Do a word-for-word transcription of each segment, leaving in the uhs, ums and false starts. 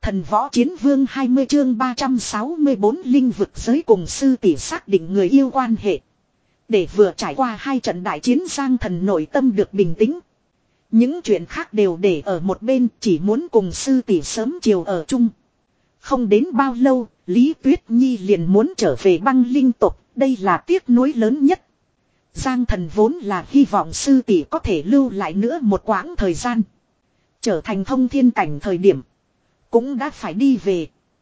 Thần võ chiến vương hai mươi chương ba trăm sáu mươi bốn linh vực giới cùng sư tỷ xác định người yêu quan hệ. Để vừa trải qua hai trận đại chiến Giang Thần nội tâm được bình tĩnh. Những chuyện khác đều để ở một bên, chỉ muốn cùng sư tỷ sớm chiều ở chung. Không đến bao lâu, Lý Tuyết Nhi liền muốn trở về băng linh tộc, đây là tiếc nuối lớn nhất. Giang Thần vốn là hy vọng sư tỷ có thể lưu lại nữa một quãng thời gian. Trở thành thông thiên cảnh thời điểm, cũng đã phải đi về.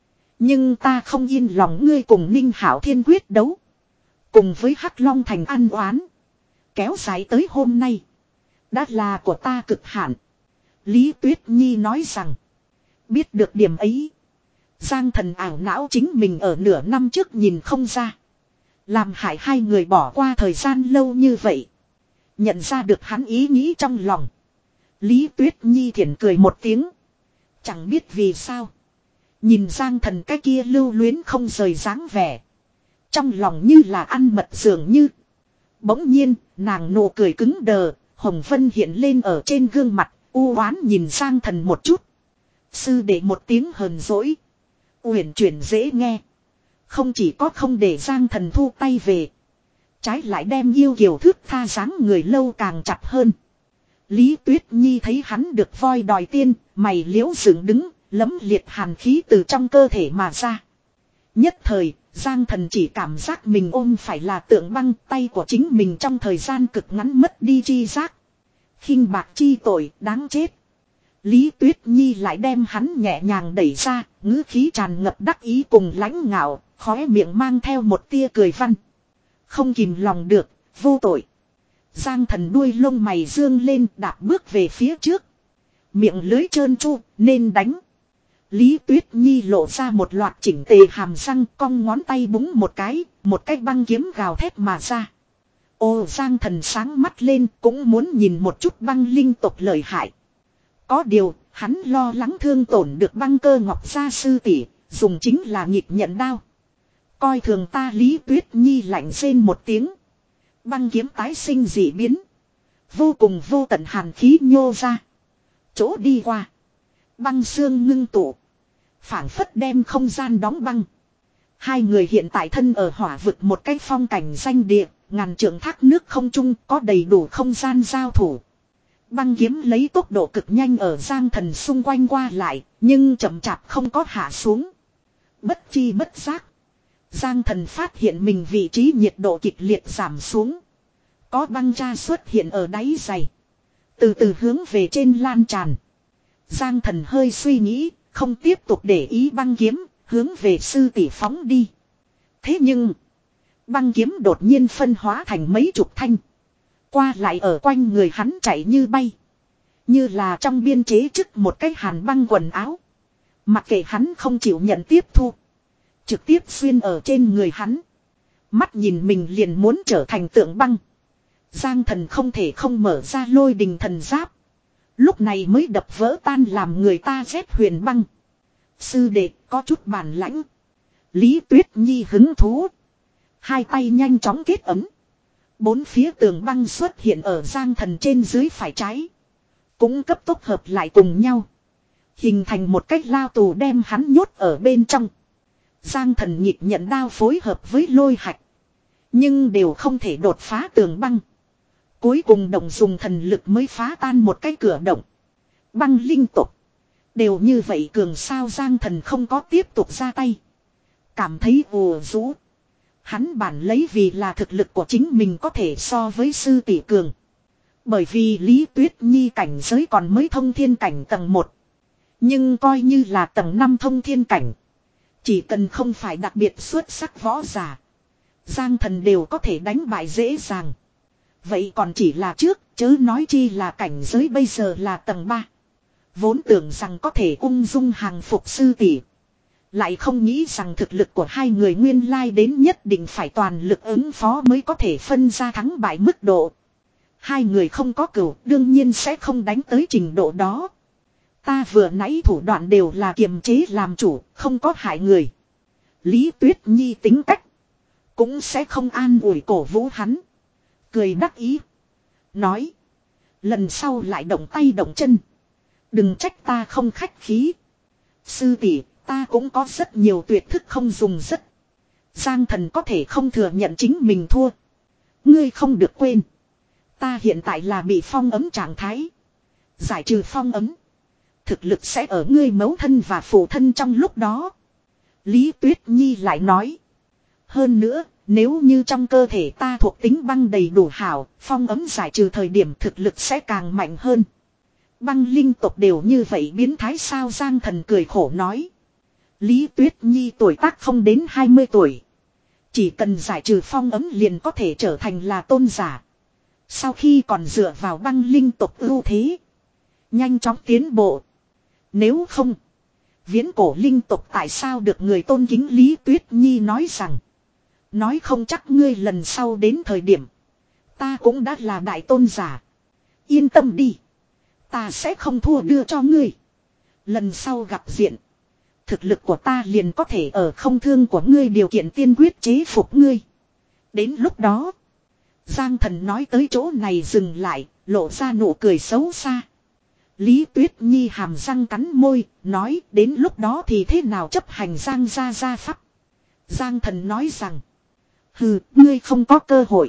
Nhưng ta không yên lòng ngươi cùng Ninh Hảo Thiên quyết đấu. Cùng với Hắc Long Thành ăn oán. Kéo dài tới hôm nay. Đã là của ta cực hạn. Lý Tuyết Nhi nói rằng. Biết được điểm ấy. Giang Thần ảo não chính mình ở nửa năm trước nhìn không ra. Làm hại hai người bỏ qua thời gian lâu như vậy. Nhận ra được hắn ý nghĩ trong lòng. Lý Tuyết Nhi thiển cười một tiếng. Chẳng biết vì sao. Nhìn Giang Thần cái kia lưu luyến không rời dáng vẻ. Trong lòng như là ăn mật dường như. Bỗng nhiên, nàng nụ cười cứng đờ, hồng vân hiện lên ở trên gương mặt, u oán nhìn Giang Thần một chút. Sư để một tiếng hờn dỗi. Uyển chuyển dễ nghe. Không chỉ có không để Giang Thần thu tay về. Trái lại đem yêu kiều thước tha dáng người lâu càng chặt hơn. Lý Tuyết Nhi thấy hắn được voi đòi tiên, mày liễu dựng đứng, lấm liệt hàn khí từ trong cơ thể mà ra. Nhất thời, Giang Thần chỉ cảm giác mình ôm phải là tượng băng, tay của chính mình trong thời gian cực ngắn mất đi chi giác. Khinh bạc chi tội, đáng chết. Lý Tuyết Nhi lại đem hắn nhẹ nhàng đẩy ra, ngữ khí tràn ngập đắc ý cùng lãnh ngạo, khóe miệng mang theo một tia cười văn. Không kìm lòng được, vô tội. Giang Thần đuôi lông mày dương lên, đạp bước về phía trước. Miệng lưới trơn tru, nên đánh. Lý Tuyết Nhi lộ ra một loạt chỉnh tề hàm răng, cong ngón tay búng một cái, một cái băng kiếm gào thét mà ra. Ô Giang Thần sáng mắt lên, cũng muốn nhìn một chút băng linh tộc lợi hại. Có điều, hắn lo lắng thương tổn được băng cơ ngọc gia sư tỷ, dùng chính là nghịch nhận đao. Coi thường ta. Lý Tuyết Nhi lạnh rên một tiếng. Băng kiếm tái sinh dị biến. Vô cùng vô tận hàn khí nhô ra. Chỗ đi qua. Băng xương ngưng tụ. Phảng phất đem không gian đóng băng. Hai người hiện tại thân ở hỏa vực một cái phong cảnh danh địa. Ngàn trượng thác nước không trung có đầy đủ không gian giao thủ. Băng kiếm lấy tốc độ cực nhanh ở Giang Thần xung quanh qua lại. Nhưng chậm chạp không có hạ xuống. Bất chi bất giác. Giang Thần phát hiện mình vị trí nhiệt độ kịch liệt giảm xuống. Có băng tra xuất hiện ở đáy giày. Từ từ hướng về trên lan tràn. Giang Thần hơi suy nghĩ, không tiếp tục để ý băng kiếm, hướng về sư tỷ phóng đi. Thế nhưng, băng kiếm đột nhiên phân hóa thành mấy chục thanh. Qua lại ở quanh người hắn chạy như bay. Như là trong biên chế trước một cái hàn băng quần áo. Mặc kệ hắn không chịu nhận tiếp thu. Trực tiếp xuyên ở trên người hắn. Mắt nhìn mình liền muốn trở thành tượng băng. Giang Thần không thể không mở ra lôi đình thần giáp. Lúc này mới đập vỡ tan làm người ta rét huyền băng. Sư đệ có chút bản lãnh. Lý Tuyết Nhi hứng thú. Hai tay nhanh chóng kết ấm. Bốn phía tường băng xuất hiện ở Giang Thần trên dưới phải trái. Cũng cấp tốc hợp lại cùng nhau. Hình thành một cách lao tù đem hắn nhốt ở bên trong. Giang Thần nhịp nhận đao phối hợp với lôi hạch. Nhưng đều không thể đột phá tường băng. Cuối cùng động dùng thần lực mới phá tan một cái cửa động. Băng linh tục. Đều như vậy cường sao. Giang Thần không có tiếp tục ra tay. Cảm thấy ồ rũ. Hắn bản lấy vì là thực lực của chính mình có thể so với sư tỷ cường. Bởi vì Lý Tuyết Nhi cảnh giới còn mới thông thiên cảnh tầng một. Nhưng coi như là tầng năm thông thiên cảnh. Chỉ cần không phải đặc biệt xuất sắc võ giả. Giang Thần đều có thể đánh bại dễ dàng. Vậy còn chỉ là trước, chớ nói chi là cảnh giới bây giờ là tầng ba. Vốn tưởng rằng có thể ung dung hàng phục sư tỷ. Lại không nghĩ rằng thực lực của hai người nguyên lai đến nhất định phải toàn lực ứng phó mới có thể phân ra thắng bại mức độ. Hai người không có cửu, đương nhiên sẽ không đánh tới trình độ đó. Ta vừa nãy thủ đoạn đều là kiềm chế làm chủ, không có hại người. Lý Tuyết Nhi tính cách. Cũng sẽ không an ủi cổ vũ hắn. Cười đắc ý. Nói. Lần sau lại động tay động chân. Đừng trách ta không khách khí. Sư tỷ, ta cũng có rất nhiều tuyệt thức không dùng rất. Giang thần có thể không thừa nhận chính mình thua. Ngươi không được quên. Ta hiện tại là bị phong ấm trạng thái. Giải trừ phong ấm. Thực lực sẽ ở ngươi mẫu thân và phụ thân trong lúc đó. Lý Tuyết Nhi lại nói. Hơn nữa, nếu như trong cơ thể ta thuộc tính băng đầy đủ hảo, phong ấm giải trừ thời điểm thực lực sẽ càng mạnh hơn. Băng linh tộc đều như vậy biến thái sao? Giang thần cười khổ nói. Lý Tuyết Nhi tuổi tác không đến hai mươi tuổi. Chỉ cần giải trừ phong ấm liền có thể trở thành là tôn giả. Sau khi còn dựa vào băng linh tộc ưu thế. Nhanh chóng tiến bộ. Nếu không. Viễn cổ linh tộc tại sao được người tôn kính? Lý Tuyết Nhi nói rằng. Nói không chắc ngươi lần sau đến thời điểm. Ta cũng đã là đại tôn giả. Yên tâm đi. Ta sẽ không thua đưa cho ngươi. Lần sau gặp diện. Thực lực của ta liền có thể ở không thương của ngươi điều kiện tiên quyết chế phục ngươi. Đến lúc đó. Giang thần nói tới chỗ này dừng lại. Lộ ra nụ cười xấu xa. Lý Tuyết Nhi hàm răng cắn môi. Nói đến lúc đó thì thế nào chấp hành Giang gia gia pháp. Giang thần nói rằng. Hừ, ngươi không có cơ hội.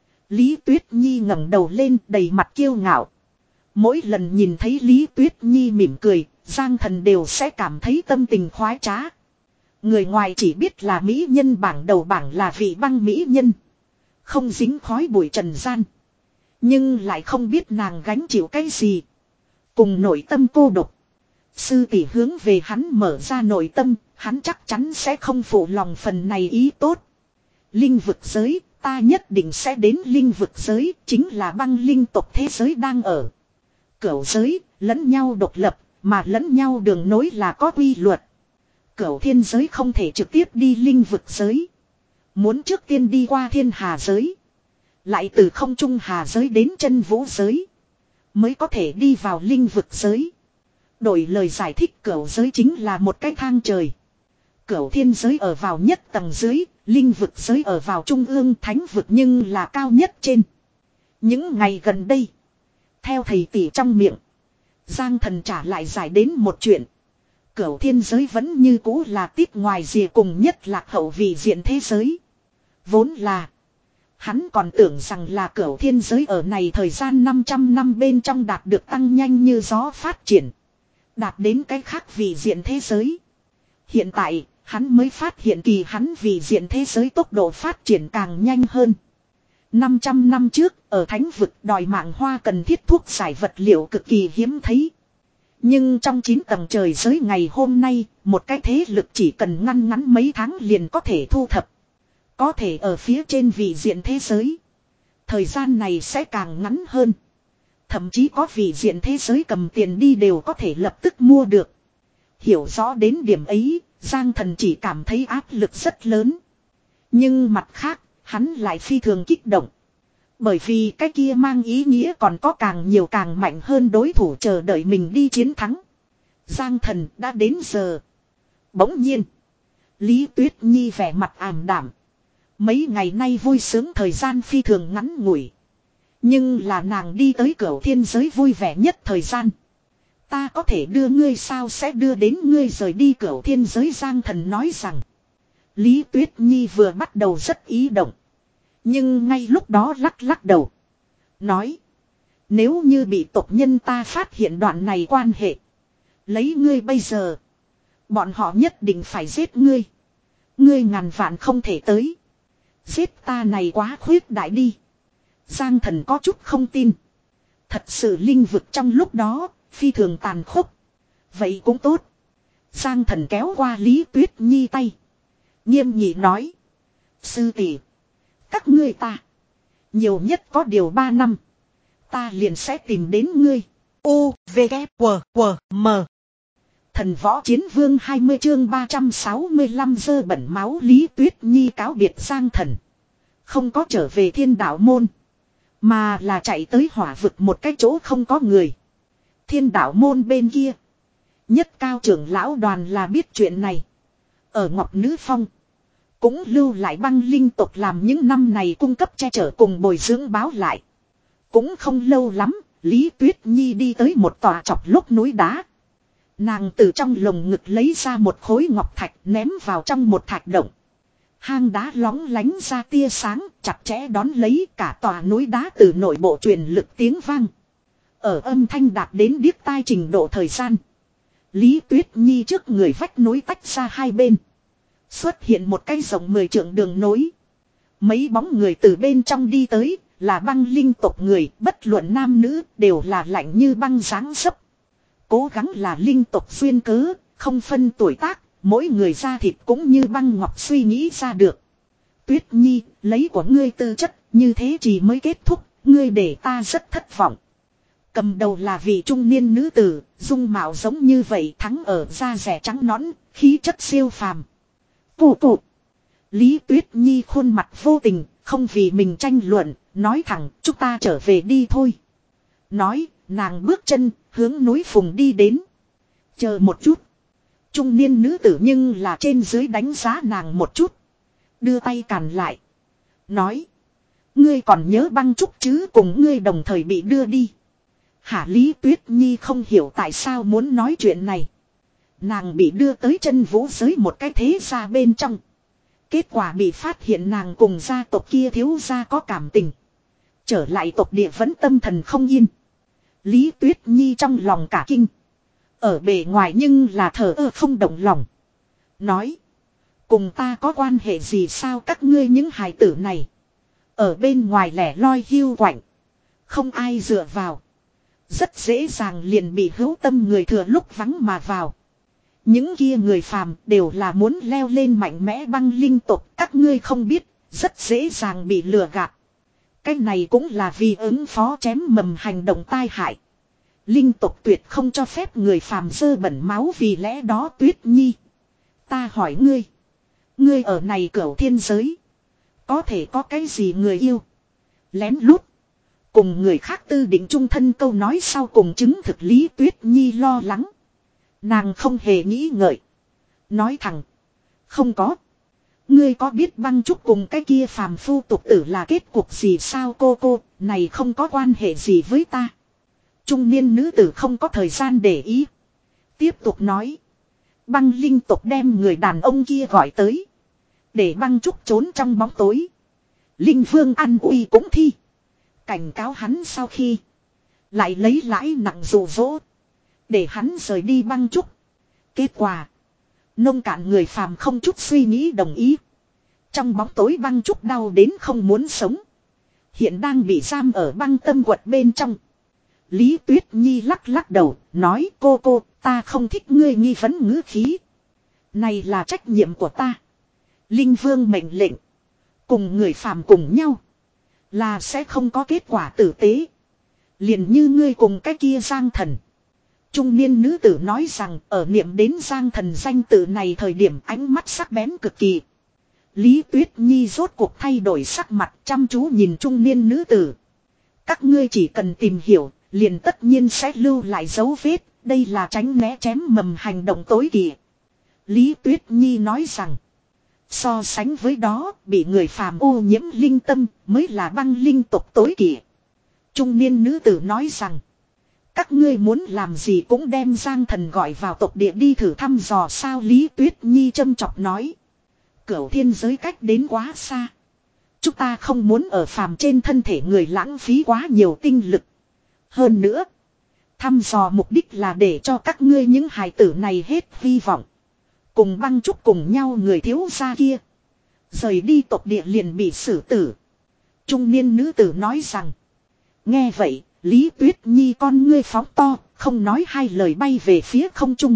Lý Tuyết Nhi ngẩng đầu lên đầy mặt kiêu ngạo. Mỗi lần nhìn thấy Lý Tuyết Nhi mỉm cười, Giang thần đều sẽ cảm thấy tâm tình khoái trá. Người ngoài chỉ biết là mỹ nhân bảng đầu bảng là vị băng mỹ nhân. Không dính khói bụi trần gian. Nhưng lại không biết nàng gánh chịu cái gì. Cùng nội tâm cô độc. Sư tỷ hướng về hắn mở ra nội tâm, hắn chắc chắn sẽ không phụ lòng phần này ý tốt. Linh vực giới, ta nhất định sẽ đến linh vực giới, chính là băng linh tộc thế giới đang ở. Cửu giới, lẫn nhau độc lập, mà lẫn nhau đường nối là có quy luật. Cửu thiên giới không thể trực tiếp đi linh vực giới. Muốn trước tiên đi qua thiên hà giới. Lại từ không trung hà giới đến chân vũ giới. Mới có thể đi vào linh vực giới. Đổi lời giải thích cửu giới chính là một cái thang trời. Cửu thiên giới ở vào nhất tầng dưới, linh vực giới ở vào trung ương, thánh vực nhưng là cao nhất trên. Những ngày gần đây, theo thầy tỷ trong miệng, Giang thần trả lại giải đến một chuyện. Cửu thiên giới vẫn như cũ là tít ngoài rìa cùng nhất lạc hậu vị diện thế giới. Vốn là, hắn còn tưởng rằng là cửu thiên giới ở này thời gian năm trăm năm bên trong đạt được tăng nhanh như gió phát triển. Đạt đến cái khác vị diện thế giới. Hiện tại, hắn mới phát hiện kỳ hắn vị diện thế giới tốc độ phát triển càng nhanh hơn. năm trăm năm trước, ở thánh vực đòi mạng hoa cần thiết thuốc giải vật liệu cực kỳ hiếm thấy. Nhưng trong chín tầng trời giới ngày hôm nay, một cái thế lực chỉ cần ngăn ngắn mấy tháng liền có thể thu thập. Có thể ở phía trên vị diện thế giới. Thời gian này sẽ càng ngắn hơn. Thậm chí có vị diện thế giới cầm tiền đi đều có thể lập tức mua được. Hiểu rõ đến điểm ấy, Giang thần chỉ cảm thấy áp lực rất lớn. Nhưng mặt khác, hắn lại phi thường kích động. Bởi vì cái kia mang ý nghĩa còn có càng nhiều càng mạnh hơn đối thủ chờ đợi mình đi chiến thắng. Giang thần đã đến giờ. Bỗng nhiên, Lý Tuyết Nhi vẻ mặt ảm đạm. Mấy ngày nay vui sướng thời gian phi thường ngắn ngủi. Nhưng là nàng đi tới cửu thiên giới vui vẻ nhất thời gian. Ta có thể đưa ngươi sao? Sẽ đưa đến ngươi rời đi cửu thiên giới. Giang thần nói rằng. Lý Tuyết Nhi vừa bắt đầu rất ý động. Nhưng ngay lúc đó lắc lắc đầu. Nói. Nếu như bị tộc nhân ta phát hiện đoạn này quan hệ. Lấy ngươi bây giờ. Bọn họ nhất định phải giết ngươi. Ngươi ngàn vạn không thể tới. Giết ta này quá khuyết đại đi. Giang thần có chút không tin. Thật sự linh vực trong lúc đó. Phi thường tàn khốc. Vậy cũng tốt. Giang thần kéo qua Lý Tuyết Nhi tay. Nghiêm nghị nói. Sư tỷ, các ngươi ta. Nhiều nhất có điều ba năm. Ta liền sẽ tìm đến ngươi. U, V, K, W, W, M. Thần võ chiến vương hai mươi chương ba trăm sáu mươi lăm dơ bẩn máu. Lý Tuyết Nhi cáo biệt Giang thần. Không có trở về thiên đạo môn. Mà là chạy tới hỏa vực một cái chỗ không có người. Thiên đạo môn bên kia. Nhất cao trưởng lão đoàn là biết chuyện này. Ở Ngọc Nữ Phong. Cũng lưu lại băng linh tộc làm những năm này cung cấp che chở cùng bồi dưỡng báo lại. Cũng không lâu lắm. Lý Tuyết Nhi đi tới một tòa chọc lốc núi đá. Nàng từ trong lồng ngực lấy ra một khối ngọc thạch ném vào trong một thạch động. Hang đá lóng lánh ra tia sáng, chặt chẽ đón lấy cả tòa núi đá từ nội bộ truyền lực tiếng vang. Ở âm thanh đạt đến điếc tai trình độ thời gian. Lý Tuyết Nhi trước người vách núi tách ra hai bên. Xuất hiện một cái rộng mười trượng đường nối. Mấy bóng người từ bên trong đi tới, là băng linh tộc người, bất luận nam nữ, đều là lạnh như băng dáng dấp. Cố gắng là linh tộc duyên cớ, không phân tuổi tác, mỗi người da thịt cũng như băng ngọc suy nghĩ ra được. Tuyết Nhi, lấy của ngươi tư chất, như thế chỉ mới kết thúc, ngươi để ta rất thất vọng. Cầm đầu là vị trung niên nữ tử, dung mạo giống như vậy thắng ở da rẻ trắng nõn, khí chất siêu phàm. Cụ cụ. Lý Tuyết Nhi khuôn mặt vô tình, không vì mình tranh luận, nói thẳng, chúng ta trở về đi thôi. Nói, nàng bước chân, hướng núi phùng đi đến. Chờ một chút. Trung niên nữ tử nhưng là trên dưới đánh giá nàng một chút. Đưa tay cản lại. Nói. Ngươi còn nhớ băng trúc chứ, cùng ngươi đồng thời bị đưa đi. Hả, Lý Tuyết Nhi không hiểu tại sao muốn nói chuyện này. Nàng bị đưa tới chân vũ giới một cái thế gia bên trong. Kết quả bị phát hiện nàng cùng gia tộc kia thiếu gia có cảm tình. Trở lại tộc địa vẫn tâm thần không yên. Lý Tuyết Nhi trong lòng cả kinh. Ở bề ngoài nhưng là thờ ơ không động lòng. Nói. Cùng ta có quan hệ gì sao các ngươi những hài tử này. Ở bên ngoài lẻ loi hiu quạnh. Không ai dựa vào. Rất dễ dàng liền bị hữu tâm người thừa lúc vắng mà vào. Những kia người phàm đều là muốn leo lên mạnh mẽ băng linh tộc. Các ngươi không biết. Rất dễ dàng bị lừa gạt. Cái này cũng là vì ứng phó chém mầm hành động tai hại. Linh tộc tuyệt không cho phép người phàm dơ bẩn máu, vì lẽ đó Tuyết Nhi. Ta hỏi ngươi. Ngươi ở này cửu thiên giới. Có thể có cái gì người yêu. Lén lút. Cùng người khác tư định chung thân câu nói sau cùng chứng thực Lý Tuyết Nhi lo lắng. Nàng không hề nghĩ ngợi. Nói thẳng. Không có. Ngươi có biết băng trúc cùng cái kia phàm phu tục tử là kết cục gì sao cô cô, này không có quan hệ gì với ta. Trung niên nữ tử không có thời gian để ý. Tiếp tục nói. Băng linh tục đem người đàn ông kia gọi tới. Để băng trúc trốn trong bóng tối. Linh vương ăn uy cũng thi. Cảnh cáo hắn sau khi. Lại lấy lãi nặng dụ dỗ. Để hắn rời đi băng trúc. Kết quả. Nông cạn người phàm không chút suy nghĩ đồng ý. Trong bóng tối băng trúc đau đến không muốn sống. Hiện đang bị giam ở băng tâm quật bên trong. Lý Tuyết Nhi lắc lắc đầu, nói cô cô, ta không thích ngươi nghi vấn ngữ khí. Này là trách nhiệm của ta. Linh vương mệnh lệnh. Cùng người phàm cùng nhau. Là sẽ không có kết quả tử tế. Liền như ngươi cùng cái kia Giang Thần. Trung niên nữ tử nói rằng ở niệm đến Giang Thần danh tự này thời điểm ánh mắt sắc bén cực kỳ. Lý Tuyết Nhi rốt cuộc thay đổi sắc mặt chăm chú nhìn trung niên nữ tử. Các ngươi chỉ cần tìm hiểu, liền tất nhiên sẽ lưu lại dấu vết, đây là tránh né chém mầm hành động tối kỵ. Lý Tuyết Nhi nói rằng, so sánh với đó, bị người phàm ô nhiễm linh tâm mới là băng linh tộc tối kỵ. Trung niên nữ tử nói rằng, các ngươi muốn làm gì cũng đem Giang Thần gọi vào tộc địa đi thử thăm dò sao. Lý Tuyết Nhi châm chọc nói. Cửu thiên giới cách đến quá xa. Chúng ta không muốn ở phàm trên thân thể người lãng phí quá nhiều tinh lực. Hơn nữa, thăm dò mục đích là để cho các ngươi những hài tử này hết hy vọng. Cùng băng trúc cùng nhau người thiếu gia kia. Rời đi tộc địa liền bị xử tử. Trung niên nữ tử nói rằng. Nghe vậy, Lý Tuyết Nhi con ngươi phóng to, không nói hai lời bay về phía không trung.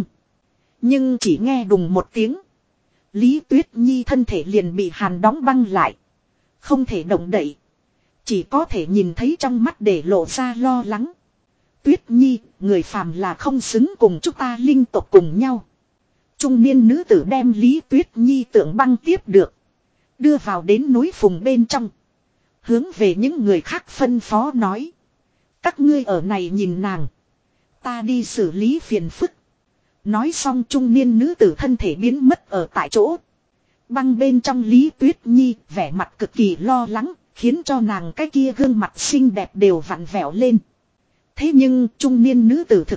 Nhưng chỉ nghe đùng một tiếng. Lý Tuyết Nhi thân thể liền bị hàn đóng băng lại. Không thể động đậy. Chỉ có thể nhìn thấy trong mắt để lộ ra lo lắng. Tuyết Nhi, người phàm là không xứng cùng chúng ta linh tộc cùng nhau. Trung niên nữ tử đem Lý Tuyết Nhi tượng băng tiếp được. Đưa vào đến núi phùng bên trong. Hướng về những người khác phân phó nói. Các ngươi ở này nhìn nàng. Ta đi xử lý phiền phức. Nói xong trung niên nữ tử thân thể biến mất ở tại chỗ. Băng bên trong Lý Tuyết Nhi vẻ mặt cực kỳ lo lắng. Khiến cho nàng cái kia gương mặt xinh đẹp đều vặn vẹo lên. Thế nhưng trung niên nữ tử thực lực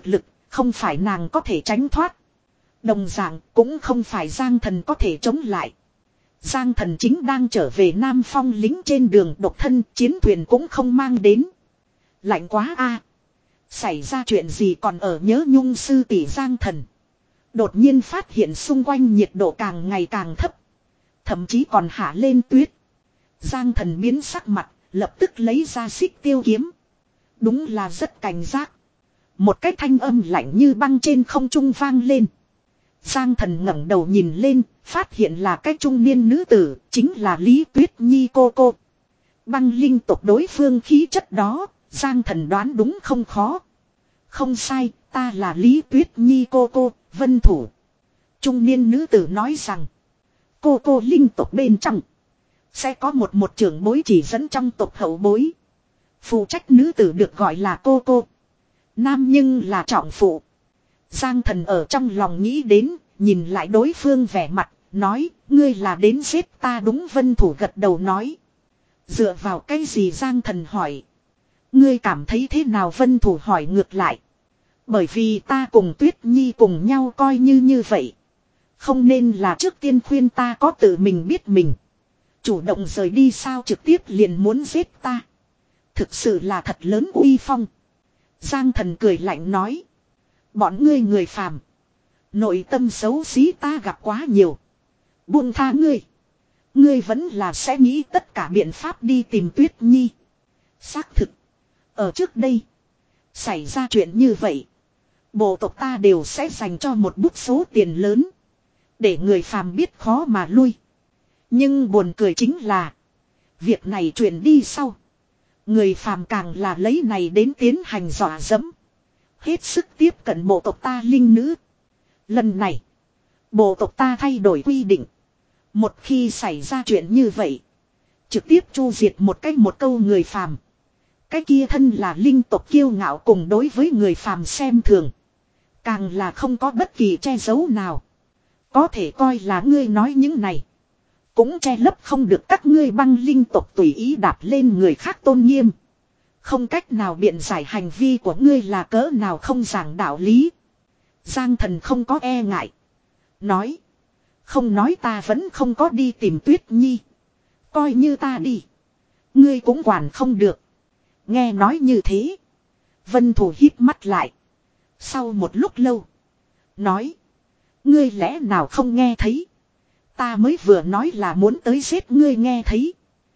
không phải nàng có thể tránh thoát. Đồng dạng cũng không phải Giang Thần có thể chống lại. Giang Thần chính đang trở về Nam Phong lính trên đường độc thân, chiến thuyền cũng không mang đến. Lạnh quá a. Xảy ra chuyện gì còn ở nhớ nhung sư tỷ Giang Thần. Đột nhiên phát hiện xung quanh nhiệt độ càng ngày càng thấp. Thậm chí còn hạ lên tuyết. Giang Thần biến sắc mặt, lập tức lấy ra xích tiêu kiếm. Đúng là rất cảnh giác. Một cái thanh âm lạnh như băng trên không trung vang lên. Giang Thần ngẩng đầu nhìn lên, phát hiện là cái trung niên nữ tử, chính là Lý Tuyết Nhi cô cô. Băng linh tộc đối phương khí chất đó, Giang Thần đoán đúng không khó. Không sai, ta là Lý Tuyết Nhi cô cô, Vân Thủ. Trung niên nữ tử nói rằng, cô cô linh tộc bên trong sẽ có một một trưởng bối chỉ dẫn trong tộc hậu bối. Phụ trách nữ tử được gọi là cô cô. Nam nhưng là trọng phụ. Giang Thần ở trong lòng nghĩ đến, nhìn lại đối phương vẻ mặt, nói, ngươi là đến giết ta đúng. Vân Thủ gật đầu nói. Dựa vào cái gì Giang Thần hỏi. Ngươi cảm thấy thế nào Vân Thủ hỏi ngược lại. Bởi vì ta cùng Tuyết Nhi cùng nhau coi như như vậy. Không nên là trước tiên khuyên ta có tự mình biết mình. Chủ động rời đi sao trực tiếp liền muốn giết ta. Thực sự là thật lớn uy phong. Giang Thần cười lạnh nói. Bọn ngươi người phàm. Nội tâm xấu xí ta gặp quá nhiều. Buông tha ngươi. Ngươi vẫn là sẽ nghĩ tất cả biện pháp đi tìm Tuyết Nhi. Xác thực. Ở trước đây. Xảy ra chuyện như vậy. Bộ tộc ta đều sẽ dành cho một bút số tiền lớn. Để người phàm biết khó mà lui. Nhưng buồn cười chính là. Việc này truyền đi sau. Người phàm càng là lấy này đến tiến hành dọa dẫm. Hết sức tiếp cận bộ tộc ta linh nữ. Lần này. Bộ tộc ta thay đổi quy định. Một khi xảy ra chuyện như vậy. Trực tiếp chu diệt một cách một câu người phàm. Cái kia thân là linh tộc kiêu ngạo cùng đối với người phàm xem thường. Càng là không có bất kỳ che giấu nào. Có thể coi là ngươi nói những này. Cũng che lấp không được các ngươi băng linh tộc tùy ý đạp lên người khác tôn nghiêm. Không cách nào biện giải hành vi của ngươi là cỡ nào không giảng đạo lý. Giang Thần không có e ngại. Nói. Không nói ta vẫn không có đi tìm Tuyết Nhi. Coi như ta đi. Ngươi cũng quản không được. Nghe nói như thế. Vân Thủ híp mắt lại. Sau một lúc lâu. Nói. Ngươi lẽ nào không nghe thấy. Ta mới vừa nói là muốn tới giết ngươi nghe thấy.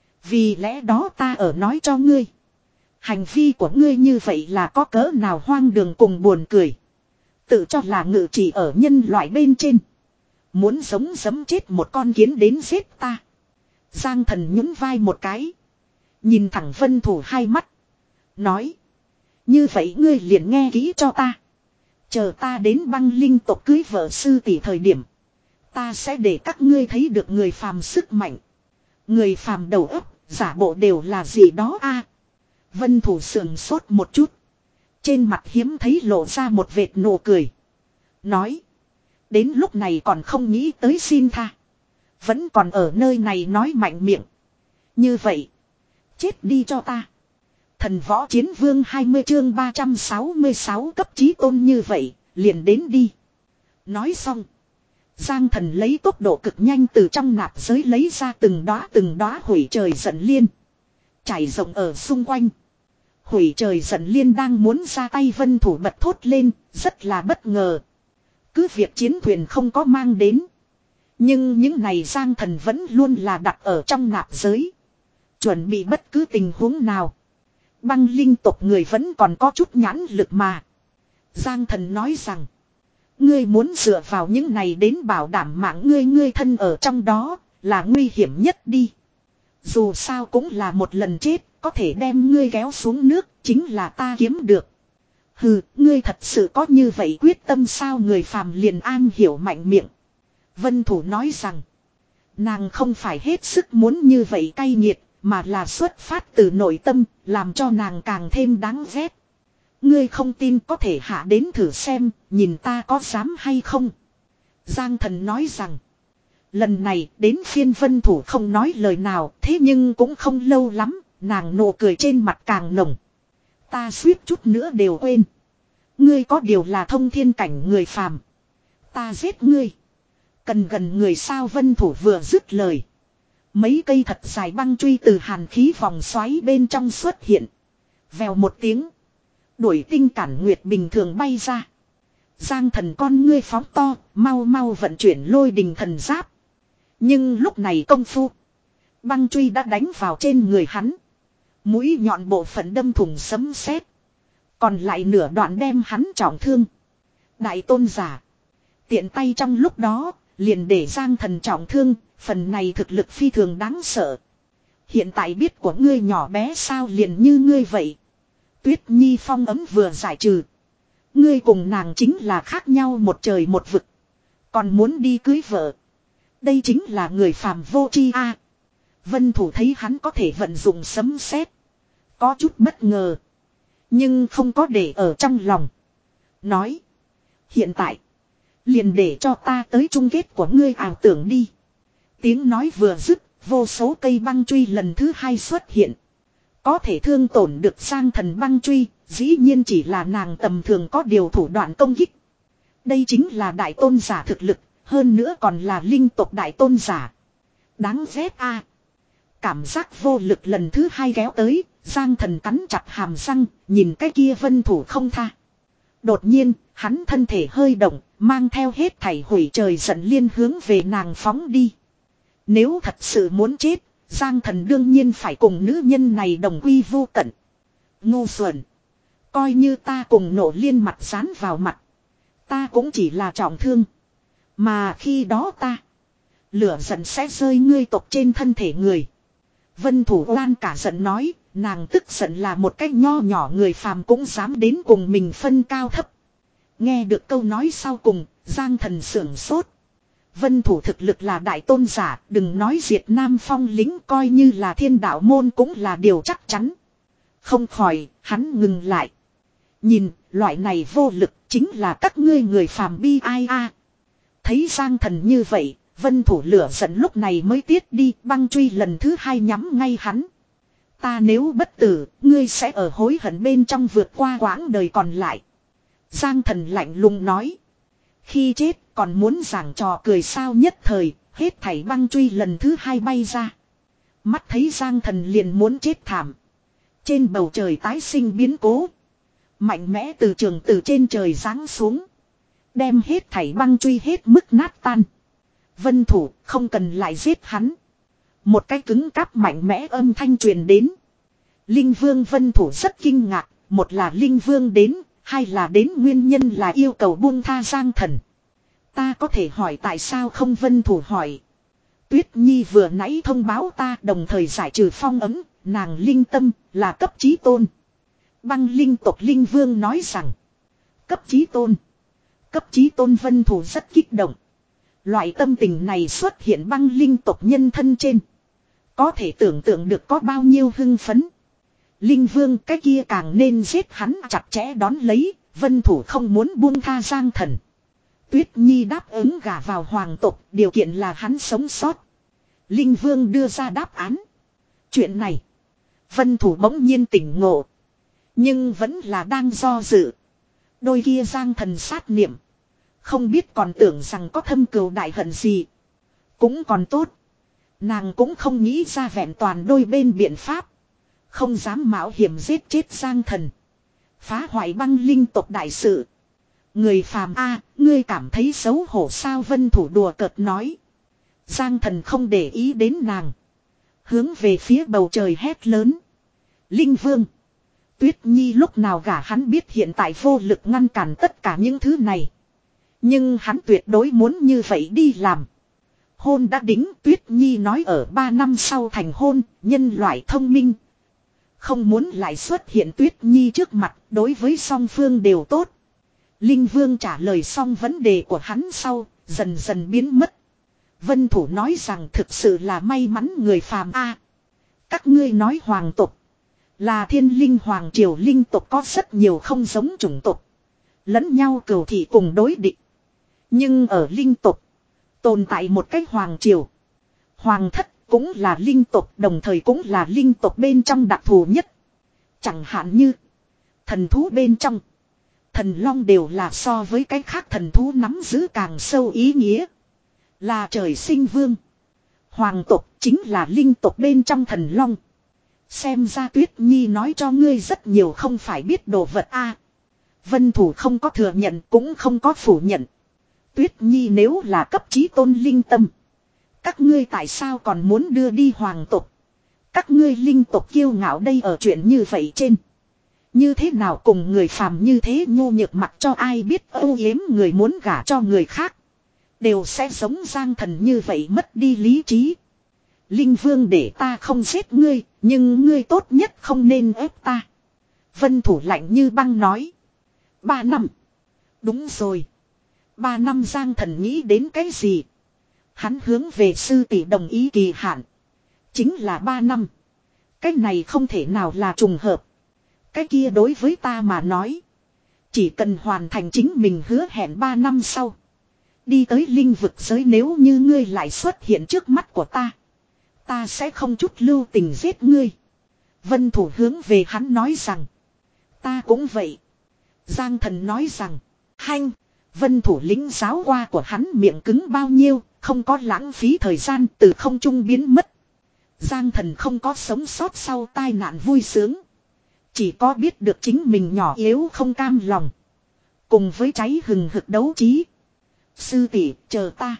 Vì lẽ đó ta ở nói cho ngươi. Hành vi của ngươi như vậy là có cỡ nào hoang đường cùng buồn cười. Tự cho là ngự trị ở nhân loại bên trên. Muốn giống giấm chết một con kiến đến giết ta. Giang Thần nhún vai một cái. Nhìn thẳng Vân Thủ hai mắt. Nói. Như vậy ngươi liền nghe kỹ cho ta. Chờ ta đến băng linh tộc cưới vợ sư tỷ thời điểm. Ta sẽ để các ngươi thấy được người phàm sức mạnh. Người phàm đầu óc, giả bộ đều là gì đó a. Vân Thủ sườn sốt một chút. Trên mặt hiếm thấy lộ ra một vệt nụ cười. Nói. Đến lúc này còn không nghĩ tới xin tha. Vẫn còn ở nơi này nói mạnh miệng. Như vậy. Chết đi cho ta. Thần võ chiến vương hai mươi chương ba trăm sáu mươi sáu cấp chí tôn như vậy. Liền đến đi. Nói xong. Giang Thần lấy tốc độ cực nhanh từ trong nạp giới lấy ra từng đóa từng đóa hủy trời giận liên. Trải rộng ở xung quanh. Hủy trời giận liên đang muốn ra tay Vân Thủ bật thốt lên, rất là bất ngờ. Cứ việc chiến thuyền không có mang đến. Nhưng những này Giang Thần vẫn luôn là đặt ở trong nạp giới. Chuẩn bị bất cứ tình huống nào. Băng linh tộc người vẫn còn có chút nhãn lực mà. Giang Thần nói rằng. Ngươi muốn dựa vào những này đến bảo đảm mạng ngươi ngươi thân ở trong đó là nguy hiểm nhất đi. Dù sao cũng là một lần chết, có thể đem ngươi kéo xuống nước, chính là ta kiếm được. Hừ, ngươi thật sự có như vậy quyết tâm sao người phàm liền an hiểu mạnh miệng. Vân Thủ nói rằng, nàng không phải hết sức muốn như vậy cay nghiệt, mà là xuất phát từ nội tâm, làm cho nàng càng thêm đáng ghét. Ngươi không tin có thể hạ đến thử xem, nhìn ta có dám hay không. Giang Thần nói rằng, lần này đến phiên Vân Thủ không nói lời nào, thế nhưng cũng không lâu lắm, nàng nụ cười trên mặt càng nồng. Ta suýt chút nữa đều quên. Ngươi có điều là thông thiên cảnh người phàm. Ta giết ngươi. Cần gần người sao Vân Thủ vừa dứt lời. Mấy cây thật dài băng truy từ hàn khí vòng xoáy bên trong xuất hiện. Vèo một tiếng. Đuổi tinh cản nguyệt bình thường bay ra. Giang thần con ngươi phóng to, mau mau vận chuyển lôi đình thần giáp. Nhưng lúc này công phu. Băng truy đã đánh vào trên người hắn. Mũi nhọn bộ phận đâm thủng sấm sét. Còn lại nửa đoạn đem hắn trọng thương. Đại tôn giả. Tiện tay trong lúc đó, liền để Giang thần trọng thương, phần này thực lực phi thường đáng sợ. Hiện tại biết của ngươi nhỏ bé sao liền như ngươi vậy. Tuyết Nhi phong ấm vừa giải trừ. Ngươi cùng nàng chính là khác nhau một trời một vực. Còn muốn đi cưới vợ. Đây chính là người phàm vô tri a. À, Vân Thủ thấy hắn có thể vận dụng sấm sét, có chút bất ngờ. Nhưng không có để ở trong lòng. Nói. Hiện tại. Liền để cho ta tới chung kết của ngươi ảo tưởng đi. Tiếng nói vừa dứt. Vô số cây băng truy lần thứ hai xuất hiện. Có thể thương tổn được Giang thần băng truy. Dĩ nhiên chỉ là nàng tầm thường có điều thủ đoạn công kích. Đây chính là đại tôn giả thực lực. Hơn nữa còn là linh tộc đại tôn giả. Đáng ghét a. Cảm giác vô lực lần thứ hai kéo tới. Giang thần cắn chặt hàm răng. Nhìn cái kia Vân Thủ không tha. Đột nhiên hắn thân thể hơi động. Mang theo hết thảy hủy trời giận liên hướng về nàng phóng đi. Nếu thật sự muốn chết. Giang thần đương nhiên phải cùng nữ nhân này đồng quy vu tận. Ngu xuẩn. Coi như ta cùng nộ liên mặt dán vào mặt. Ta cũng chỉ là trọng thương. Mà khi đó ta. Lửa giận sẽ rơi ngươi tộc trên thân thể người. Vân Thủ oan cả giận nói. Nàng tức giận là một cách nho nhỏ người phàm cũng dám đến cùng mình phân cao thấp. Nghe được câu nói sau cùng. Giang thần sưởng sốt. Vân Thủ thực lực là đại tôn giả. Đừng nói diệt Nam Phong lính coi như là thiên đạo môn cũng là điều chắc chắn. Không khỏi hắn ngừng lại. Nhìn loại này vô lực chính là các ngươi người phàm bi ai a. Thấy Giang thần như vậy. Vân Thủ lửa giận lúc này mới tiết đi. Băng truy lần thứ hai nhắm ngay hắn. Ta nếu bất tử. Ngươi sẽ ở hối hận bên trong vượt qua quãng đời còn lại. Giang thần lạnh lùng nói. Khi chết còn muốn giảng trò cười sao nhất thời. Hết thảy băng truy lần thứ hai bay ra. Mắt thấy Giang thần liền muốn chết thảm. Trên bầu trời tái sinh biến cố. Mạnh mẽ từ trường từ trên trời giáng xuống. Đem hết thảy băng truy hết mức nát tan. Vân Thủ không cần lại giết hắn. Một cái cứng cáp mạnh mẽ âm thanh truyền đến. Linh Vương Vân Thủ rất kinh ngạc. Một là Linh Vương đến. Hai là đến nguyên nhân là yêu cầu buông tha Giang thần. Ta có thể hỏi tại sao không Vân Thủ hỏi. Tuyết Nhi vừa nãy thông báo ta đồng thời giải trừ phong ấm. Nàng linh tâm là cấp chí tôn. Băng linh tộc Linh Vương nói rằng. Cấp chí tôn. Cấp chí tôn Vân Thủ rất kích động. Loại tâm tình này xuất hiện băng linh tộc nhân thân trên. Có thể tưởng tượng được có bao nhiêu hưng phấn. Linh Vương cái kia càng nên giết hắn chặt chẽ đón lấy. Vân Thủ không muốn buông tha Giang thần. Tuyết Nhi đáp ứng gả vào hoàng tộc. Điều kiện là hắn sống sót. Linh Vương đưa ra đáp án. Chuyện này. Vân Thủ bỗng nhiên tỉnh ngộ. Nhưng vẫn là đang do dự. Đôi kia Giang thần sát niệm. Không biết còn tưởng rằng có thâm cừu đại hận gì. Cũng còn tốt. Nàng cũng không nghĩ ra vẹn toàn đôi bên biện pháp. Không dám mạo hiểm giết chết Giang thần. Phá hoại băng linh tộc đại sự. Người phàm a, ngươi cảm thấy xấu hổ sao Vân Thủ đùa cợt nói. Giang thần không để ý đến nàng. Hướng về phía bầu trời hét lớn. Linh Vương. Tuyết Nhi lúc nào gả hắn biết hiện tại vô lực ngăn cản tất cả những thứ này. Nhưng hắn tuyệt đối muốn như vậy đi làm. Hôn đã đính Tuyết Nhi nói ở ba năm sau thành hôn, nhân loại thông minh. Không muốn lại xuất hiện Tuyết Nhi trước mặt, đối với song phương đều tốt. Linh Vương trả lời xong vấn đề của hắn sau, dần dần biến mất. Vân Thủ nói rằng thực sự là may mắn người phàm a. Các ngươi nói hoàng tộc là thiên linh hoàng triều linh tộc có rất nhiều không giống chủng tộc. Lẫn nhau cừu thị cùng đối địch. Nhưng ở linh tộc tồn tại một cái hoàng triều. Hoàng thất cũng là linh tộc đồng thời cũng là linh tộc bên trong đặc thù nhất. Chẳng hạn như thần thú bên trong. Thần long đều là so với cái khác thần thú nắm giữ càng sâu ý nghĩa. Là trời sinh vương. Hoàng tộc chính là linh tộc bên trong thần long. Xem ra Tuyết Nhi nói cho ngươi rất nhiều không phải biết đồ vật a. Vân Thủ không có thừa nhận cũng không có phủ nhận. Tuyết Nhi nếu là cấp chí tôn linh tâm. Các ngươi tại sao còn muốn đưa đi hoàng tộc? Các ngươi linh tộc kiêu ngạo đây ở chuyện như vậy trên. Như thế nào cùng người phàm như thế nhu nhược mặc cho ai biết âu yếm người muốn gả cho người khác. Đều sẽ giống Giang Thần như vậy mất đi lý trí. Linh Vương để ta không giết ngươi, nhưng ngươi tốt nhất không nên ép ta. Vân Thủ lạnh như băng nói. Ba năm. Đúng rồi. Ba năm Giang Thần nghĩ đến cái gì? Hắn hướng về sư tỷ đồng ý kỳ hạn. Chính là ba năm. Cái này không thể nào là trùng hợp. Cái kia đối với ta mà nói. Chỉ cần hoàn thành chính mình hứa hẹn ba năm sau. Đi tới linh vực giới nếu như ngươi lại xuất hiện trước mắt của ta. Ta sẽ không chút lưu tình giết ngươi. Vân Thủ hướng về hắn nói rằng. Ta cũng vậy. Giang Thần nói rằng. Hanh. Vân Thủ lính giáo qua của hắn miệng cứng bao nhiêu. Không có lãng phí thời gian từ không trung biến mất. Giang Thần không có sống sót sau tai nạn vui sướng. Chỉ có biết được chính mình nhỏ yếu không cam lòng. Cùng với cháy hừng hực đấu trí. Sư tỷ chờ ta.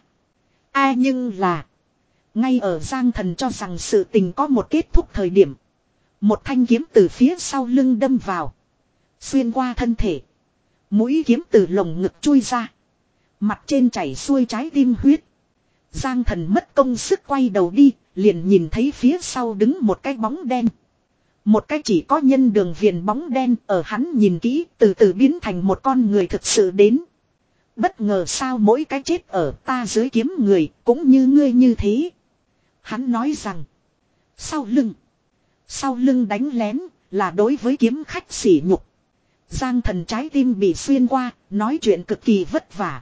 Ai nhưng là. Ngay ở Giang Thần cho rằng sự tình có một kết thúc thời điểm. Một thanh kiếm từ phía sau lưng đâm vào. Xuyên qua thân thể. Mũi kiếm từ lồng ngực chui ra. Mặt trên chảy xuôi trái tim huyết. Giang Thần mất công sức quay đầu đi. Liền nhìn thấy phía sau đứng một cái bóng đen. Một cái chỉ có nhân đường viền bóng đen ở hắn nhìn kỹ từ từ biến thành một con người thực sự đến. Bất ngờ sao mỗi cái chết ở ta dưới kiếm người cũng như ngươi như thế. Hắn nói rằng. Sau lưng. Sau lưng đánh lén là đối với kiếm khách sỉ nhục. Giang Thần trái tim bị xuyên qua, nói chuyện cực kỳ vất vả.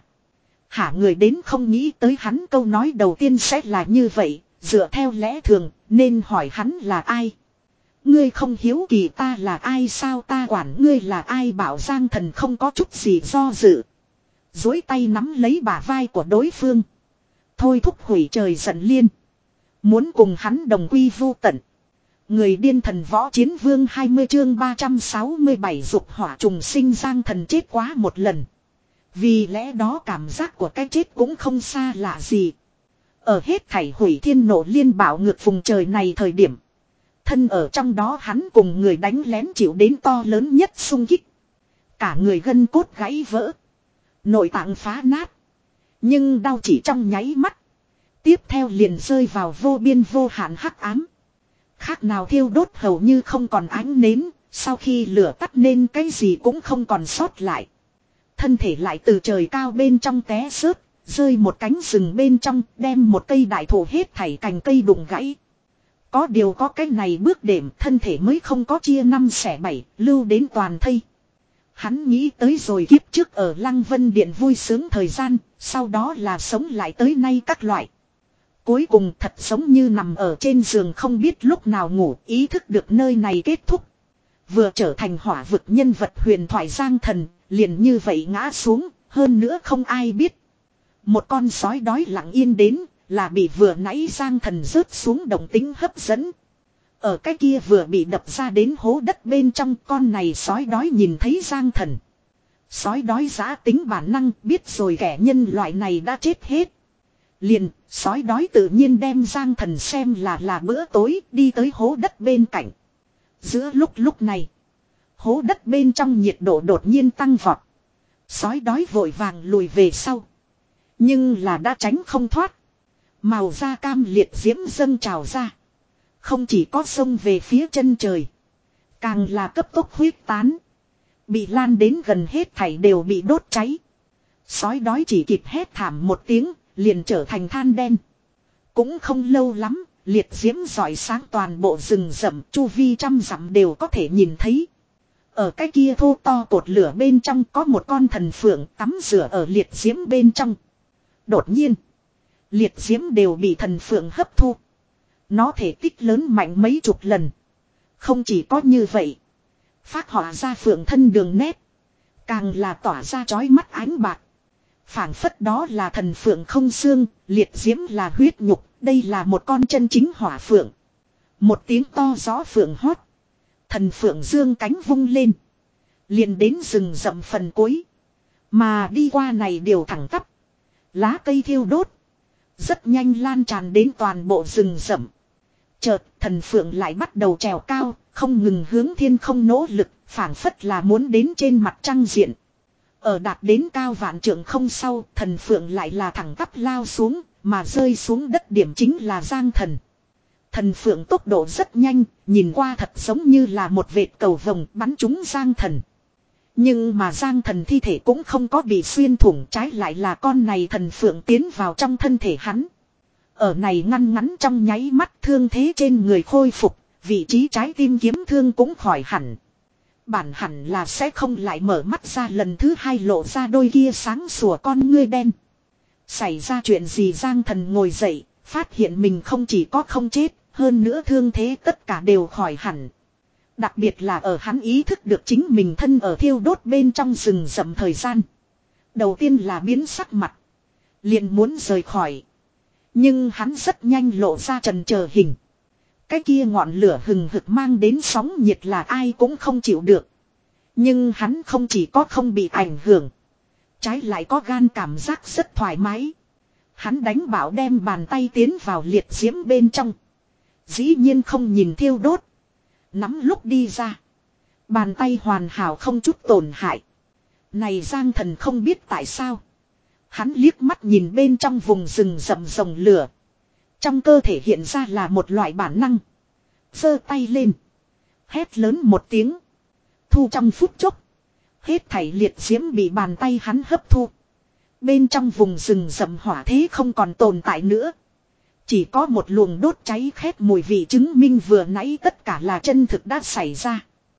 Hả người đến không nghĩ tới hắn câu nói đầu tiên sẽ là như vậy, dựa theo lẽ thường nên hỏi hắn là ai. Ngươi không hiếu kỳ ta là ai sao ta quản ngươi là ai bảo Giang Thần không có chút gì do dự. Dối tay nắm lấy bả vai của đối phương. Thôi thúc hủy trời giận liên. Muốn cùng hắn đồng quy vu tận. Người điên thần võ chiến vương hai mươi chương ba trăm sáu mươi bảy dục hỏa trùng sinh Giang Thần chết quá một lần. Vì lẽ đó cảm giác của cái chết cũng không xa lạ gì. Ở hết thảy hủy thiên nộ liên bảo ngược vùng trời này thời điểm. Thân ở trong đó hắn cùng người đánh lén chịu đến to lớn nhất xung kích. Cả người gân cốt gãy vỡ. Nội tạng phá nát. Nhưng đau chỉ trong nháy mắt. Tiếp theo liền rơi vào vô biên vô hạn hắc ám. Khác nào thiêu đốt hầu như không còn ánh nến. Sau khi lửa tắt nên cái gì cũng không còn sót lại. Thân thể lại từ trời cao bên trong té rớt. Rơi một cánh rừng bên trong đem một cây đại thụ hết thảy cành cây đụng gãy. Có điều có cái này bước đệm thân thể mới không có chia năm xẻ bảy lưu đến toàn thây. Hắn nghĩ tới rồi kiếp trước ở Lăng Vân Điện vui sướng thời gian, sau đó là sống lại tới nay các loại. Cuối cùng thật giống như nằm ở trên giường không biết lúc nào ngủ, ý thức được nơi này kết thúc. Vừa trở thành hỏa vực nhân vật huyền thoại Giang Thần, liền như vậy ngã xuống, hơn nữa không ai biết. Một con sói đói lặng yên đến, là bị vừa nãy Giang Thần rớt xuống động tính hấp dẫn. Ở cái kia vừa bị đập ra đến hố đất bên trong con này sói đói nhìn thấy Giang Thần. Sói đói giã tính bản năng biết rồi kẻ nhân loại này đã chết hết. Liền, sói đói tự nhiên đem Giang Thần xem là là bữa tối đi tới hố đất bên cạnh. Giữa lúc lúc này, hố đất bên trong nhiệt độ đột nhiên tăng vọt. Sói đói vội vàng lùi về sau. Nhưng là đã tránh không thoát. Màu da cam liệt diễm dâng trào ra. Không chỉ có sông về phía chân trời. Càng là cấp tốc huyết tán. Bị lan đến gần hết thảy đều bị đốt cháy. Sói đói chỉ kịp hét thảm một tiếng. Liền trở thành than đen. Cũng không lâu lắm. Liệt diễm rọi sáng toàn bộ rừng rậm. Chu vi trăm dặm đều có thể nhìn thấy. Ở cái kia thô to cột lửa bên trong có một con thần phượng tắm rửa ở liệt diễm bên trong. Đột nhiên. Liệt diễm đều bị thần phượng hấp thu. Nó thể tích lớn mạnh mấy chục lần. Không chỉ có như vậy. Phác họa ra phượng thân đường nét. càng là tỏa ra chói mắt ánh bạc. Phảng phất đó là thần phượng không xương, liệt diễm là huyết nhục, đây là một con chân chính hỏa phượng. Một tiếng to gió phượng hót. Thần phượng dương cánh vung lên. Liền đến rừng rậm phần cuối. Mà đi qua này đều thẳng tắp. Lá cây thiêu đốt. Rất nhanh lan tràn đến toàn bộ rừng rậm. Chợt thần phượng lại bắt đầu trèo cao, không ngừng hướng thiên không nỗ lực, phảng phất là muốn đến trên mặt trăng diện. Ở đạt đến cao vạn trượng không sau, thần phượng lại là thẳng tắp lao xuống, mà rơi xuống đất điểm chính là Giang Thần. Thần phượng tốc độ rất nhanh, nhìn qua thật giống như là một vệt cầu vồng bắn trúng Giang Thần. Nhưng mà Giang Thần thi thể cũng không có bị xuyên thủng, trái lại là con này thần phượng tiến vào trong thân thể hắn. Ở này ngăn ngắn trong nháy mắt, thương thế trên người khôi phục, vị trí trái tim kiếm thương cũng khỏi hẳn. Bản hẳn là sẽ không lại mở mắt ra lần thứ hai lộ ra đôi kia sáng sủa con ngươi đen. Xảy ra chuyện gì? Giang Thần ngồi dậy, phát hiện mình không chỉ có không chết, hơn nữa thương thế tất cả đều khỏi hẳn. Đặc biệt là ở hắn ý thức được chính mình thân ở thiêu đốt bên trong rừng rậm thời gian. Đầu tiên là biến sắc mặt. Liền muốn rời khỏi. Nhưng hắn rất nhanh lộ ra trần chờ hình. Cái kia ngọn lửa hừng hực mang đến sóng nhiệt là ai cũng không chịu được. Nhưng hắn không chỉ có không bị ảnh hưởng. Trái lại có gan cảm giác rất thoải mái. Hắn đánh bảo đem bàn tay tiến vào liệt diễm bên trong. Dĩ nhiên không nhìn thiêu đốt. Nắm lúc đi ra. Bàn tay hoàn hảo không chút tổn hại. Này Giang Thần không biết tại sao. Hắn liếc mắt nhìn bên trong vùng rừng rậm rồng lửa. Trong cơ thể hiện ra là một loại bản năng. Giơ tay lên. Hét lớn một tiếng. Thu trong phút chốc. Hết thảy liệt diễm bị bàn tay hắn hấp thu. Bên trong vùng rừng rậm hỏa thế không còn tồn tại nữa. Chỉ có một luồng đốt cháy khét mùi vị chứng minh vừa nãy tất cả là chân thực đã xảy ra.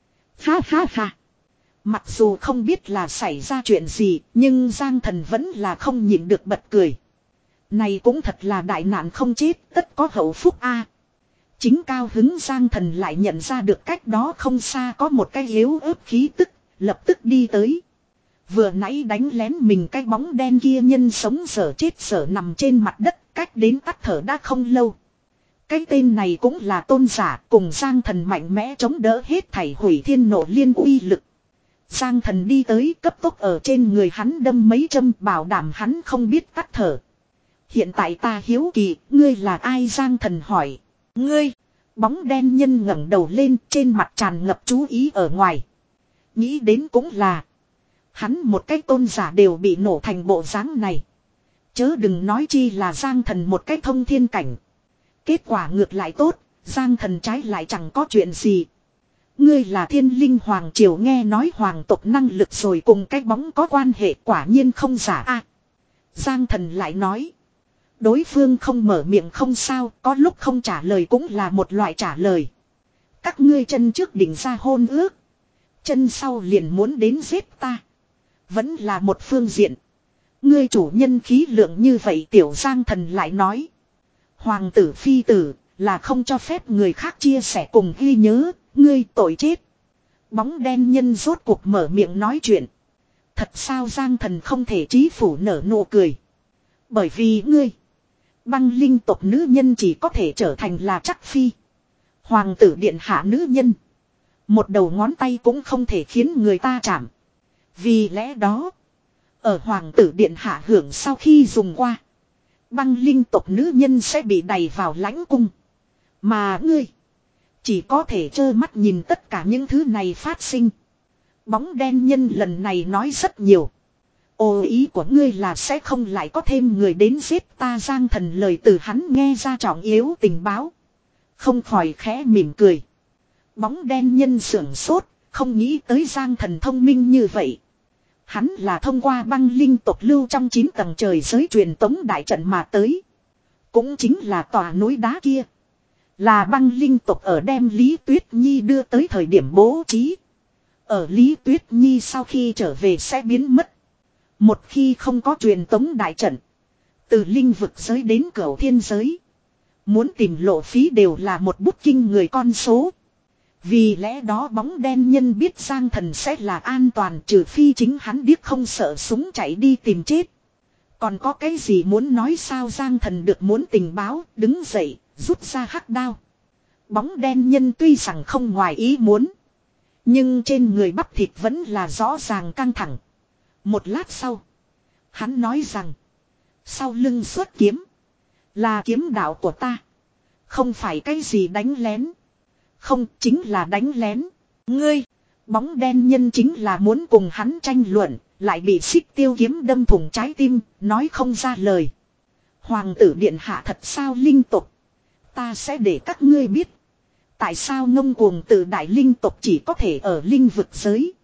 Ha ha ha. Mặc dù không biết là xảy ra chuyện gì, nhưng Giang Thần vẫn là không nhịn được bật cười. Này cũng thật là đại nạn không chết, tất có hậu phúc a. Chính cao hứng Giang Thần lại nhận ra được cách đó không xa có một cái yếu ớt khí tức, lập tức đi tới. Vừa nãy đánh lén mình cái bóng đen kia nhân sống sở chết sở nằm trên mặt đất, cách đến tắt thở đã không lâu. Cái tên này cũng là tôn giả, cùng Giang Thần mạnh mẽ chống đỡ hết thảy hủy thiên nộ liên uy lực. Giang Thần đi tới cấp tốc ở trên người hắn đâm mấy châm bảo đảm hắn không biết tắt thở. Hiện tại ta hiếu kỳ, ngươi là ai? Giang Thần hỏi. Ngươi, bóng đen nhân ngẩng đầu lên, trên mặt tràn ngập chú ý ở ngoài. Nghĩ đến cũng là, hắn một cái tôn giả đều bị nổ thành bộ dáng này. Chớ đừng nói chi là Giang Thần một cái thông thiên cảnh. Kết quả ngược lại tốt, Giang Thần trái lại chẳng có chuyện gì. Ngươi là Thiên Linh Hoàng Triều, nghe nói hoàng tộc năng lực rồi cùng cái bóng có quan hệ, quả nhiên không giả a. Giang Thần lại nói. Đối phương không mở miệng không sao, có lúc không trả lời cũng là một loại trả lời. Các ngươi chân trước định ra hôn ước. Chân sau liền muốn đến giết ta. Vẫn là một phương diện. Ngươi chủ nhân khí lượng như vậy, tiểu Giang Thần lại nói. Hoàng tử phi tử là không cho phép người khác chia sẻ cùng ghi nhớ, ngươi tội chết. Bóng đen nhân rốt cuộc mở miệng nói chuyện. Thật sao? Giang Thần không thể chí phủ nở nụ cười. Bởi vì ngươi, băng linh tộc nữ nhân chỉ có thể trở thành là chắc phi. Hoàng tử điện hạ nữ nhân, một đầu ngón tay cũng không thể khiến người ta chạm. Vì lẽ đó, ở hoàng tử điện hạ hưởng sau khi dùng qua, băng linh tộc nữ nhân sẽ bị đày vào lãnh cung. Mà ngươi, chỉ có thể trơ mắt nhìn tất cả những thứ này phát sinh. Bóng đen nhân lần này nói rất nhiều. Ô, ý của ngươi là sẽ không lại có thêm người đến giết ta? Giang Thần lời từ hắn nghe ra trọng yếu tình báo. Không khỏi khẽ mỉm cười. Bóng đen nhân sưởng sốt, không nghĩ tới Giang Thần thông minh như vậy. Hắn là thông qua băng linh tộc lưu trong chín tầng trời giới truyền tống đại trận mà tới. Cũng chính là tòa núi đá kia. Là băng linh tộc ở đem Lý Tuyết Nhi đưa tới thời điểm bố trí. Ở Lý Tuyết Nhi sau khi trở về sẽ biến mất. Một khi không có truyền tống đại trận, từ linh vực giới đến cửu thiên giới, muốn tìm lộ phí đều là một bút kinh người con số. Vì lẽ đó bóng đen nhân biết Giang Thần sẽ là an toàn, trừ phi chính hắn điếc không sợ súng chạy đi tìm chết. Còn có cái gì muốn nói sao? Giang Thần được muốn tình báo, đứng dậy, rút ra hắc đao. Bóng đen nhân tuy rằng không ngoài ý muốn, nhưng trên người bắp thịt vẫn là rõ ràng căng thẳng. Một lát sau, hắn nói rằng, sau lưng xuất kiếm, là kiếm đạo của ta, không phải cái gì đánh lén. Không, chính là đánh lén. Ngươi, bóng đen nhân chính là muốn cùng hắn tranh luận, lại bị xích tiêu kiếm đâm thủng trái tim, nói không ra lời. Hoàng tử điện hạ thật sao linh tục? Ta sẽ để các ngươi biết. Tại sao ngông cuồng tự đại linh tục chỉ có thể ở linh vực giới,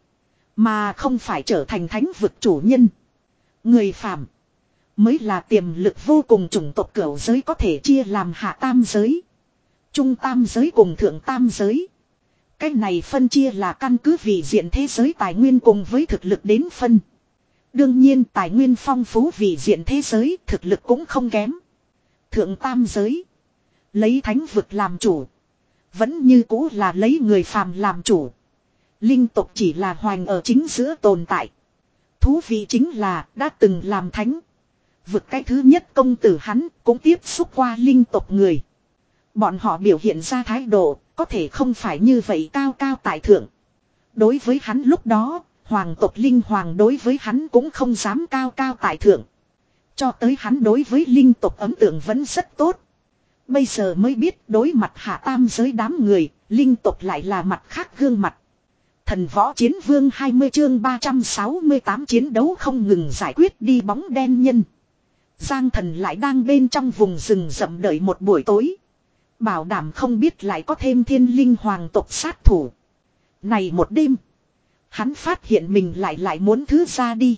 mà không phải trở thành thánh vực chủ nhân. Người phàm mới là tiềm lực vô cùng chủng tộc, cửu giới có thể chia làm hạ tam giới, trung tam giới cùng thượng tam giới. Cái này phân chia là căn cứ vị diện thế giới tài nguyên cùng với thực lực đến phân. Đương nhiên tài nguyên phong phú vị diện thế giới thực lực cũng không kém. Thượng tam giới lấy thánh vực làm chủ, vẫn như cũ là lấy người phàm làm chủ. Linh tộc chỉ là hoành ở chính giữa tồn tại. Thú vị chính là đã từng làm thánh vực cái thứ nhất công tử hắn cũng tiếp xúc qua linh tộc người. Bọn họ biểu hiện ra thái độ có thể không phải như vậy cao cao tại thượng. Đối với hắn lúc đó, hoàng tộc linh hoàng đối với hắn cũng không dám cao cao tại thượng. Cho tới hắn đối với linh tộc ấn tượng vẫn rất tốt. Bây giờ mới biết đối mặt hạ tam giới đám người, linh tộc lại là mặt khác gương mặt. Thần võ chiến vương hai mươi chương ba trăm sáu mươi tám chiến đấu không ngừng giải quyết đi bóng đen nhân. Giang Thần lại đang bên trong vùng rừng rậm đợi một buổi tối. Bảo đảm không biết lại có thêm thiên linh hoàng tộc sát thủ. Này một đêm, hắn phát hiện mình lại lại muốn thứ ra đi.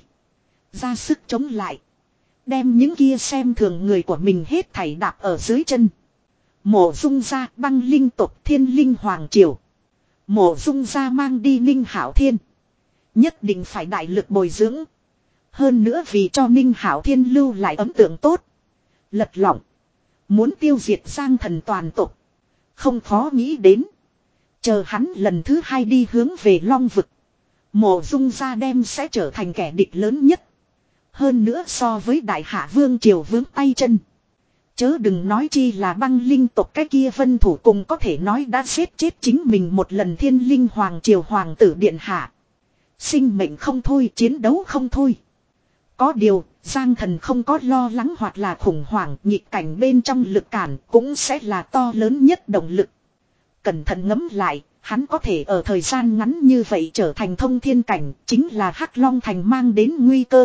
Ra sức chống lại. Đem những kia xem thường người của mình hết thảy đạp ở dưới chân. Mộ Dung gia băng linh tộc thiên linh hoàng triều. Mộ Dung gia mang đi Ninh Hạo Thiên. Nhất định phải đại lực bồi dưỡng. Hơn nữa vì cho Ninh Hạo Thiên lưu lại ấn tượng tốt. Lật lọng. Muốn tiêu diệt Giang Thần toàn tộc. Không khó nghĩ đến. Chờ hắn lần thứ hai đi hướng về Long vực. Mộ Dung gia đem sẽ trở thành kẻ địch lớn nhất. Hơn nữa so với Đại Hạ Vương triều vướng tay chân. Chớ đừng nói chi là băng linh tộc cái kia vân thủ cùng có thể nói đã giết chết chính mình một lần thiên linh hoàng triều hoàng tử điện hạ. Sinh mệnh không thôi, chiến đấu không thôi. Có điều, Giang Thần không có lo lắng hoặc là khủng hoảng, nghịch cảnh bên trong lực cản cũng sẽ là to lớn nhất động lực. Cẩn thận ngẫm lại, hắn có thể ở thời gian ngắn như vậy trở thành thông thiên cảnh, chính là Hắc Long Thành mang đến nguy cơ.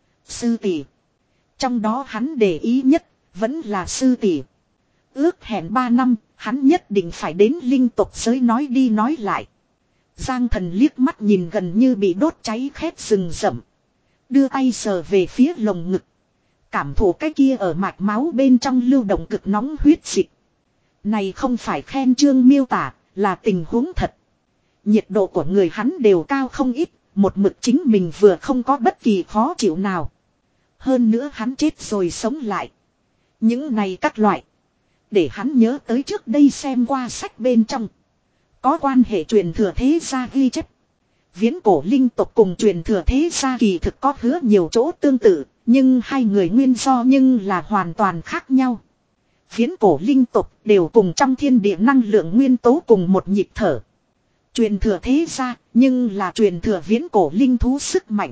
Sư tỷ. Trong đó hắn để ý nhất, vẫn là sư tỷ. Ước hẹn ba năm, hắn nhất định phải đến linh tộc giới nói đi nói lại. Giang Thần liếc mắt nhìn gần như bị đốt cháy khét rừng rậm. Đưa tay sờ về phía lồng ngực. Cảm thụ cái kia ở mạch máu bên trong lưu động cực nóng huyết dịch. Này không phải khen chương miêu tả, là tình huống thật. Nhiệt độ của người hắn đều cao không ít, một mực chính mình vừa không có bất kỳ khó chịu nào. Hơn nữa hắn chết rồi sống lại. Những này các loại. Để hắn nhớ tới trước đây xem qua sách bên trong. Có quan hệ truyền thừa thế gia ghi chép. Viễn cổ linh tộc cùng truyền thừa thế gia kỳ thực có hứa nhiều chỗ tương tự. Nhưng hai người nguyên do nhưng là hoàn toàn khác nhau. Viễn cổ linh tộc đều cùng trong thiên địa năng lượng nguyên tố cùng một nhịp thở. Truyền thừa thế gia nhưng là truyền thừa viễn cổ linh thú sức mạnh.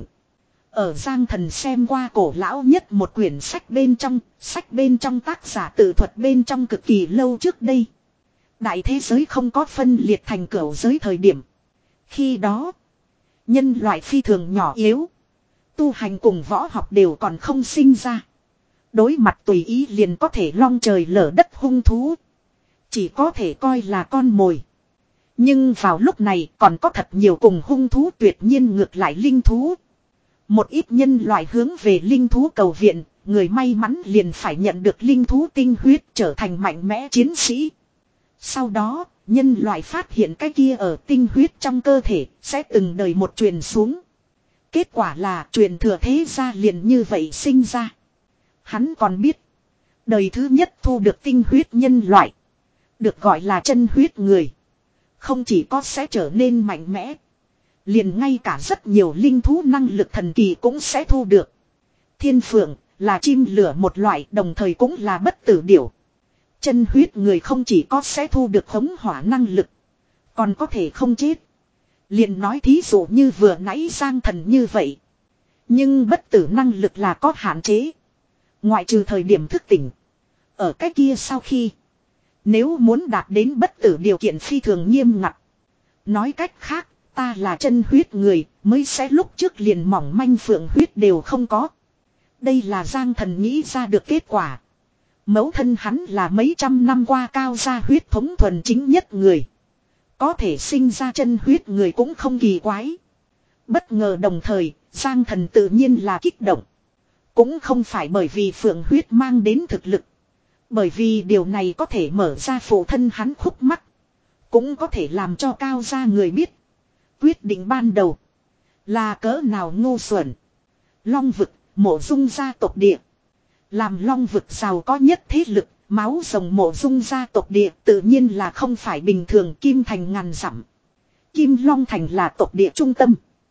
Ở Giang Thần xem qua cổ lão nhất một quyển sách bên trong, sách bên trong tác giả tự thuật bên trong cực kỳ lâu trước đây. Đại thế giới không có phân liệt thành cửu giới thời điểm. Khi đó, nhân loại phi thường nhỏ yếu. Tu hành cùng võ học đều còn không sinh ra. Đối mặt tùy ý liền có thể long trời lở đất hung thú. Chỉ có thể coi là con mồi. Nhưng vào lúc này còn có thật nhiều cùng hung thú tuyệt nhiên ngược lại linh thú. Một ít nhân loại hướng về linh thú cầu viện, người may mắn liền phải nhận được linh thú tinh huyết trở thành mạnh mẽ chiến sĩ. Sau đó, nhân loại phát hiện cái kia ở tinh huyết trong cơ thể sẽ từng đời một truyền xuống. Kết quả là truyền thừa thế gia liền như vậy sinh ra. Hắn còn biết, đời thứ nhất thu được tinh huyết nhân loại, được gọi là chân huyết người. Không chỉ có sẽ trở nên mạnh mẽ. Liền ngay cả rất nhiều linh thú năng lực thần kỳ cũng sẽ thu được. Thiên phượng là chim lửa một loại, đồng thời cũng là bất tử điểu. Chân huyết người không chỉ có sẽ thu được khống hỏa năng lực, còn có thể không chết. Liền nói thí dụ như vừa nãy Giang Thần như vậy. Nhưng bất tử năng lực là có hạn chế. Ngoại trừ thời điểm thức tỉnh. Ở cái kia sau khi, nếu muốn đạt đến bất tử điều kiện phi thường nghiêm ngặt. Nói cách khác, ta là chân huyết người, mới sẽ lúc trước liền mỏng manh phượng huyết đều không có. Đây là Giang Thần nghĩ ra được kết quả. Mẫu thân hắn là mấy trăm năm qua cao gia huyết thống thuần chính nhất người. Có thể sinh ra chân huyết người cũng không kỳ quái. Bất ngờ đồng thời, Giang Thần tự nhiên là kích động. Cũng không phải bởi vì phượng huyết mang đến thực lực. Bởi vì điều này có thể mở ra phụ thân hắn khúc mắc. Cũng có thể làm cho cao gia người biết. Quyết định ban đầu là cỡ nào ngu xuẩn. Long vực, Mộ Dung gia tộc địa. Làm Long vực giàu có nhất thế lực, máu rồng Mộ Dung gia tộc địa tự nhiên là không phải bình thường. Kim thành ngàn dặm. Kim Long thành là tộc địa trung tâm.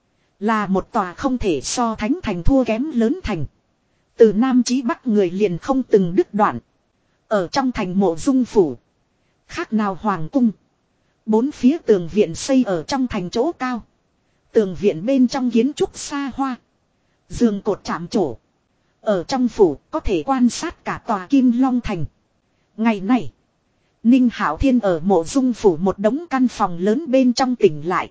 Là một tòa không thể so thánh thành thua kém lớn thành. Từ Nam chí Bắc người liền không từng đứt đoạn. Ở trong thành Mộ Dung phủ, khác nào hoàng cung. Bốn phía tường viện xây ở trong thành chỗ cao. Tường viện bên trong kiến trúc xa hoa. Giường cột chạm trổ. Ở trong phủ có thể quan sát cả tòa Kim Long thành. Ngày này, Ninh Hạo Thiên ở Mộ Dung phủ một đống căn phòng lớn bên trong tỉnh lại.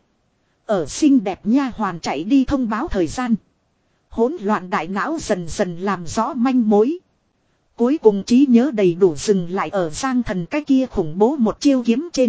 Ở xinh đẹp nha hoàn chạy đi thông báo thời gian. Hỗn loạn đại não dần dần làm rõ manh mối. Cuối cùng trí nhớ đầy đủ dừng lại ở Giang Thần cái kia khủng bố một chiêu kiếm trên.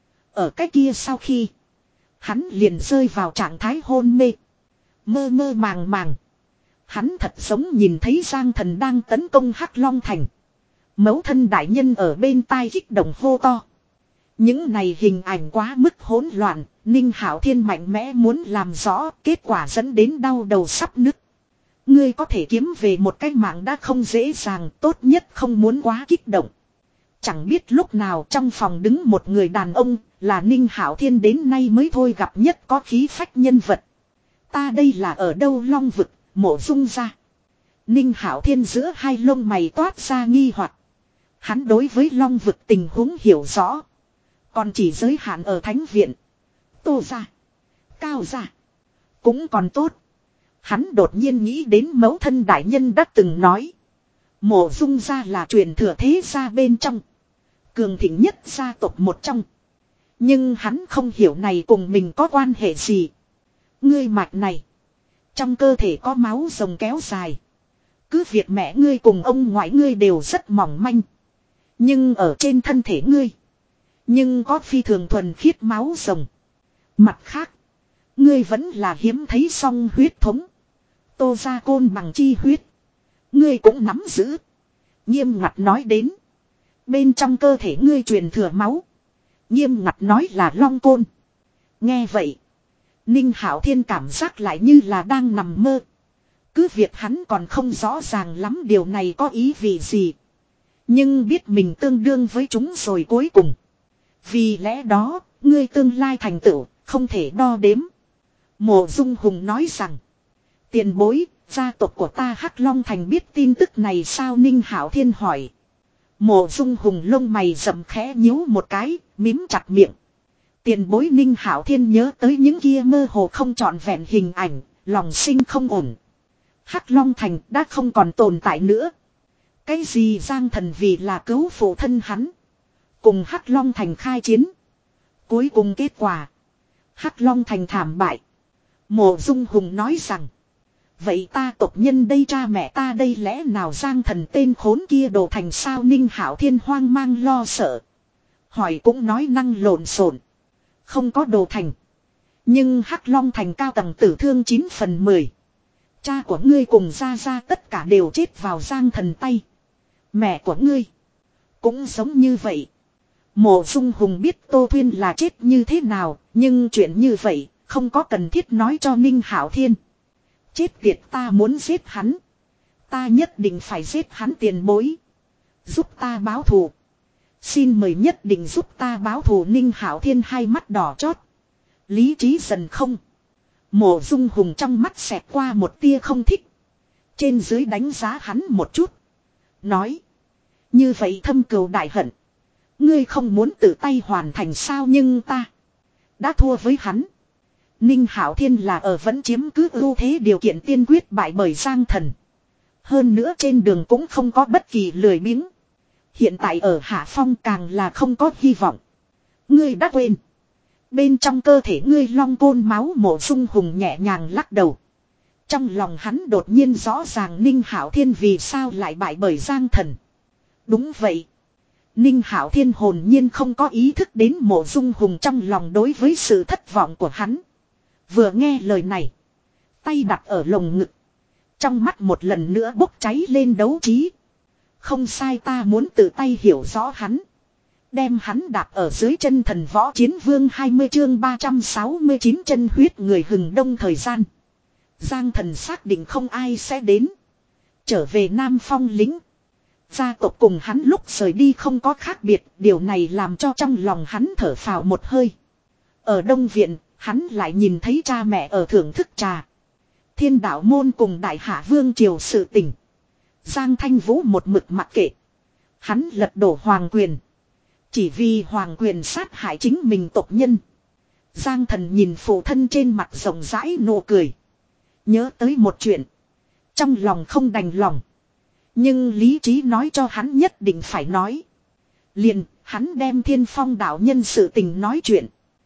Ở cái kia sau khi, hắn liền rơi vào trạng thái hôn mê. Mơ mơ màng màng. Hắn thật giống nhìn thấy Giang Thần đang tấn công Hắc Long thành. Mẫu thân đại nhân ở bên tai kích động hô to. Những này hình ảnh quá mức hỗn loạn. Ninh Hạo Thiên mạnh mẽ muốn làm rõ, kết quả dẫn đến đau đầu sắp nứt. Ngươi có thể kiếm về một cái mạng đã không dễ dàng, tốt nhất không muốn quá kích động. Chẳng biết lúc nào trong phòng đứng một người đàn ông, là Ninh Hạo Thiên đến nay mới thôi gặp nhất có khí phách nhân vật. Ta đây là ở đâu Long vực, Mộ Dung gia. Ninh Hạo Thiên giữa hai lông mày toát ra nghi hoặc. Hắn đối với Long vực tình huống hiểu rõ. Còn chỉ giới hạn ở Thánh viện. Tô gia, Cao gia cũng còn tốt. Hắn đột nhiên nghĩ đến mẫu thân đại nhân đã từng nói. Mộ Dung gia là truyền thừa thế gia bên trong. Cường thịnh nhất gia tộc một trong. Nhưng hắn không hiểu này cùng mình có quan hệ gì. Ngươi mạch này. Trong cơ thể có máu rồng kéo dài. Cứ việc mẹ ngươi cùng ông ngoại ngươi đều rất mỏng manh. Nhưng ở trên thân thể ngươi. Nhưng có phi thường thuần khiết máu rồng. Mặt khác. Ngươi vẫn là hiếm thấy song huyết thống. Tô gia côn bằng chi huyết. Ngươi cũng nắm giữ. Nghiêm ngặt nói đến. Bên trong cơ thể ngươi truyền thừa máu. Nghiêm ngặt nói là long côn. Nghe vậy. Ninh Hạo Thiên cảm giác lại như là đang nằm mơ. Cứ việc hắn còn không rõ ràng lắm điều này có ý vị gì. Nhưng biết mình tương đương với chúng rồi cuối cùng. Vì lẽ đó, ngươi tương lai thành tựu, không thể đo đếm. Mộ Dung Hùng nói rằng. Tiền bối, gia tộc của ta Hắc Long Thành biết tin tức này sao Ninh Hạo Thiên hỏi. Mộ Dung Hùng lông mày rậm khẽ nhíu một cái, mím chặt miệng. Tiền bối Ninh Hạo Thiên nhớ tới những kia mơ hồ không trọn vẹn hình ảnh, lòng sinh không ổn. Hắc Long Thành đã không còn tồn tại nữa. Cái gì Giang Thần vì là cứu phụ thân hắn. Cùng Hắc Long Thành khai chiến. Cuối cùng kết quả. Hắc Long Thành thảm bại. Mộ Dung Hùng nói rằng. Vậy ta tộc nhân đây cha mẹ ta đây lẽ nào Giang Thần tên khốn kia đồ thành sao Ninh Hạo Thiên hoang mang lo sợ. Hỏi cũng nói năng lộn xộn. Không có đồ thành. Nhưng Hắc Long Thành cao tầng tử thương chín phần mười. Cha của ngươi cùng gia gia tất cả đều chết vào Giang Thần tay. Mẹ của ngươi cũng giống như vậy. Mộ Dung Hùng biết Tô Thuyên là chết như thế nào, nhưng chuyện như vậy không có cần thiết nói cho Ninh Hạo Thiên. Chết tiệt ta muốn giết hắn. Ta nhất định phải giết hắn tiền bối. Giúp ta báo thù. Xin mời nhất định giúp ta báo thù. Ninh Hạo Thiên hai mắt đỏ chót. Lý trí dần không. Mộ Dung Hùng trong mắt xẹt qua một tia không thích. Trên dưới đánh giá hắn một chút. Nói. Như vậy thâm cừu đại hận. Ngươi không muốn tự tay hoàn thành sao, nhưng ta đã thua với hắn. Ninh Hạo Thiên là ở vẫn chiếm cứ ưu thế điều kiện tiên quyết bại bởi Giang Thần. Hơn nữa trên đường cũng không có bất kỳ lười biếng. Hiện tại ở hạ phong càng là không có hy vọng. Ngươi đã quên. Bên trong cơ thể ngươi long côn máu. Mộ Dung Hùng nhẹ nhàng lắc đầu. Trong lòng hắn đột nhiên rõ ràng Ninh Hạo Thiên vì sao lại bại bởi Giang Thần. Đúng vậy. Ninh Hạo Thiên hồn nhiên không có ý thức đến Mộ Dung Hùng trong lòng đối với sự thất vọng của hắn. Vừa nghe lời này. Tay đặt ở lồng ngực. Trong mắt một lần nữa bốc cháy lên đấu trí. Không sai, ta muốn tự tay hiểu rõ hắn. Đem hắn đạp ở dưới chân. Thần Võ Chiến Vương hai mươi chương ba trăm sáu mươi chín chân huyết người hừng đông thời gian. Giang Thần xác định không ai sẽ đến. Trở về Nam Phong lĩnh. Gia tộc cùng hắn lúc rời đi không có khác biệt. Điều này làm cho trong lòng hắn thở phào một hơi. Ở Đông Viện, hắn lại nhìn thấy cha mẹ ở thưởng thức trà. Thiên đạo môn cùng đại hạ vương triều sự tình. Giang Thanh Vũ một mực mặc kệ. Hắn lật đổ hoàng quyền. Chỉ vì hoàng quyền sát hại chính mình tộc nhân. Giang Thần nhìn phụ thân trên mặt rộng rãi nụ cười. Nhớ tới một chuyện. Trong lòng không đành lòng. Nhưng lý trí nói cho hắn nhất định phải nói. Liền, hắn đem Thiên Phong đạo nhân sự tình nói chuyện.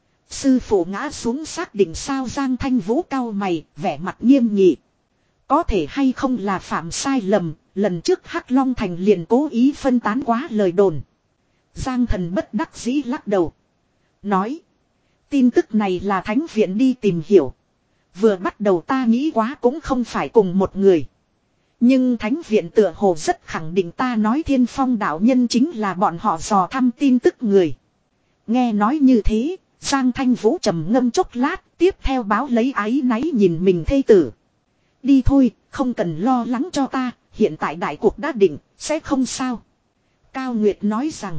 Sư phụ ngã xuống xác định sao? Giang Thanh Vũ cau mày, vẻ mặt nghiêm nghị. Có thể hay không là phạm sai lầm, lần trước Hắc Long Thành liền cố ý phân tán quá lời đồn. Giang Thần bất đắc dĩ lắc đầu. Nói. Tin tức này là Thánh Viện đi tìm hiểu. Vừa bắt đầu ta nghĩ quá cũng không phải cùng một người. Nhưng Thánh Viện tựa hồ rất khẳng định ta nói Thiên Phong đạo nhân chính là bọn họ dò thăm tin tức người. Nghe nói như thế, Giang Thanh Vũ trầm ngâm chốc lát, tiếp theo báo lấy áy náy nhìn mình thê tử. Đi thôi, không cần lo lắng cho ta, hiện tại đại cuộc đã định, sẽ không sao. Cao Nguyệt nói rằng,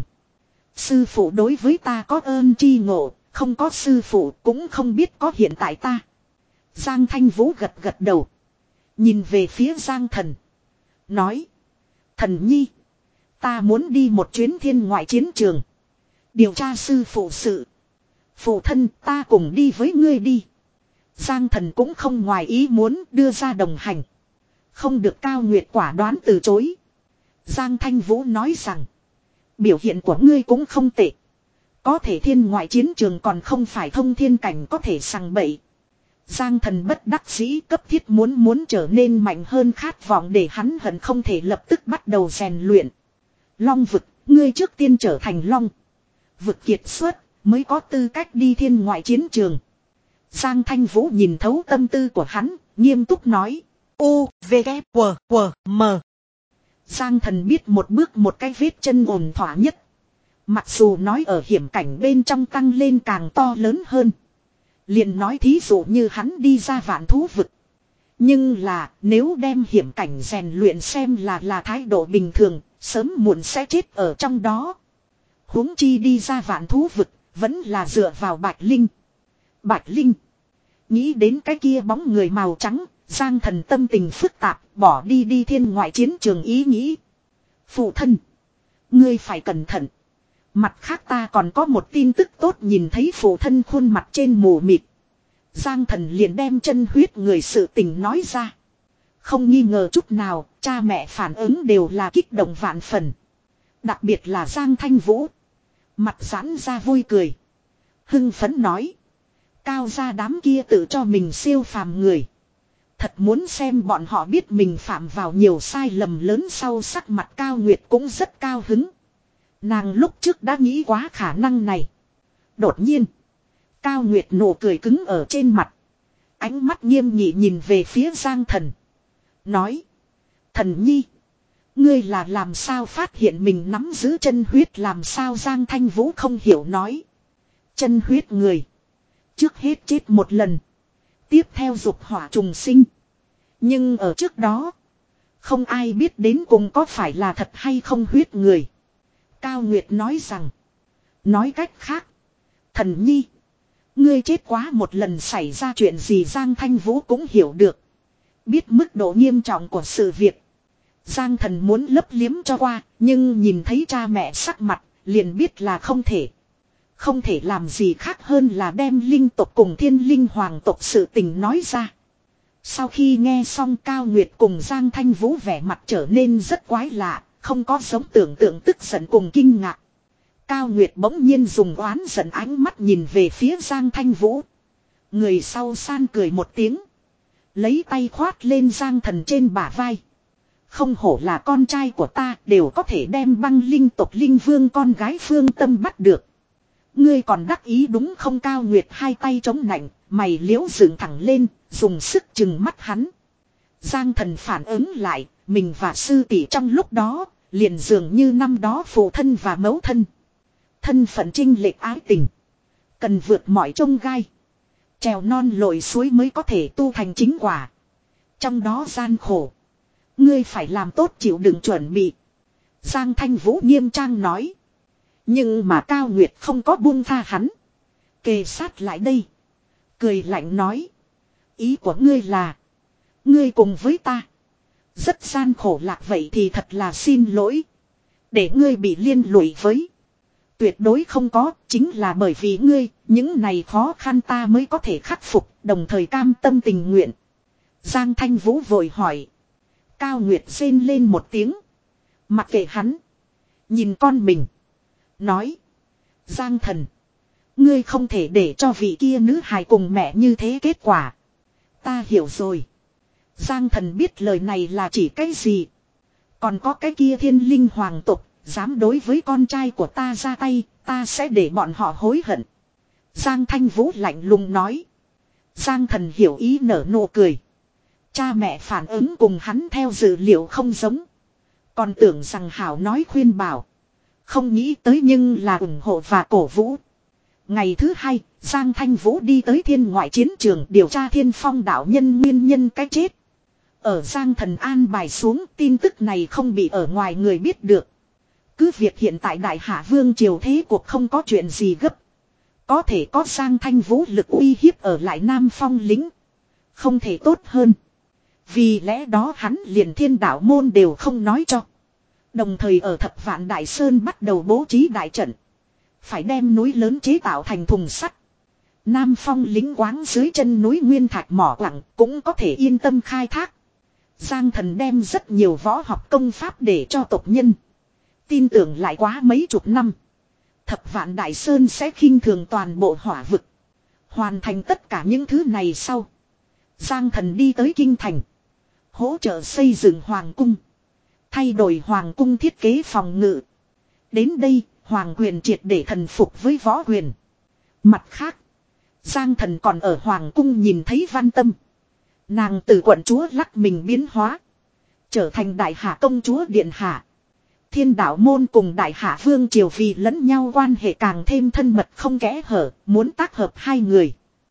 sư phụ đối với ta có ơn tri ngộ, không có sư phụ cũng không biết có hiện tại ta. Giang Thanh Vũ gật gật đầu. Nhìn về phía Giang Thần. Nói. Thần nhi. Ta muốn đi một chuyến thiên ngoại chiến trường. Điều tra sư phụ sự. Phụ thân ta cùng đi với ngươi đi. Giang Thần cũng không ngoài ý muốn đưa ra đồng hành. Không được. Cao Nguyệt quả đoán từ chối. Giang Thanh Vũ nói rằng. Biểu hiện của ngươi cũng không tệ. Có thể thiên ngoại chiến trường còn không phải thông thiên cảnh có thể sằng bậy. Giang Thần bất đắc dĩ cấp thiết muốn muốn trở nên mạnh hơn, khát vọng để hắn hận không thể lập tức bắt đầu rèn luyện. Long vực, ngươi trước tiên trở thành long vực kiệt xuất mới có tư cách đi thiên ngoại chiến trường. Giang Thanh Vũ nhìn thấu tâm tư của hắn, nghiêm túc nói. U, V, K, W, W, M. Giang Thần biết một bước một cái vết chân ổn thỏa nhất. Mặc dù nói ở hiểm cảnh bên trong tăng lên càng to lớn hơn. Liền nói thí dụ như hắn đi ra vạn thú vực. Nhưng là nếu đem hiểm cảnh rèn luyện xem là là thái độ bình thường, sớm muộn sẽ chết ở trong đó. Huống chi đi ra vạn thú vực, vẫn là dựa vào Bạch Linh. Bạch Linh. Nghĩ đến cái kia bóng người màu trắng, Giang Thần tâm tình phức tạp, bỏ đi đi thiên ngoại chiến trường ý nghĩ. Phụ thân. Ngươi phải cẩn thận. Mặt khác ta còn có một tin tức tốt. Nhìn thấy phụ thân khuôn mặt trên mù mịt. Giang Thần liền đem chân huyết người sự tình nói ra. Không nghi ngờ chút nào, cha mẹ phản ứng đều là kích động vạn phần. Đặc biệt là Giang Thanh Vũ. Mặt giãn ra vui cười. Hưng phấn nói. Cao gia đám kia tự cho mình siêu phàm người. Thật muốn xem bọn họ biết mình phạm vào nhiều sai lầm lớn sau. Sắc mặt Cao Nguyệt cũng rất cao hứng. Nàng lúc trước đã nghĩ quá khả năng này. Đột nhiên. Cao Nguyệt nụ cười cứng ở trên mặt. Ánh mắt nghiêm nghị nhìn về phía Giang Thần. Nói. Thần nhi. Ngươi là làm sao phát hiện mình nắm giữ chân huyết làm sao? Giang Thanh Vũ không hiểu nói. Chân huyết người. Trước hết chết một lần. Tiếp theo dục hỏa trùng sinh. Nhưng ở trước đó. Không ai biết đến cùng có phải là thật hay không huyết người. Cao Nguyệt nói rằng. Nói cách khác. Thần nhi. Ngươi chết quá một lần xảy ra chuyện gì Giang Thanh Vũ cũng hiểu được. Biết mức độ nghiêm trọng của sự việc. Giang Thần muốn lấp liếm cho qua. Nhưng nhìn thấy cha mẹ sắc mặt. Liền biết là không thể. Không thể làm gì khác hơn là đem linh tộc cùng thiên linh hoàng tộc sự tình nói ra. Sau khi nghe xong Cao Nguyệt cùng Giang Thanh Vũ vẻ mặt trở nên rất quái lạ. Không có giống tưởng tượng tức giận cùng kinh ngạc. Cao Nguyệt bỗng nhiên dùng oán giận ánh mắt nhìn về phía Giang Thanh Vũ. Người sau san cười một tiếng. Lấy tay khoát lên Giang Thần trên bả vai. Không hổ là con trai của ta đều có thể đem băng linh tộc linh vương con gái Phương Tâm bắt được. Ngươi còn đắc ý đúng không Cao Nguyệt hai tay chống nạnh, mày liễu dựng thẳng lên, dùng sức chừng mắt hắn. Giang Thần phản ứng lại, mình và sư tỷ trong lúc đó, liền dường như năm đó phụ thân và mẫu thân. Thân phận trinh lệch ái tình. Cần vượt mọi chông gai. Trèo non lội suối mới có thể tu thành chính quả. Trong đó gian khổ. Ngươi phải làm tốt chịu đựng chuẩn bị. Giang Thanh Vũ nghiêm trang nói. Nhưng mà Cao Nguyệt không có buông tha hắn. Kề sát lại đây. Cười lạnh nói. Ý của ngươi là. Ngươi cùng với ta. Rất gian khổ lạc vậy thì thật là xin lỗi. Để ngươi bị liên lụy với. Tuyệt đối không có. Chính là bởi vì ngươi. Những này khó khăn ta mới có thể khắc phục. Đồng thời cam tâm tình nguyện. Giang Thanh Vũ vội hỏi. Cao Nguyệt rên lên một tiếng. Mặc kệ hắn. Nhìn con mình. Nói. Giang Thần. Ngươi không thể để cho vị kia nữ hài cùng mẹ như thế kết quả. Ta hiểu rồi. Giang Thần biết lời này là chỉ cái gì. Còn có cái kia thiên linh hoàng tộc. Dám đối với con trai của ta ra tay. Ta sẽ để bọn họ hối hận. Giang Thanh Vũ lạnh lùng nói. Giang Thần hiểu ý nở nụ cười. Cha mẹ phản ứng cùng hắn theo dữ liệu không giống. Còn tưởng rằng Hảo nói khuyên bảo. Không nghĩ tới nhưng là ủng hộ và cổ vũ. Ngày thứ hai, Giang Thanh Vũ đi tới thiên ngoại chiến trường điều tra Thiên Phong đạo nhân nguyên nhân cái chết. Ở Giang Thần an bài xuống tin tức này không bị ở ngoài người biết được. Cứ việc hiện tại Đại Hạ Vương triều thế cuộc không có chuyện gì gấp. Có thể có Giang Thanh Vũ lực uy hiếp ở lại Nam Phong lính. Không thể tốt hơn. Vì lẽ đó hắn liền thiên đạo môn đều không nói cho. Đồng thời ở Thập Vạn Đại Sơn bắt đầu bố trí đại trận. Phải đem núi lớn chế tạo thành thùng sắt. Nam Phong lính quáng dưới chân núi Nguyên Thạch mỏ quặng cũng có thể yên tâm khai thác. Giang Thần đem rất nhiều võ học công pháp để cho tộc nhân. Tin tưởng lại quá mấy chục năm. Thập Vạn Đại Sơn sẽ khinh thường toàn bộ hỏa vực. Hoàn thành tất cả những thứ này sau. Giang Thần đi tới Kinh Thành. Hỗ trợ xây dựng Hoàng Cung. Thay đổi Hoàng Cung thiết kế phòng ngự. Đến đây, Hoàng quyền triệt để thần phục với võ quyền. Mặt khác, Giang Thần còn ở Hoàng Cung nhìn thấy Văn Tâm. Nàng từ quận chúa lắc mình biến hóa. Trở thành Đại Hạ công chúa Điện Hạ. Thiên đạo môn cùng Đại Hạ Vương triều vì lẫn nhau quan hệ càng thêm thân mật không kẽ hở, muốn tác hợp hai người.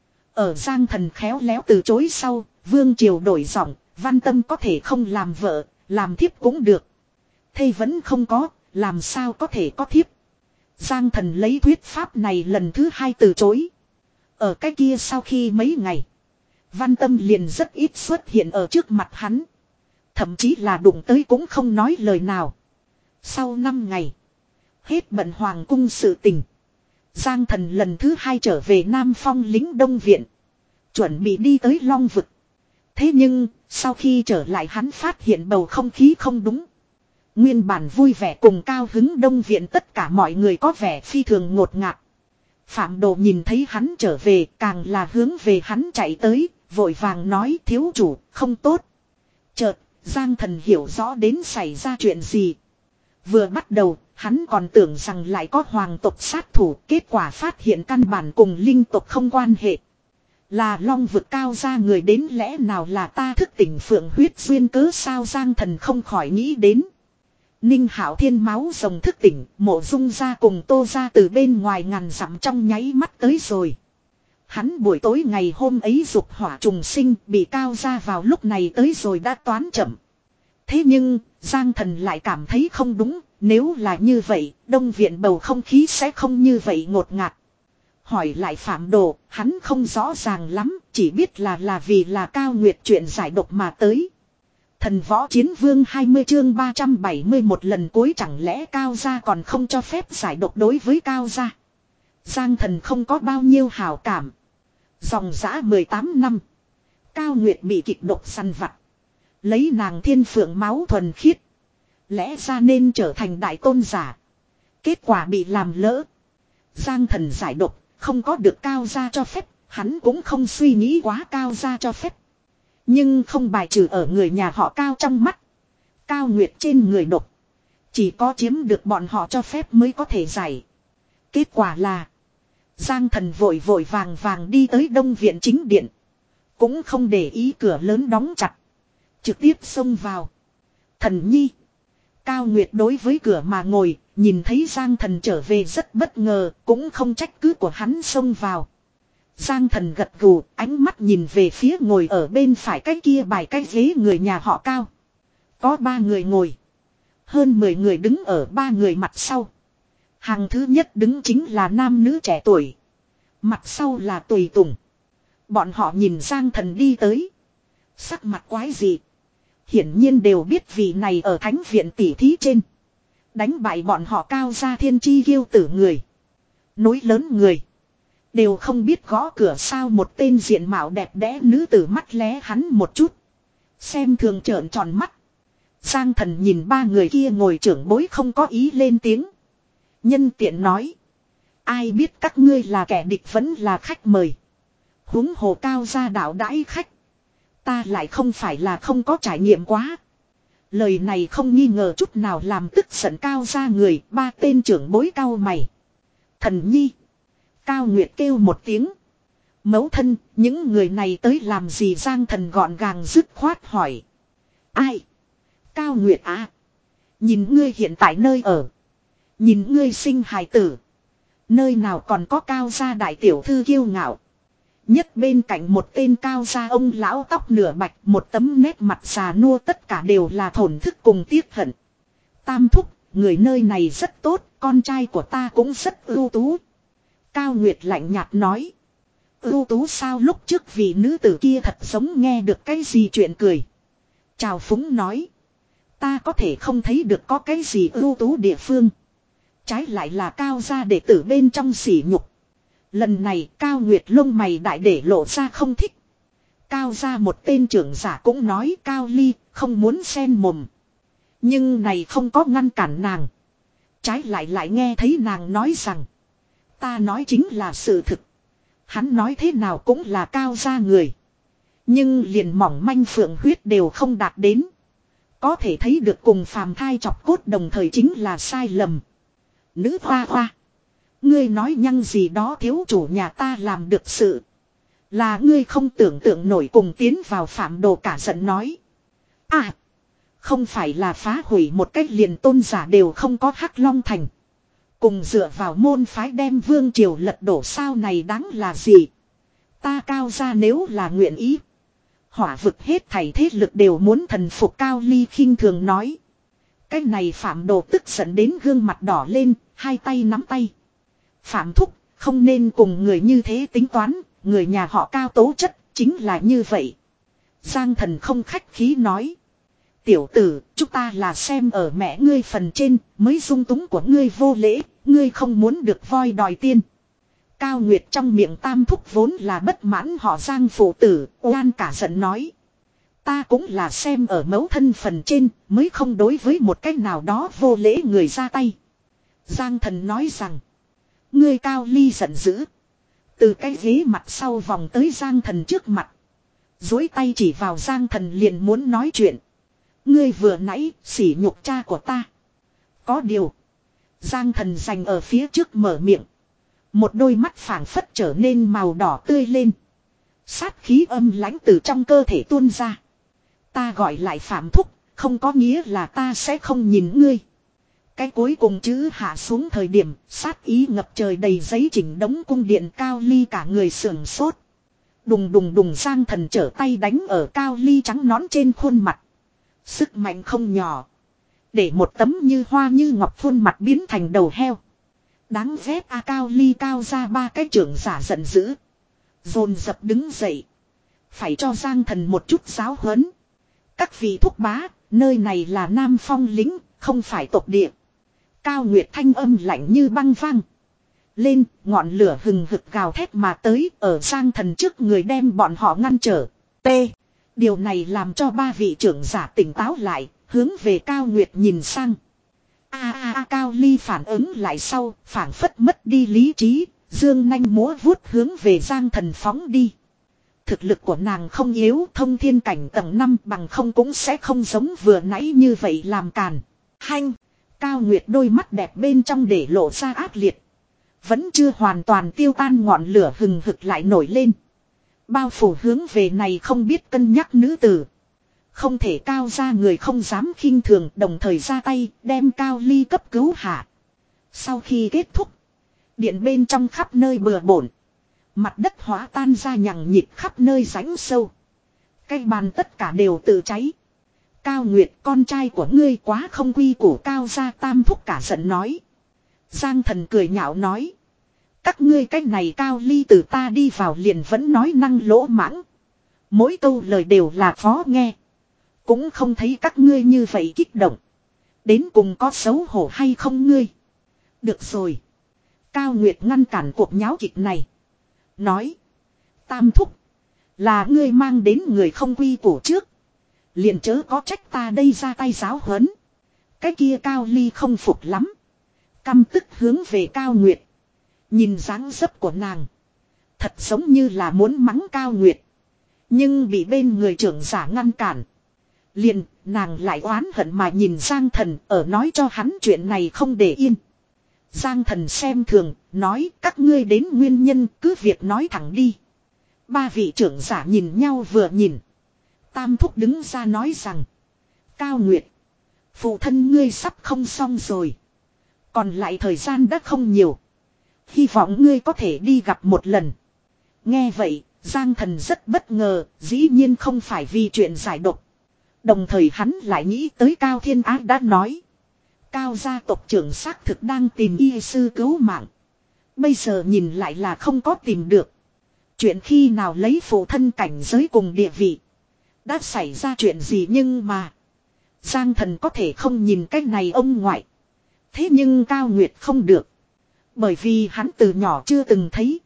Ở Giang Thần khéo léo từ chối sau, Vương triều đổi giọng, Văn Tâm có thể không làm vợ, làm thiếp cũng được. Thế vẫn không có, làm sao có thể có thiếp. Giang Thần lấy thuyết pháp này lần thứ hai từ chối. Ở cái kia sau khi mấy ngày, Văn Tâm liền rất ít xuất hiện ở trước mặt hắn. Thậm chí là đụng tới cũng không nói lời nào. Sau năm ngày, hết bận Hoàng cung sự tình. Giang Thần lần thứ hai trở về Nam Phong lính Đông Viện. Chuẩn bị đi tới Long Vực. Thế nhưng, sau khi trở lại hắn phát hiện bầu không khí không đúng. Nguyên bản vui vẻ cùng cao hứng Đông Viện tất cả mọi người có vẻ phi thường ngột ngạt. Phạm Đồ nhìn thấy hắn trở về càng là hướng về hắn chạy tới, vội vàng nói thiếu chủ, không tốt. Chợt, Giang Thần hiểu rõ đến xảy ra chuyện gì. Vừa bắt đầu, hắn còn tưởng rằng lại có hoàng tộc sát thủ, kết quả phát hiện căn bản cùng linh tộc không quan hệ. Là Long Vực cao ra người đến lẽ nào là ta thức tỉnh phượng huyết duyên cớ sao Giang Thần không khỏi nghĩ đến. Ninh Hạo Thiên máu rồng thức tỉnh, Mộ Dung ra cùng Tô ra từ bên ngoài ngàn dặm trong nháy mắt tới rồi. Hắn buổi tối ngày hôm ấy dục hỏa trùng sinh bị cao ra vào lúc này tới rồi đã toán chậm. Thế nhưng, Giang Thần lại cảm thấy không đúng, Nếu là như vậy, Đông Viện bầu không khí sẽ không như vậy ngột ngạt. Hỏi lại Phạm Đồ, hắn không rõ ràng lắm, chỉ biết là là vì là Cao Nguyệt chuyện giải độc mà tới. Thần Võ Chiến Vương hai mươi chương ba trăm bảy mươi một lần cuối chẳng lẽ Cao gia còn không cho phép giải độc đối với Cao gia. Giang Thần không có bao nhiêu hảo cảm. Dòng dã mười tám năm. Cao Nguyệt bị kịch độc săn vặt. Lấy nàng thiên phượng máu thuần khiết. Lẽ ra nên trở thành đại tôn giả. Kết quả bị làm lỡ. Giang Thần giải độc, không có được Cao gia cho phép, hắn cũng không suy nghĩ quá Cao gia cho phép. Nhưng không bài trừ ở người nhà họ Cao trong mắt. Cao Nguyệt trên người độc. Chỉ có chiếm được bọn họ cho phép mới có thể giải. Kết quả là Giang Thần vội vội vàng vàng đi tới Đông Viện chính điện. Cũng không để ý cửa lớn đóng chặt. Trực tiếp xông vào. Thần nhi. Cao Nguyệt đối với cửa mà ngồi, nhìn thấy Giang Thần trở về rất bất ngờ, cũng không trách cứ của hắn xông vào. Giang Thần gật gù, ánh mắt nhìn về phía ngồi ở bên phải cái kia bài cái ghế người nhà họ Cao. Có ba người ngồi. Hơn mười người đứng ở ba người mặt sau. Hàng thứ nhất đứng chính là nam nữ trẻ tuổi. Mặt sau là tùy tùng. Bọn họ nhìn Giang Thần đi tới. Sắc mặt quái dị. Hiển nhiên đều biết vị này ở thánh viện tỉ thí trên. Đánh bại bọn họ Cao gia thiên chi kiêu tử người. Núi lớn người. Đều không biết gõ cửa sao một tên diện mạo đẹp đẽ nữ tử mắt lé hắn một chút. Xem thường trợn tròn mắt. Giang Thần nhìn ba người kia ngồi trưởng bối không có ý lên tiếng. Nhân tiện nói. Ai biết các ngươi là kẻ địch vẫn là khách mời. Huống hồ Cao gia đạo đãi khách. Ta lại không phải là không có trải nghiệm quá. Lời này không nghi ngờ chút nào làm tức giận Cao gia người. Ba tên trưởng bối cao mày. Thần nhi. Cao Nguyệt kêu một tiếng. Mẫu thân, những người này tới làm gì? Giang Thần gọn gàng dứt khoát hỏi. Ai? Cao Nguyệt à? Nhìn ngươi hiện tại nơi ở. Nhìn ngươi sinh hài tử. Nơi nào còn có Cao gia đại tiểu thư kiêu ngạo. Nhất bên cạnh một tên Cao gia ông lão tóc nửa bạch, một tấm nét mặt già nua, tất cả đều là thổn thức cùng tiếc hận. Tam thúc, người nơi này rất tốt, con trai của ta cũng rất ưu tú. Cao Nguyệt lạnh nhạt nói. Ưu tú sao? Lúc trước vì nữ tử kia thật giống nghe được cái gì chuyện cười. Chào phúng nói. Ta có thể không thấy được có cái gì ưu tú địa phương. Trái lại là Cao gia đệ tử bên trong sỉ nhục. Lần này Cao Nguyệt lông mày đại để lộ ra không thích. Cao gia một tên trưởng giả cũng nói Cao Ly không muốn xen mồm. Nhưng này không có ngăn cản nàng. Trái lại lại nghe thấy nàng nói rằng. Ta nói chính là sự thực. Hắn nói thế nào cũng là Cao gia người. Nhưng liền mỏng manh phượng huyết đều không đạt đến. Có thể thấy được cùng phàm thai chọc cốt đồng thời chính là sai lầm. Nữ hoa hoa. Ngươi nói nhăng gì đó thiếu chủ nhà ta làm được sự. Là ngươi không tưởng tượng nổi cùng tiến vào Phạm Đồ cả giận nói. À. Không phải là phá hủy một cách liền tôn giả đều không có Hắc Long Thành. Cùng dựa vào môn phái đem vương triều lật đổ sao này đáng là gì. Ta Cao gia nếu là nguyện ý. Hỏa vực hết thảy thế lực đều muốn thần phục. Cao Ly khinh thường nói. Cái này Phạm Đồ tức giận đến gương mặt đỏ lên, hai tay nắm tay. Phạm thúc, không nên cùng người như thế tính toán, người nhà họ Cao tố chất, chính là như vậy. Giang Thần không khách khí nói. Tiểu tử, chúng ta là xem ở mẹ ngươi phần trên, mới dung túng của ngươi vô lễ, ngươi không muốn được voi đòi tiên. Cao Nguyệt trong miệng tam thúc vốn là bất mãn họ Giang phụ tử, oan cả giận nói. Ta cũng là xem ở mẫu thân phần trên, mới không đối với một cách nào đó vô lễ người ra tay. Giang Thần nói rằng. Ngươi Cao Ly giận dữ. Từ cái ghế mặt sau vòng tới Giang Thần trước mặt. Dối tay chỉ vào Giang Thần liền muốn nói chuyện. Ngươi vừa nãy sỉ nhục cha của ta. Có điều. Giang Thần giành ở phía trước mở miệng. Một đôi mắt phảng phất trở nên màu đỏ tươi lên. Sát khí âm lãnh từ trong cơ thể tuôn ra. Ta gọi lại Phạm thúc, không có nghĩa là ta sẽ không nhìn ngươi. Cái cuối cùng chữ hạ xuống thời điểm, sát ý ngập trời đầy giấy chỉnh đống cung điện. Cao Ly cả người sườn sốt. Đùng đùng đùng Giang Thần trở tay đánh ở Cao Ly trắng nõn trên khuôn mặt. Sức mạnh không nhỏ. Để một tấm như hoa như ngọc khuôn mặt biến thành đầu heo. Đáng ghét a Cao Ly Cao ra ba cái trưởng giả giận dữ. Dồn dập đứng dậy. Phải cho Giang Thần một chút giáo huấn. Các vị thúc bá, nơi này là Nam Phong lính, không phải tộc địa. Cao Nguyệt thanh âm lạnh như băng vang. Lên, ngọn lửa hừng hực gào thét mà tới, ở Giang Thần trước người đem bọn họ ngăn trở. T. Điều này làm cho ba vị trưởng giả tỉnh táo lại, hướng về Cao Nguyệt nhìn sang. A a a Cao Ly phản ứng lại sau, phảng phất mất đi lý trí, dương nanh múa vuốt hướng về Giang Thần phóng đi. Thực lực của nàng không yếu, thông thiên cảnh tầng năm bằng không cũng sẽ không giống vừa nãy như vậy làm càn. Hanh, Cao Nguyệt đôi mắt đẹp bên trong để lộ ra ác liệt. Vẫn chưa hoàn toàn tiêu tan ngọn lửa hừng hực lại nổi lên. Bao phủ hướng về này không biết cân nhắc nữ tử. Không thể Cao ra người không dám khinh thường, đồng thời ra tay đem Cao Ly cấp cứu hạ. Sau khi kết thúc, điện bên trong khắp nơi bừa bộn. Mặt đất hóa tan ra nhằng nhịt khắp nơi rãnh sâu. Cây bàn tất cả đều tự cháy. Cao Nguyệt, con trai của ngươi quá không quy củ. Cao gia tam thúc cả giận nói. Giang Thần cười nhạo nói. Các ngươi cách này Cao Ly từ ta đi vào liền vẫn nói năng lỗ mãng. Mỗi câu lời đều là khó nghe. Cũng không thấy các ngươi như vậy kích động. Đến cùng có xấu hổ hay không ngươi? Được rồi. Cao Nguyệt ngăn cản cuộc nháo kịch này. Nói. Tam thúc. Là ngươi mang đến người không quy củ trước. Liền chớ có trách ta đây ra tay giáo huấn. Cái kia Cao Ly không phục lắm. Căm tức hướng về Cao Nguyệt. Nhìn dáng dấp của nàng. Thật giống như là muốn mắng Cao Nguyệt. Nhưng bị bên người trưởng giả ngăn cản. Liền nàng lại oán hận mà nhìn Giang Thần ở nói cho hắn chuyện này không để yên. Giang Thần xem thường, nói các ngươi đến nguyên nhân cứ việc nói thẳng đi. Ba vị trưởng giả nhìn nhau vừa nhìn. Tam thúc đứng ra nói rằng. Cao Nguyệt. Phụ thân ngươi sắp không xong rồi. Còn lại thời gian đã không nhiều. Hy vọng ngươi có thể đi gặp một lần. Nghe vậy, Giang Thần rất bất ngờ, dĩ nhiên không phải vì chuyện giải độc. Đồng thời hắn lại nghĩ tới Cao Thiên Á đã nói. Cao gia tộc trưởng xác thực đang tìm y sư cứu mạng. Bây giờ nhìn lại là không có tìm được. Chuyện khi nào lấy phụ thân cảnh giới cùng địa vị. Đã xảy ra chuyện gì nhưng mà. Giang Thần có thể không nhìn cái này ông ngoại. Thế nhưng Cao Nguyệt không được. Bởi vì hắn từ nhỏ chưa từng thấy.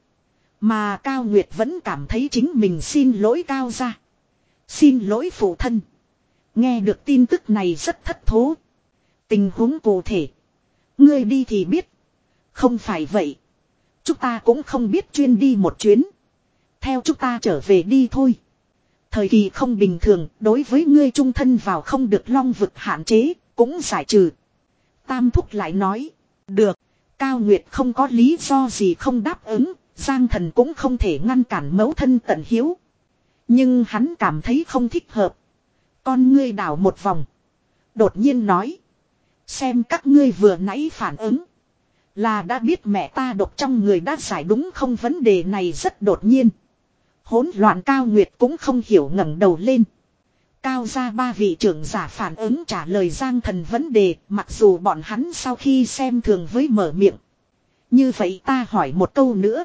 Mà Cao Nguyệt vẫn cảm thấy chính mình xin lỗi Cao gia. Xin lỗi phụ thân. Nghe được tin tức này rất thất thố. Tình huống cụ thể. Ngươi đi thì biết. Không phải vậy. Chúng ta cũng không biết chuyên đi một chuyến. Theo chúng ta trở về đi thôi. Thời kỳ không bình thường, đối với ngươi trung thân vào không được long vực hạn chế, cũng giải trừ. Tam thúc lại nói. Được. Cao Nguyệt không có lý do gì không đáp ứng. Giang Thần cũng không thể ngăn cản mẫu thân tận hiếu. Nhưng hắn cảm thấy không thích hợp. Con ngươi đảo một vòng. Đột nhiên nói. Xem các ngươi vừa nãy phản ứng. Là đã biết mẹ ta độc trong người đã giải đúng không, vấn đề này rất đột nhiên. Hỗn loạn. Cao Nguyệt cũng không hiểu ngẩng đầu lên. Cao gia ba vị trưởng giả phản ứng trả lời Giang Thần vấn đề, mặc dù bọn hắn sau khi xem thường với mở miệng. Như vậy ta hỏi một câu nữa.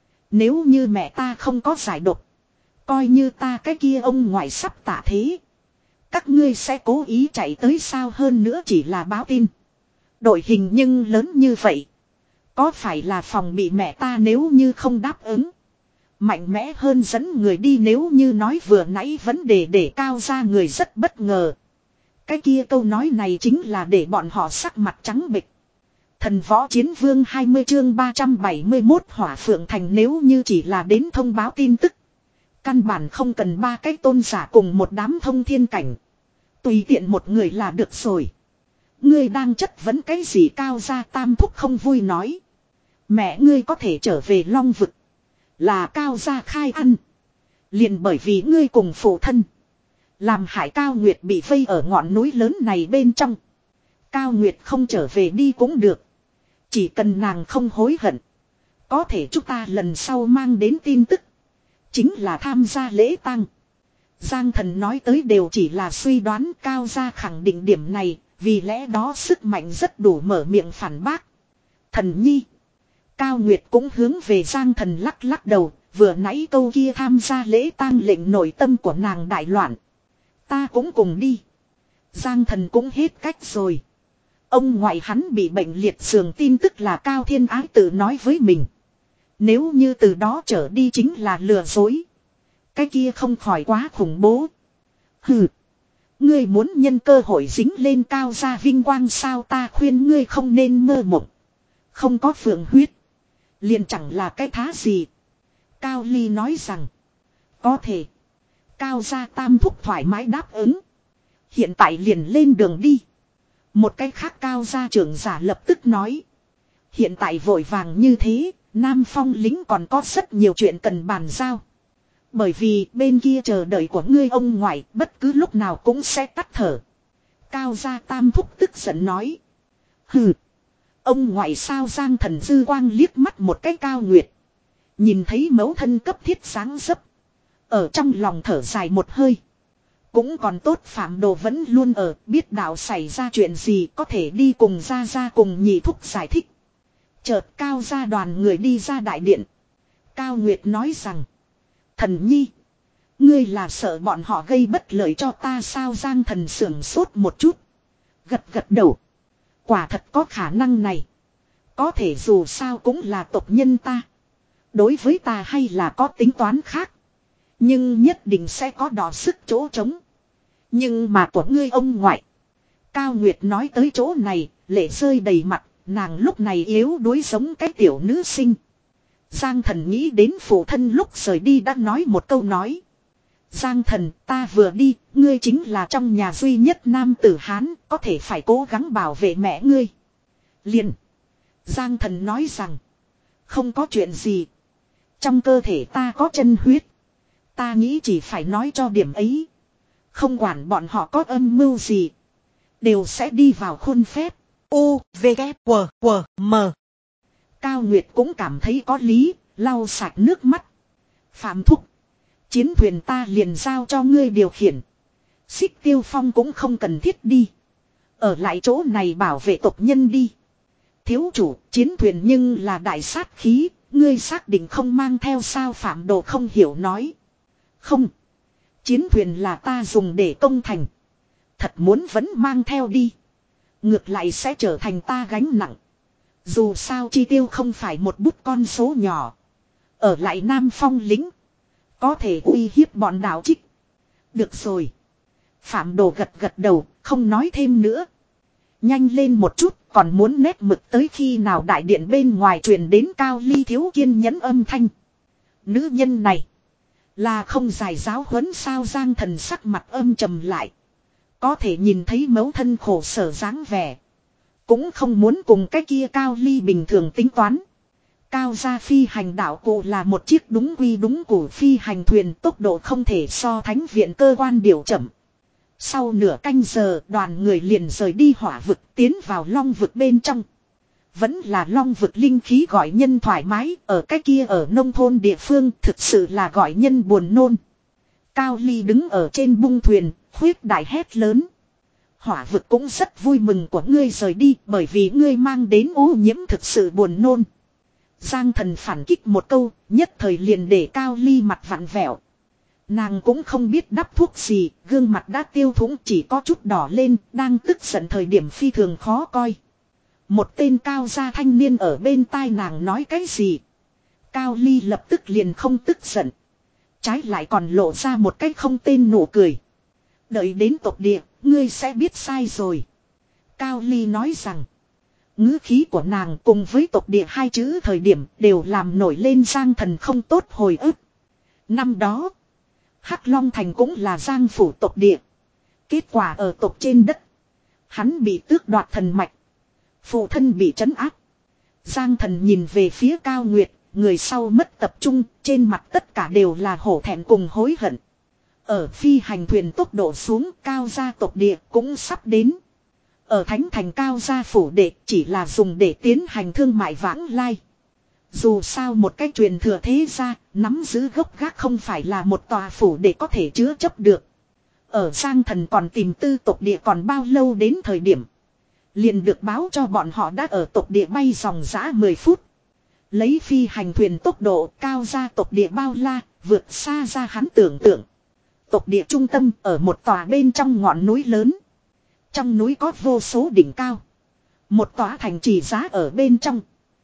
Nếu như mẹ ta không có giải độc, coi như ta cái kia ông ngoại sắp tạ thế, các ngươi sẽ cố ý chạy tới sao? Hơn nữa chỉ là báo tin. Đội hình nhưng lớn như vậy. Có phải là phòng bị mẹ ta nếu như không đáp ứng? Mạnh mẽ hơn dẫn người đi, nếu như nói vừa nãy vấn đề để Cao ra người rất bất ngờ. Cái kia câu nói này chính là để bọn họ sắc mặt trắng bệch. Thần võ chiến vương hai mươi chương ba trăm bảy mươi mốt Hỏa Phượng Thành, nếu như chỉ là đến thông báo tin tức. Căn bản không cần ba cái tôn giả cùng một đám thông thiên cảnh. Tùy tiện một người là được rồi. Ngươi đang chất vấn cái gì? Cao gia tam thúc không vui nói. Mẹ ngươi có thể trở về long vực. Là Cao gia khai ăn. Liền bởi vì ngươi cùng phụ thân. Làm hại Cao Nguyệt bị vây ở ngọn núi lớn này bên trong. Cao Nguyệt không trở về đi cũng được. Chỉ cần nàng không hối hận. Có thể chúng ta lần sau mang đến tin tức. Chính là tham gia lễ tang. Giang Thần nói tới đều chỉ là suy đoán. Cao gia khẳng định điểm này. Vì lẽ đó sức mạnh rất đủ mở miệng phản bác. Thần nhi. Cao Nguyệt cũng hướng về Giang Thần lắc lắc đầu. Vừa nãy câu kia tham gia lễ tang lệnh nội tâm của nàng đại loạn. Ta cũng cùng đi. Giang Thần cũng hết cách rồi. Ông ngoại hắn bị bệnh liệt giường tin tức là Cao Thiên Ái tự nói với mình. Nếu như từ đó trở đi chính là lừa dối. Cái kia không khỏi quá khủng bố. Hừ. Ngươi muốn nhân cơ hội dính lên Cao gia vinh quang sao, ta khuyên ngươi không nên mơ mộng. Không có phượng huyết. Liền chẳng là cái thá gì. Cao Ly nói rằng. Có thể. Cao gia tam thúc thoải mái đáp ứng. Hiện tại liền lên đường đi. Một cái khác Cao gia trưởng giả lập tức nói. Hiện tại vội vàng như thế. Nam Phong lính còn có rất nhiều chuyện cần bàn giao. Bởi vì bên kia chờ đợi của ngươi ông ngoại bất cứ lúc nào cũng sẽ tắt thở. Cao gia tam thúc tức giận nói. Hừ. Ông ngoại sao? Giang Thần dư quang liếc mắt một cái Cao Nguyệt. Nhìn thấy mẫu thân cấp thiết sáng dấp. Ở trong lòng thở dài một hơi. Cũng còn tốt Phạm Đồ vẫn luôn ở, biết đạo xảy ra chuyện gì có thể đi cùng ra ra cùng nhị thúc giải thích. Chợt Cao gia đoàn người đi ra đại điện. Cao Nguyệt nói rằng. Thần nhi. Ngươi là sợ bọn họ gây bất lợi cho ta sao? Giang Thần sưởng sốt một chút. Gật gật đầu. Quả thật có khả năng này. Có thể dù sao cũng là tộc nhân ta. Đối với ta hay là có tính toán khác. Nhưng nhất định sẽ có đỏ sức chỗ trống. Nhưng mà của ngươi ông ngoại. Cao Nguyệt nói tới chỗ này, lệ rơi đầy mặt, nàng lúc này yếu đuối giống cái tiểu nữ sinh. Giang Thần nghĩ đến phụ thân lúc rời đi đã nói một câu nói. Giang Thần, ta vừa đi, ngươi chính là trong nhà duy nhất nam tử Hán, có thể phải cố gắng bảo vệ mẹ ngươi. Liền. Giang Thần nói rằng. Không có chuyện gì. Trong cơ thể ta có chân huyết. Ta nghĩ chỉ phải nói cho điểm ấy. Không quản bọn họ có âm mưu gì. Đều sẽ đi vào khuôn phép. U, V, K, W, W, M. Cao Nguyệt cũng cảm thấy có lý. Lau sạch nước mắt. Phạm thúc. Chiến thuyền ta liền giao cho ngươi điều khiển. Xích Tiêu Phong cũng không cần thiết đi. Ở lại chỗ này bảo vệ tộc nhân đi. Thiếu chủ, chiến thuyền nhưng là đại sát khí. Ngươi xác định không mang theo sao? Phạm Đồ không hiểu nói. Không. Chiến thuyền là ta dùng để công thành. Thật muốn vẫn mang theo đi. Ngược lại sẽ trở thành ta gánh nặng. Dù sao chi tiêu không phải một bút con số nhỏ. Ở lại Nam Phong lính. Có thể uy hiếp bọn đạo trích. Được rồi. Phạm Đồ gật gật đầu, không nói thêm nữa. Nhanh lên một chút, còn muốn nét mực tới khi nào? Đại điện bên ngoài truyền đến Cao Ly thiếu kiên nhẫn âm thanh. Nữ nhân này. Là không giải giáo huấn sao? Giang Thần sắc mặt âm trầm lại. Có thể nhìn thấy mẫu thân khổ sở dáng vẻ. Cũng không muốn cùng cái kia Cao Ly bình thường tính toán. Cao gia phi hành đạo cụ là một chiếc đúng quy đúng củ phi hành thuyền, tốc độ không thể so thánh viện cơ quan điều chậm. Sau nửa canh giờ đoàn người liền rời đi hỏa vực tiến vào long vực bên trong. Vẫn là long vực linh khí gọi nhân thoải mái, ở cái kia ở nông thôn địa phương thực sự là gọi nhân buồn nôn. Cao Ly đứng ở trên bung thuyền, khuyết đại hét lớn. Hỏa vực cũng rất vui mừng của ngươi rời đi bởi vì ngươi mang đến ô nhiễm thực sự buồn nôn. Giang Thần phản kích một câu, nhất thời liền để Cao Ly mặt vặn vẹo. Nàng cũng không biết đắp thuốc gì, gương mặt đã tiêu thủng chỉ có chút đỏ lên, đang tức giận thời điểm phi thường khó coi. Một tên cao gia thanh niên ở bên tai nàng nói cái gì. Cao Ly lập tức liền không tức giận. Trái lại còn lộ ra một cái không tên nụ cười. Đợi đến tộc địa, ngươi sẽ biết sai rồi. Cao Ly nói rằng. Ngữ khí của nàng cùng với tộc địa hai chữ thời điểm đều làm nổi lên Giang Thần không tốt hồi ức. Năm đó, Hắc Long Thành cũng là Giang phủ tộc địa. Kết quả ở tộc trên đất, hắn bị tước đoạt thần mạch. Phụ thân bị trấn áp. Giang Thần nhìn về phía Cao Nguyệt, người sau mất tập trung, trên mặt tất cả đều là hổ thẹn cùng hối hận. Ở phi hành thuyền tốc độ xuống, Cao gia tộc địa cũng sắp đến. Ở Thánh Thành Cao gia phủ đệ chỉ là dùng để tiến hành thương mại vãng lai. Dù sao một cái truyền thừa thế gia, nắm giữ gốc gác không phải là một tòa phủ đệ có thể chứa chấp được. Ở Giang Thần còn tìm tư tộc địa còn bao lâu đến thời điểm. liền được báo cho bọn họ đã ở tộc địa bay dòng dã mười phút. Lấy phi hành thuyền tốc độ cao ra tộc địa bao la, vượt xa ra hắn tưởng tượng. Tộc địa trung tâm ở một tòa bên trong ngọn núi lớn. Trong núi có vô số đỉnh cao. Một tòa thành trì giá ở bên trong.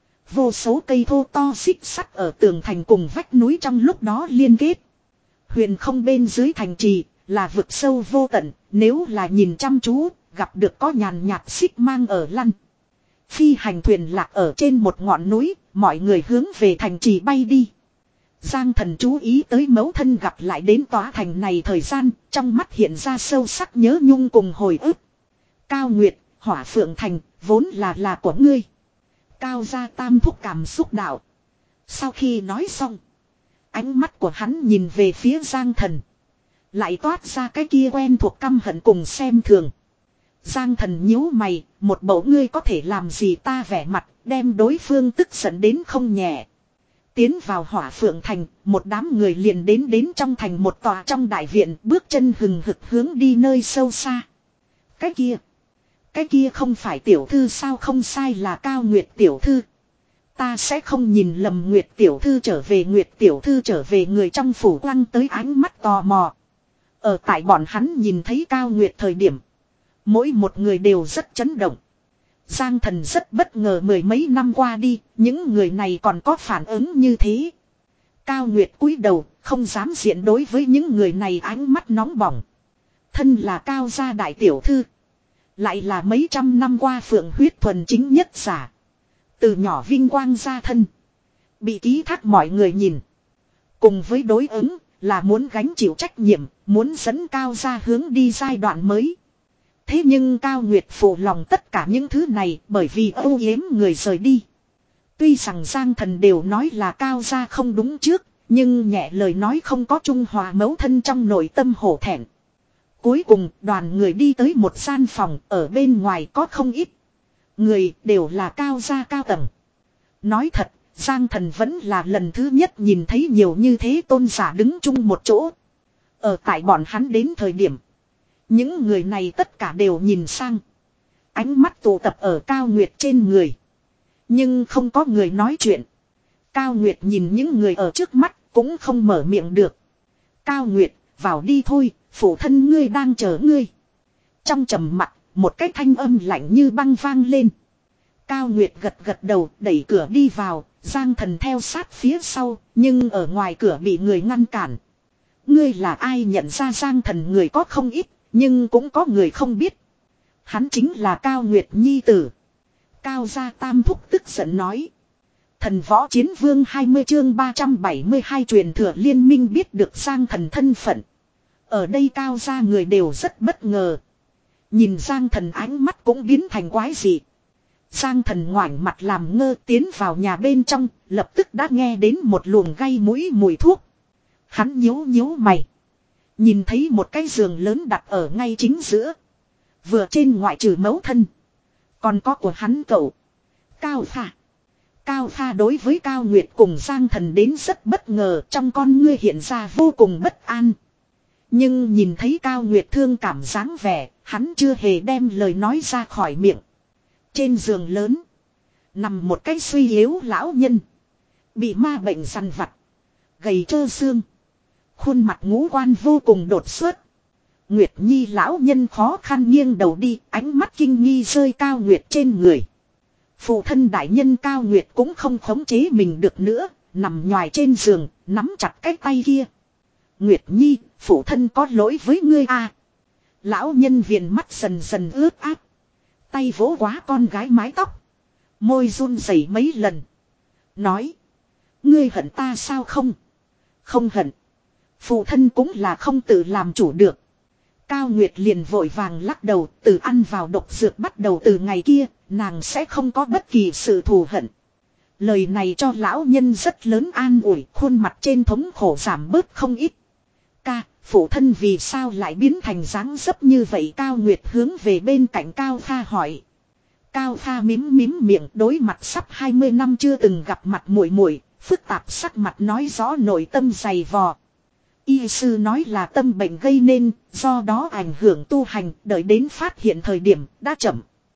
Vô số cây thô to xích sắt ở tường thành cùng vách núi trong lúc đó liên kết. Huyền không bên dưới thành trì là vực sâu vô tận, nếu là nhìn chăm chú, gặp được có nhàn nhạt xích mang ở lăn. Phi hành thuyền lạc ở trên một ngọn núi, mọi người hướng về thành trì bay đi. Giang Thần chú ý tới mẫu thân gặp lại đến tòa thành này thời gian, trong mắt hiện ra sâu sắc nhớ nhung cùng hồi ức. Cao Nguyệt, Hỏa Phượng Thành, vốn là là của ngươi. Cao gia tam thúc cảm xúc đạo. Sau khi nói xong, ánh mắt của hắn nhìn về phía Giang Thần. Lại toát ra cái kia quen thuộc căm hận cùng xem thường. Giang Thần nhíu mày, một bộ ngươi có thể làm gì ta vẻ mặt, đem đối phương tức giận đến không nhẹ. Tiến vào Hỏa Phượng Thành, một đám người liền đến đến trong thành một tòa trong đại viện, bước chân hừng hực hướng đi nơi sâu xa. Cái kia, cái kia không phải tiểu thư sao, không sai là Cao Nguyệt tiểu thư. Ta sẽ không nhìn lầm Nguyệt tiểu thư trở về, Nguyệt tiểu thư trở về, người trong phủ quăng tới ánh mắt tò mò. Ở tại bọn hắn nhìn thấy Cao Nguyệt thời điểm, mỗi một người đều rất chấn động. Giang Thần rất bất ngờ, mười mấy năm qua đi, những người này còn có phản ứng như thế. Cao Nguyệt cúi đầu, không dám diện đối với những người này ánh mắt nóng bỏng. Thân là Cao gia đại tiểu thư, lại là mấy trăm năm qua phượng huyết thuần chính nhất giả. Từ nhỏ vinh quang gia thân, bị ký thác mọi người nhìn. Cùng với đối ứng, là muốn gánh chịu trách nhiệm, muốn dẫn Cao gia hướng đi giai đoạn mới. Thế nhưng Cao Nguyệt phụ lòng tất cả những thứ này bởi vì âu yếm người rời đi. Tuy rằng Giang Thần đều nói là Cao gia không đúng trước, nhưng nhẹ lời nói không có trung hòa mẫu thân trong nội tâm hổ thẹn. Cuối cùng đoàn người đi tới một gian phòng, ở bên ngoài có không ít người đều là Cao gia cao tầng. Nói thật, Giang Thần vẫn là lần thứ nhất nhìn thấy nhiều như thế tôn giả đứng chung một chỗ. Ở tại bọn hắn đến thời điểm, những người này tất cả đều nhìn sang. Ánh mắt tụ tập ở Cao Nguyệt trên người. Nhưng không có người nói chuyện. Cao Nguyệt nhìn những người ở trước mắt cũng không mở miệng được. Cao Nguyệt, vào đi thôi, phụ thân ngươi đang chờ ngươi. Trong trầm mặc, một cái thanh âm lạnh như băng vang lên. Cao Nguyệt gật gật đầu, đẩy cửa đi vào, Giang Thần theo sát phía sau, nhưng ở ngoài cửa bị người ngăn cản. Ngươi là ai? Nhận ra Giang Thần người có không ít, nhưng cũng có người không biết. Hắn chính là Cao Nguyệt nhi tử. Cao gia tam thúc tức giận nói. Thần võ chiến vương hai mươi chương ba trăm bảy mươi hai truyền thừa liên minh biết được Giang Thần thân phận. Ở đây Cao gia người đều rất bất ngờ. Nhìn Giang Thần ánh mắt cũng biến thành quái dị. Giang Thần ngoảnh mặt làm ngơ tiến vào nhà bên trong, lập tức đã nghe đến một luồng gây mũi mùi thuốc. Hắn nhíu nhíu mày. Nhìn thấy một cái giường lớn đặt ở ngay chính giữa. Vừa trên ngoại trừ mẫu thân, còn có của hắn cậu Cao Pha. Cao Pha đối với Cao Nguyệt cùng Giang Thần đến rất bất ngờ, trong con ngươi hiện ra vô cùng bất an. Nhưng nhìn thấy Cao Nguyệt thương cảm dáng vẻ, hắn chưa hề đem lời nói ra khỏi miệng. Trên giường lớn nằm một cái suy yếu lão nhân, bị ma bệnh săn vặt, gầy trơ xương, khuôn mặt ngũ quan vô cùng đột xuất. Nguyệt Nhi lão nhân khó khăn nghiêng đầu đi, ánh mắt kinh nghi rơi Cao Nguyệt trên người. Phụ thân đại nhân Cao Nguyệt cũng không khống chế mình được nữa, nằm nhoài trên giường, nắm chặt cái tay kia. Nguyệt Nhi, phụ thân có lỗi với ngươi à. Lão nhân viền mắt dần dần ướt át, tay vỗ quá con gái mái tóc, môi run rẩy mấy lần. Nói, ngươi hận ta sao? Không, không hận. Phụ thân cũng là không tự làm chủ được. Cao Nguyệt liền vội vàng lắc đầu, từ ăn vào độc dược bắt đầu từ ngày kia, nàng sẽ không có bất kỳ sự thù hận. Lời này cho lão nhân rất lớn an ủi, khuôn mặt trên thống khổ giảm bớt không ít. Ca, phụ thân vì sao lại biến thành dáng dấp như vậy? Cao Nguyệt hướng về bên cạnh Cao Pha hỏi. Cao Pha mím mím miệng, đối mặt sắp hai mươi năm chưa từng gặp mặt muội muội, phức tạp sắc mặt nói rõ nội tâm dày vò. Y sư nói là tâm bệnh gây nên, do đó ảnh hưởng tu hành, đợi đến phát hiện thời điểm đã chậm.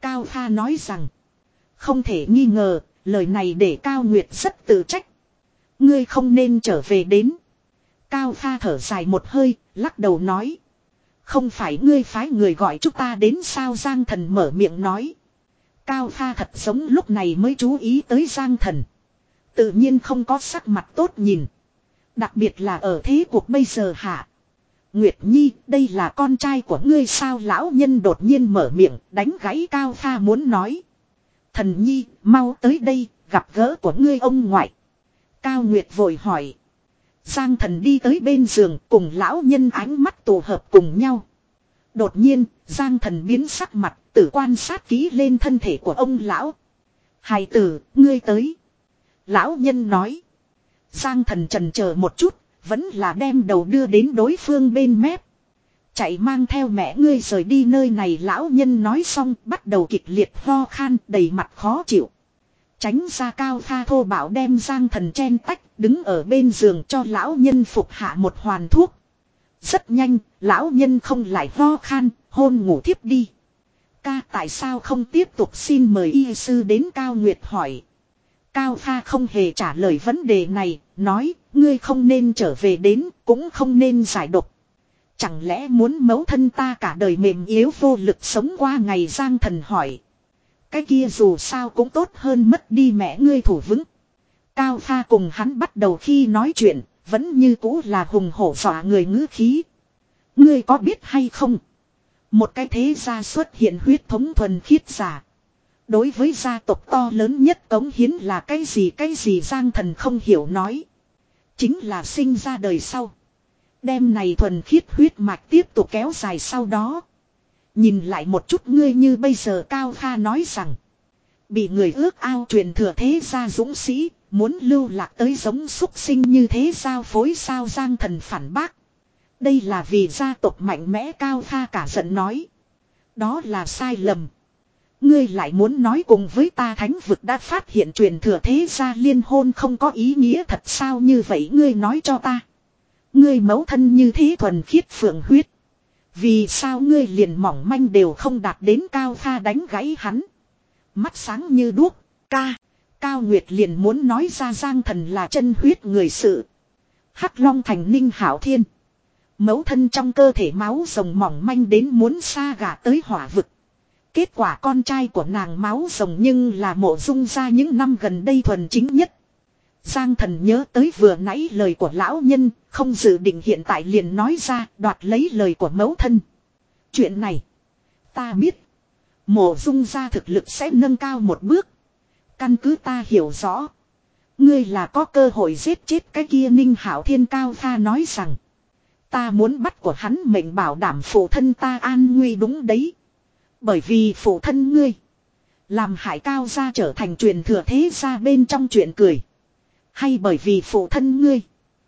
Cao Kha nói rằng. Không thể nghi ngờ, lời này để Cao Nguyệt rất tự trách. Ngươi không nên trở về đến. Cao Kha thở dài một hơi, lắc đầu nói. Không phải ngươi phái người gọi chúng ta đến sao? Giang Thần mở miệng nói. Cao Kha thật giống lúc này mới chú ý tới Giang Thần. Tự nhiên không có sắc mặt tốt nhìn. Đặc biệt là ở thế cuộc bây giờ hạ. Nguyệt Nhi, đây là con trai của ngươi sao? Lão nhân đột nhiên mở miệng, đánh gãy Cao Kha muốn nói. Thần Nhi, mau tới đây, gặp gỡ của ngươi ông ngoại. Cao Nguyệt vội hỏi. Giang Thần đi tới bên giường cùng lão nhân ánh mắt tụ hợp cùng nhau. Đột nhiên, Giang Thần biến sắc mặt, tự quan sát kỹ lên thân thể của ông lão. Hài tử, ngươi tới. Lão nhân nói. Giang Thần chần chờ một chút, vẫn là đem đầu đưa đến đối phương bên mép. Chạy mang theo mẹ ngươi rời đi nơi này. Lão nhân nói xong bắt đầu kịch liệt ho khan, đầy mặt khó chịu. Tránh ra. Cao Kha thô bạo đem Giang Thần chen tách, đứng ở bên giường cho lão nhân phục hạ một hoàn thuốc. Rất nhanh, lão nhân không lại ho khan, hôn ngủ thiếp đi. Ca tại sao không tiếp tục? Xin mời y sư đến. Cao Nguyệt hỏi. Cao Kha không hề trả lời vấn đề này, nói, ngươi không nên trở về đến, cũng không nên giải độc. Chẳng lẽ muốn mẫu thân ta cả đời mềm yếu vô lực sống qua ngày? Giang Thần hỏi. Cái kia dù sao cũng tốt hơn mất đi mẹ ngươi thủ vững. Cao Kha cùng hắn bắt đầu khi nói chuyện, vẫn như cũ là hùng hổ dọa người ngữ khí. Ngươi có biết hay không? Một cái thế gia xuất hiện huyết thống thuần khiết giả. Đối với gia tộc to lớn nhất cống hiến là cái gì? Cái gì? Giang Thần không hiểu nói. Chính là sinh ra đời sau. Đêm này thuần khiết huyết mạch tiếp tục kéo dài sau đó. Nhìn lại một chút ngươi như bây giờ. Cao Kha nói rằng. Bị người ước ao truyền thừa thế gia dũng sĩ. Muốn lưu lạc tới giống súc sinh như thế giao phối sao? Giang Thần phản bác. Đây là vì gia tộc mạnh mẽ. Cao Kha cả giận nói. Đó là sai lầm. Ngươi lại muốn nói cùng với ta thánh vực đã phát hiện truyền thừa thế gia liên hôn không có ý nghĩa thật sao? Như vậy ngươi nói cho ta. Ngươi mẫu thân như thế thuần khiết phượng huyết. Vì sao ngươi liền mỏng manh đều không đạt đến? Cao Kha đánh gãy hắn. Mắt sáng như đuốc. Ca. Cao Nguyệt liền muốn nói ra Giang Thần là chân huyết người sự. Hắc Long thành Ninh Hảo Thiên. Mẫu thân trong cơ thể máu rồng mỏng manh đến muốn xa gả tới hỏa vực. Kết quả con trai của nàng máu rồng nhưng là Mộ Dung gia những năm gần đây thuần chính nhất. Giang Thần nhớ tới vừa nãy lời của lão nhân, không dự định hiện tại liền nói ra, đoạt lấy lời của mẫu thân. Chuyện này, ta biết. Mộ Dung gia thực lực sẽ nâng cao một bước. Căn cứ ta hiểu rõ. Ngươi là có cơ hội giết chết cái kia Ninh Hảo Thiên. Cao Kha nói rằng. Ta muốn bắt của hắn mệnh bảo đảm phụ thân ta an nguy. Đúng đấy. Bởi vì phụ thân ngươi làm hại Cao gia trở thành truyền thừa thế gia bên trong chuyện cười. Hay bởi vì phụ thân ngươi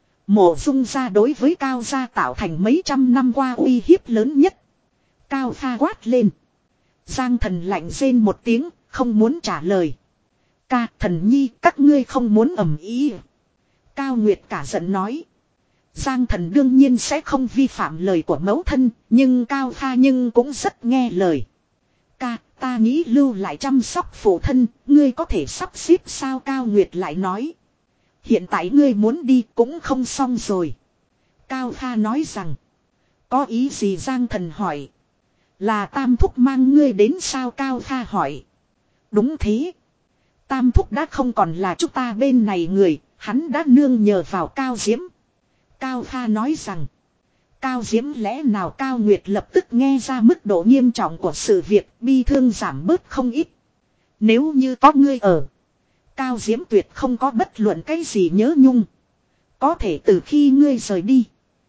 Mộ Dung gia đối với Cao gia tạo thành mấy trăm năm qua uy hiếp lớn nhất. Cao Kha quát lên. Giang Thần lạnh rên một tiếng, không muốn trả lời. Ca, Thần Nhi, các ngươi không muốn ầm ĩ. Cao Nguyệt cả giận nói. Giang Thần đương nhiên sẽ không vi phạm lời của mẫu thân, nhưng Cao Kha nhưng cũng rất nghe lời. Ca, ta nghĩ lưu lại chăm sóc phụ thân, ngươi có thể sắp xếp sao? Cao Nguyệt lại nói. Hiện tại ngươi muốn đi cũng không xong rồi. Cao Kha nói rằng. Có ý gì? Giang Thần hỏi. Là Tam Thúc mang ngươi đến sao? Cao Kha hỏi. Đúng thế. Tam Thúc đã không còn là chúng ta bên này người, hắn đã nương nhờ vào Cao Diễm. Cao Kha nói rằng. Cao Diễm lẽ nào? Cao Nguyệt lập tức nghe ra mức độ nghiêm trọng của sự việc, bi thương giảm bớt không ít. Nếu như có ngươi ở, Cao Diễm tuyệt không có bất luận cái gì nhớ nhung. Có thể từ khi ngươi rời đi,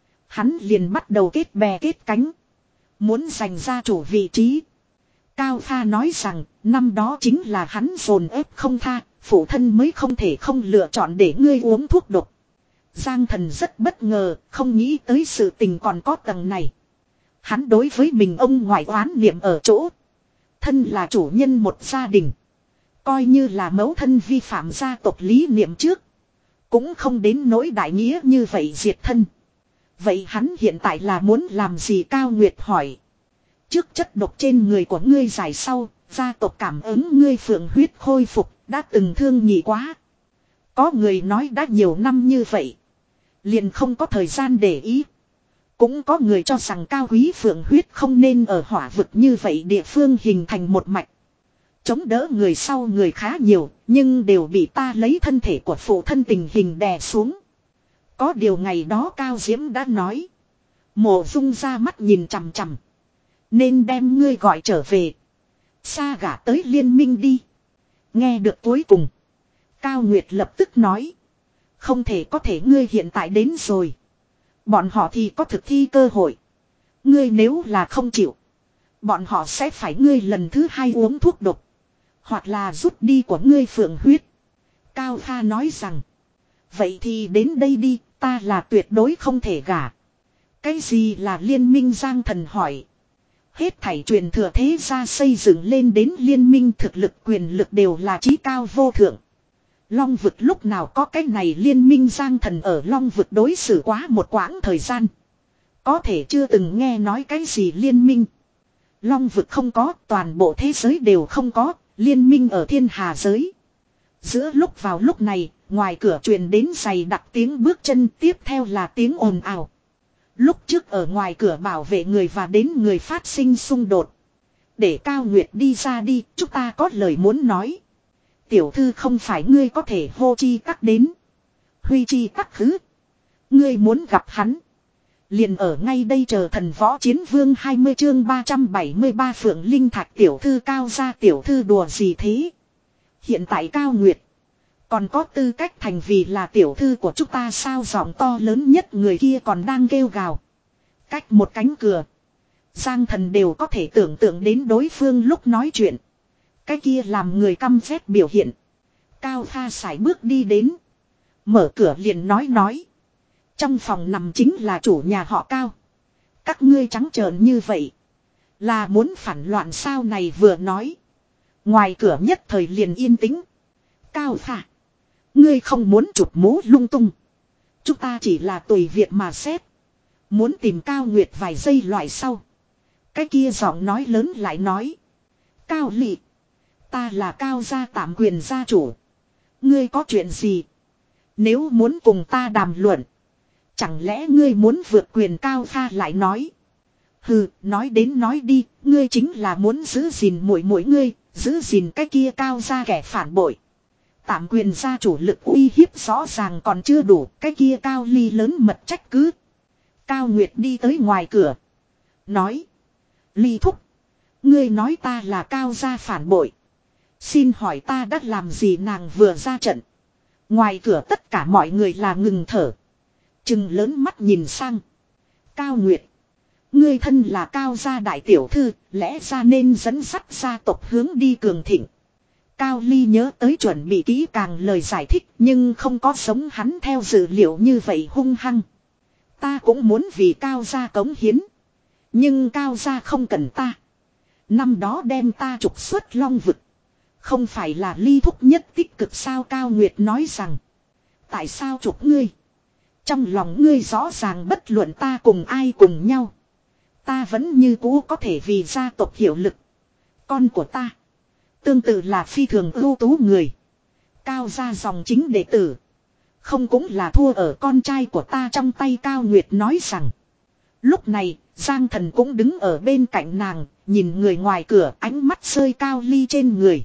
hắn liền bắt đầu kết bè kết cánh, muốn giành ra chủ vị trí. Cao Kha nói rằng, năm đó chính là hắn dồn ép không tha, phụ thân mới không thể không lựa chọn để ngươi uống thuốc độc. Giang Thần rất bất ngờ, không nghĩ tới sự tình còn có tầng này. Hắn đối với mình ông ngoại oán niệm ở chỗ. Thân là chủ nhân một gia đình. Coi như là mẫu thân vi phạm gia tộc lý niệm trước. Cũng không đến nỗi đại nghĩa như vậy diệt thân. Vậy hắn hiện tại là muốn làm gì? Cao Nguyệt hỏi. Trước chất độc trên người của ngươi giải sau, Gia tộc cảm ứng ngươi phượng huyết khôi phục, đã từng thương nhị quá. Có người nói đã nhiều năm như vậy. Liền không có thời gian để ý. Cũng có người cho rằng cao quý phượng huyết không nên ở hỏa vực như vậy địa phương hình thành một mạch. Chống đỡ người sau người khá nhiều, nhưng đều bị ta lấy thân thể của phụ thân tình hình đè xuống. Có điều ngày đó Cao Diễm đã nói. Mộ Dung ra mắt nhìn chằm chằm. Nên đem ngươi gọi trở về. Xa gả tới liên minh đi. Nghe được cuối cùng. Cao Nguyệt lập tức nói. Không thể có thể ngươi hiện tại đến rồi. Bọn họ thì có thực thi cơ hội. Ngươi nếu là không chịu. Bọn họ sẽ phải ngươi lần thứ hai uống thuốc độc. Hoặc là rút đi của ngươi phượng huyết. Cao Kha nói rằng. Vậy thì đến đây đi. Ta là tuyệt đối không thể gả. Cái gì là liên minh Giang Thần hỏi. Hết thảy truyền thừa thế gia xây dựng lên đến liên minh thực lực quyền lực đều là chí cao vô thượng. Long vực lúc nào có cái này liên minh Giang Thần ở Long vực đối xử quá một quãng thời gian. Có thể chưa từng nghe nói cái gì liên minh. Long vực không có, toàn bộ thế giới đều không có, liên minh ở thiên hà giới. Giữa lúc vào lúc này, ngoài cửa truyền đến giày đặc tiếng bước chân, tiếp theo là tiếng ồn ào. Lúc trước ở ngoài cửa bảo vệ người và đến người phát sinh xung đột. Để Cao Nguyệt đi ra đi, chúng ta có lời muốn nói. Tiểu thư không phải ngươi có thể hô chi tắc đến. Huy chi tắc khứ. Ngươi muốn gặp hắn. Liền ở ngay đây chờ thần võ chiến vương hai mươi chương ba trăm bảy mươi ba Phượng Linh Thạch tiểu thư Cao gia tiểu thư đùa gì thế. Hiện tại Cao Nguyệt. Còn có tư cách thành vì là tiểu thư của chúng ta sao giọng to lớn nhất người kia còn đang kêu gào. Cách một cánh cửa. Giang Thần đều có thể tưởng tượng đến đối phương lúc nói chuyện. Cái kia làm người căm ghét biểu hiện. Cao Kha sải bước đi đến. Mở cửa liền nói nói. Trong phòng nằm chính là chủ nhà họ Cao. Các ngươi trắng trợn như vậy. Là muốn phản loạn sao này vừa nói. Ngoài cửa nhất thời liền yên tĩnh. Cao Kha. Ngươi không muốn chụp mũ lung tung. Chúng ta chỉ là tùy việc mà xét. Muốn tìm Cao Nguyệt vài giây loại sau. Cái kia giọng nói lớn lại nói. Cao Lị. Ta là Cao gia tạm quyền gia chủ. Ngươi có chuyện gì? Nếu muốn cùng ta đàm luận. Chẳng lẽ ngươi muốn vượt quyền Cao Kha lại nói. Hừ, nói đến nói đi. Ngươi chính là muốn giữ gìn muội muội ngươi. Giữ gìn cái kia Cao gia kẻ phản bội. Tạm quyền gia chủ lực uy hiếp rõ ràng còn chưa đủ. Cái kia Cao Ly lớn mật trách cứ. Cao Nguyệt đi tới ngoài cửa. Nói. Ly thúc. Ngươi nói ta là Cao gia phản bội. Xin hỏi ta đã làm gì nàng vừa ra trận. Ngoài cửa tất cả mọi người là ngừng thở. Trừng lớn mắt nhìn sang. Cao Nguyệt. Ngươi thân là Cao gia đại tiểu thư. Lẽ ra nên dẫn dắt gia tộc hướng đi cường thịnh. Cao Ly nhớ tới chuẩn bị kỹ càng lời giải thích. Nhưng không có sống hắn theo dự liệu như vậy hung hăng. Ta cũng muốn vì Cao gia cống hiến. Nhưng Cao gia không cần ta. Năm đó đem ta trục xuất Long vực. Không phải là Ly thúc nhất tích cực sao Cao Nguyệt nói rằng. Tại sao trục ngươi? Trong lòng ngươi rõ ràng bất luận ta cùng ai cùng nhau. Ta vẫn như cũ có thể vì gia tộc hiệu lực. Con của ta. Tương tự là phi thường ưu tú người. Cao gia dòng chính đệ tử. Không cũng là thua ở con trai của ta trong tay Cao Nguyệt nói rằng. Lúc này, Giang Thần cũng đứng ở bên cạnh nàng, nhìn người ngoài cửa ánh mắt rơi Cao Ly trên người.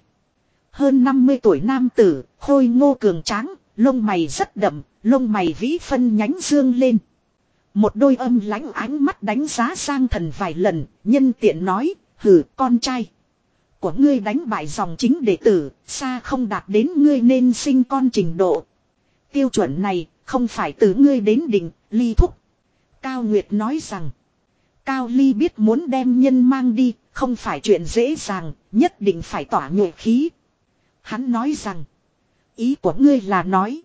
Hơn năm mươi tuổi nam tử, khôi ngô cường tráng, lông mày rất đậm, lông mày vĩ phân nhánh dương lên. Một đôi âm lãnh ánh mắt đánh giá Giang Thần vài lần, nhân tiện nói, hừ con trai. Của ngươi đánh bại dòng chính đệ tử, xa không đạt đến ngươi nên sinh con trình độ. Tiêu chuẩn này, không phải từ ngươi đến định, Ly thúc. Cao Nguyệt nói rằng, Cao Ly biết muốn đem nhân mang đi, không phải chuyện dễ dàng, nhất định phải tỏa nhuệ khí. Hắn nói rằng, ý của ngươi là nói,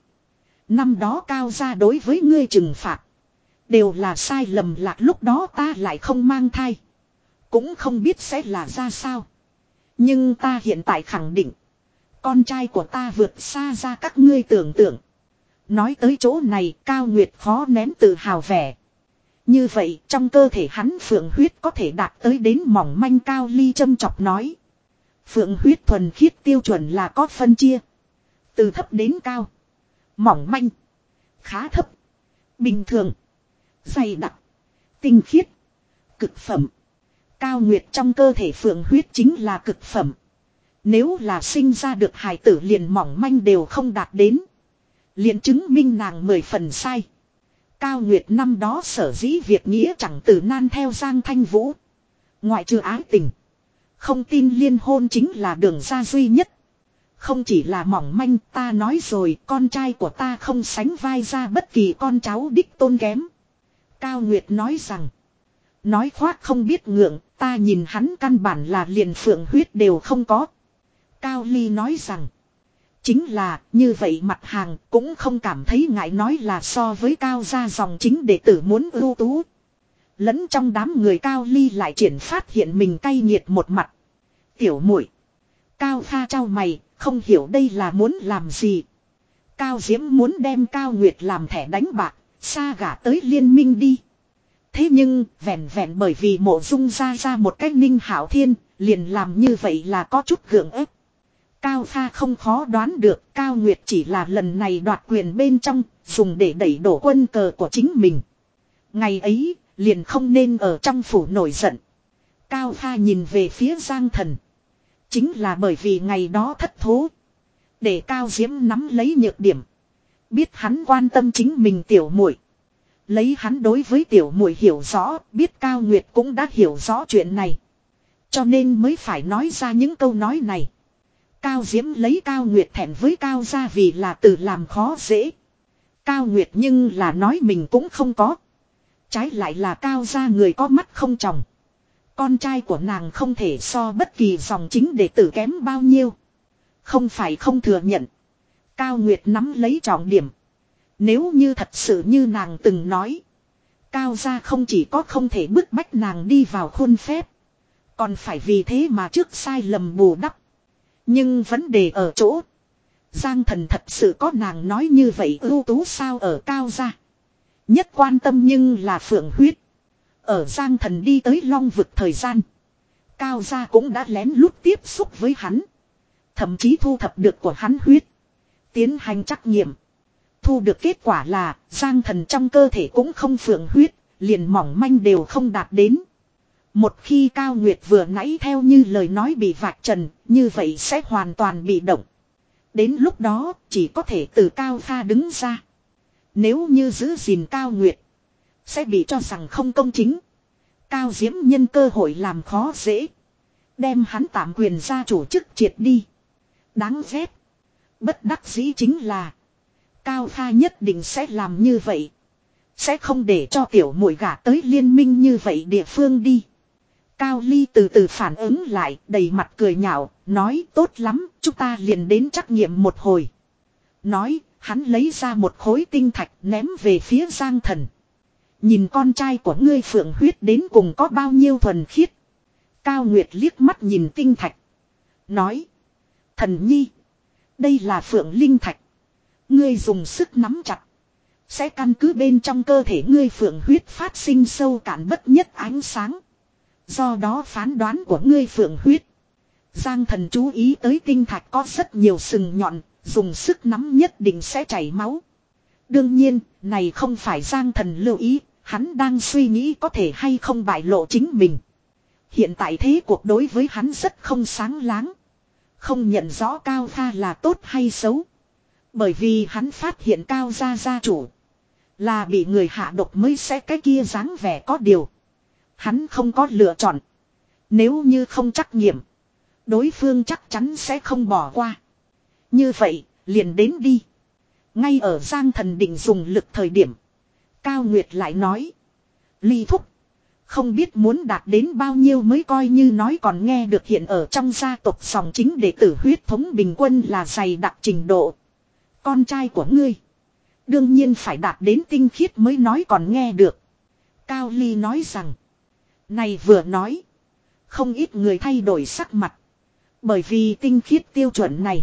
năm đó Cao gia đối với ngươi trừng phạt, đều là sai lầm lạc lúc đó ta lại không mang thai. Cũng không biết sẽ là ra sao. Nhưng ta hiện tại khẳng định, con trai của ta vượt xa ra các ngươi tưởng tượng. Nói tới chỗ này Cao Nguyệt khó nén tự hào vẻ. Như vậy trong cơ thể hắn phượng huyết có thể đạt tới đến mỏng manh Cao Ly châm chọc nói. Phượng huyết thuần khiết tiêu chuẩn là có phân chia. Từ thấp đến cao. Mỏng manh. Khá thấp. Bình thường. Dày đặc. Tinh khiết. Cực phẩm. Cao nguyệt trong cơ thể phượng huyết chính là cực phẩm. Nếu là sinh ra được hài tử liền mỏng manh đều không đạt đến. Liền chứng minh nàng mười phần sai. Cao nguyệt năm đó sở dĩ việc nghĩa chẳng từ nan theo Giang Thanh Vũ. Ngoại trừ ái tình. Không tin liên hôn chính là đường ra duy nhất. Không chỉ là mỏng manh, ta nói rồi, con trai của ta không sánh vai ra bất kỳ con cháu đích tôn kém. Cao Nguyệt nói rằng. Nói khoác không biết ngượng, ta nhìn hắn căn bản là liền phượng huyết đều không có. Cao Ly nói rằng. Chính là, như vậy mặt hàng cũng không cảm thấy ngại nói là so với Cao gia dòng chính đệ tử muốn ưu tú. Lẫn trong đám người Cao Ly lại triển phát hiện mình cay nghiệt một mặt. Tiểu muội, Cao Kha trao mày, không hiểu đây là muốn làm gì. Cao Diễm muốn đem Cao Nguyệt làm thẻ đánh bạc, xa gả tới liên minh đi. Thế nhưng, vẹn vẹn bởi vì mộ dung ra ra một cách Ninh Hạo Thiên, liền làm như vậy là có chút gượng ép. Cao Kha không khó đoán được, Cao Nguyệt chỉ là lần này đoạt quyền bên trong, dùng để đẩy đổ quân cờ của chính mình. Ngày ấy, liền không nên ở trong phủ nổi giận. Cao Kha nhìn về phía Giang Thần. Chính là bởi vì ngày đó thất thố. Để Cao Diễm nắm lấy nhược điểm. Biết hắn quan tâm chính mình tiểu muội. Lấy hắn đối với tiểu muội hiểu rõ, biết Cao Nguyệt cũng đã hiểu rõ chuyện này. Cho nên mới phải nói ra những câu nói này. Cao Diễm lấy Cao Nguyệt thẹn với Cao gia vì là từ làm khó dễ. Cao Nguyệt nhưng là nói mình cũng không có. Trái lại là Cao gia người có mắt không tròng. Con trai của nàng không thể so bất kỳ dòng chính đệ tử kém bao nhiêu. Không phải không thừa nhận. Cao Nguyệt nắm lấy trọng điểm. Nếu như thật sự như nàng từng nói. Cao gia không chỉ có không thể bức bách nàng đi vào khuôn phép. Còn phải vì thế mà trước sai lầm bù đắp. Nhưng vấn đề ở chỗ. Giang Thần thật sự có nàng nói như vậy ưu tú sao ở Cao gia. Nhất quan tâm nhưng là phượng huyết. Ở Giang Thần đi tới Long vực thời gian. Cao gia cũng đã lén lút tiếp xúc với hắn. Thậm chí thu thập được của hắn huyết. Tiến hành trắc nghiệm. Thu được kết quả là Giang Thần trong cơ thể cũng không phượng huyết. Liền mỏng manh đều không đạt đến. Một khi Cao Nguyệt vừa nãy theo như lời nói bị vạch trần. Như vậy sẽ hoàn toàn bị động. Đến lúc đó chỉ có thể từ Cao Kha đứng ra. Nếu như giữ gìn Cao Nguyệt. Sẽ bị cho rằng không công chính. Cao Diễm nhân cơ hội làm khó dễ. Đem hắn tạm quyền gia chủ chức triệt đi. Đáng ghét. Bất đắc dĩ chính là. Cao Kha nhất định sẽ làm như vậy. Sẽ không để cho tiểu muội gả tới liên minh như vậy địa phương đi. Cao Ly từ từ phản ứng lại, đầy mặt cười nhạo, nói tốt lắm, chúng ta liền đến trắc nghiệm một hồi. Nói, hắn lấy ra một khối tinh thạch ném về phía Giang Thần. Nhìn con trai của ngươi phượng huyết đến cùng có bao nhiêu thuần khiết. Cao Nguyệt liếc mắt nhìn tinh thạch. Nói. Thần nhi. Đây là phượng linh thạch. Ngươi dùng sức nắm chặt. Sẽ căn cứ bên trong cơ thể ngươi phượng huyết phát sinh sâu cạn bất nhất ánh sáng. Do đó phán đoán của ngươi phượng huyết. Giang Thần chú ý tới tinh thạch có rất nhiều sừng nhọn. Dùng sức nắm nhất định sẽ chảy máu. Đương nhiên, này không phải Giang Thần lưu ý. Hắn đang suy nghĩ có thể hay không bại lộ chính mình. Hiện tại thế cuộc đối với hắn rất không sáng láng. Không nhận rõ Cao Kha là tốt hay xấu. Bởi vì hắn phát hiện Cao gia gia chủ. Là bị người hạ độc mới sẽ cái kia dáng vẻ có điều. Hắn không có lựa chọn. Nếu như không trắc nghiệm. Đối phương chắc chắn sẽ không bỏ qua. Như vậy, liền đến đi. Ngay ở Giang Thần định dùng lực thời điểm. Cao Nguyệt lại nói. Ly thúc. Không biết muốn đạt đến bao nhiêu mới coi như nói còn nghe được hiện ở trong gia tộc dòng chính đệ tử huyết thống bình quân là dày đặc trình độ. Con trai của ngươi. Đương nhiên phải đạt đến tinh khiết mới nói còn nghe được. Cao Ly nói rằng. Này vừa nói. Không ít người thay đổi sắc mặt. Bởi vì tinh khiết tiêu chuẩn này.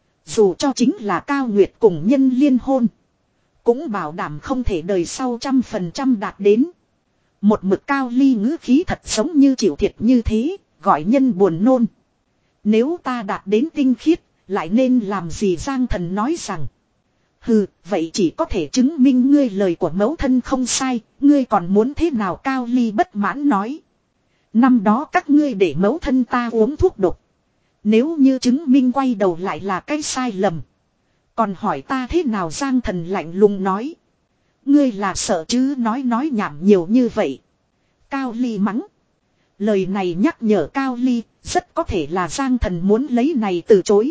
Dù cho chính là Cao Nguyệt cùng nhân liên hôn. Cũng bảo đảm không thể đời sau trăm phần trăm đạt đến. Một mực Cao Ly ngữ khí thật giống như chịu thiệt như thế, gọi nhân buồn nôn. Nếu ta đạt đến tinh khiết, lại nên làm gì? Giang Thần nói rằng. Hừ, vậy chỉ có thể chứng minh ngươi lời của mẫu thân không sai, ngươi còn muốn thế nào? Cao Ly bất mãn nói. Năm đó các ngươi để mẫu thân ta uống thuốc độc. Nếu như chứng minh quay đầu lại là cái sai lầm. Còn hỏi ta thế nào? Giang Thần lạnh lùng nói. Ngươi là sợ chứ? Nói nói nhảm nhiều như vậy. Cao Ly mắng. Lời này nhắc nhở Cao Ly, rất có thể là Giang Thần muốn lấy này từ chối.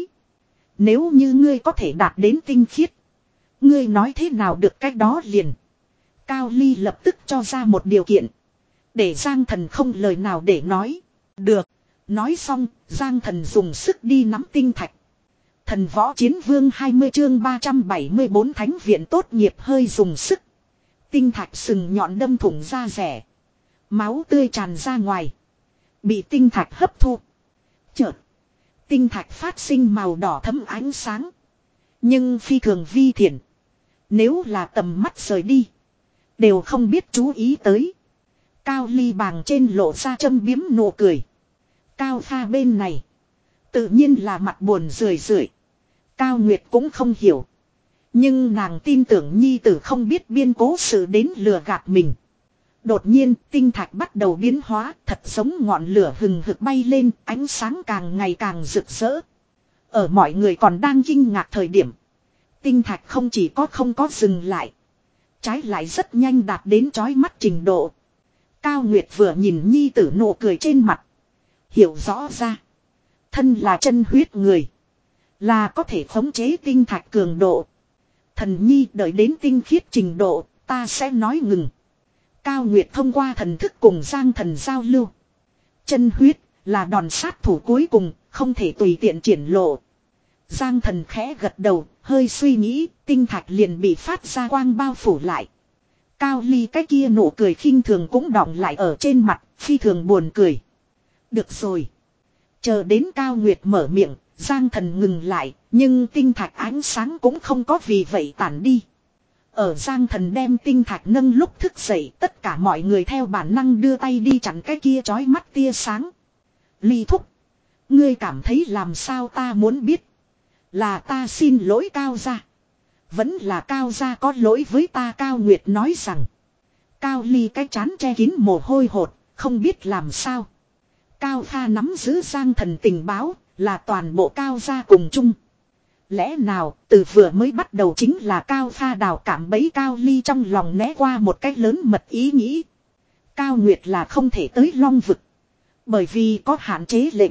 Nếu như ngươi có thể đạt đến tinh khiết, ngươi nói thế nào được cách đó liền. Cao Ly lập tức cho ra một điều kiện. Để Giang Thần không lời nào để nói. Được. Nói xong, Giang Thần dùng sức đi nắm tinh thạch. Thần võ chiến vương hai mươi chương ba trăm bảy mươi bốn thánh viện tốt nghiệp hơi dùng sức. Tinh thạch sừng nhọn đâm thủng da rẻ. Máu tươi tràn ra ngoài. Bị tinh thạch hấp thu. Chợt. Tinh thạch phát sinh màu đỏ thẫm ánh sáng. Nhưng phi thường vi thiện. Nếu là tầm mắt rời đi. Đều không biết chú ý tới. Cao Ly bàng trên lộ ra châm biếm nụ cười. Cao Pha bên này. Tự nhiên là mặt buồn rười rượi. Cao Nguyệt cũng không hiểu. Nhưng nàng tin tưởng nhi tử không biết biên cố sự đến lừa gạt mình. Đột nhiên tinh thạch bắt đầu biến hóa, thật giống ngọn lửa hừng hực bay lên, ánh sáng càng ngày càng rực rỡ. Ở mọi người còn đang kinh ngạc thời điểm. Tinh thạch không chỉ có không có dừng lại. Trái lại rất nhanh đạt đến chói mắt trình độ. Cao Nguyệt vừa nhìn nhi tử nụ cười trên mặt. Hiểu rõ ra. Thân là chân huyết người. Là có thể khống chế tinh thạch cường độ. Thần nhi đợi đến tinh khiết trình độ, ta sẽ nói ngừng. Cao Nguyệt thông qua thần thức cùng Giang Thần giao lưu. Chân huyết là đòn sát thủ cuối cùng, không thể tùy tiện triển lộ. Giang Thần khẽ gật đầu, hơi suy nghĩ, tinh thạch liền bị phát ra quang bao phủ lại. Cao Ly cái kia nụ cười khinh thường cũng đọng lại ở trên mặt, phi thường buồn cười. Được rồi. Chờ đến Cao Nguyệt mở miệng, Giang Thần ngừng lại, nhưng tinh thạch ánh sáng cũng không có vì vậy tản đi. Ở Giang Thần đem tinh thạch nâng lúc thức dậy, tất cả mọi người theo bản năng đưa tay đi chặn cái kia chói mắt tia sáng. Ly thúc. Ngươi cảm thấy làm sao? Ta muốn biết. Là ta xin lỗi Cao gia. Vẫn là Cao gia có lỗi với ta? Cao Nguyệt nói rằng. Cao Ly cái trán che kín mồ hôi hột, không biết làm sao. Cao Pha nắm giữ Giang Thần tình báo, là toàn bộ Cao gia cùng chung. Lẽ nào từ vừa mới bắt đầu chính là Cao Pha đào cảm bẫy? Cao Ly trong lòng né qua một cách lớn mật ý nghĩ. Cao Nguyệt là không thể tới Long Vực. Bởi vì có hạn chế lệnh.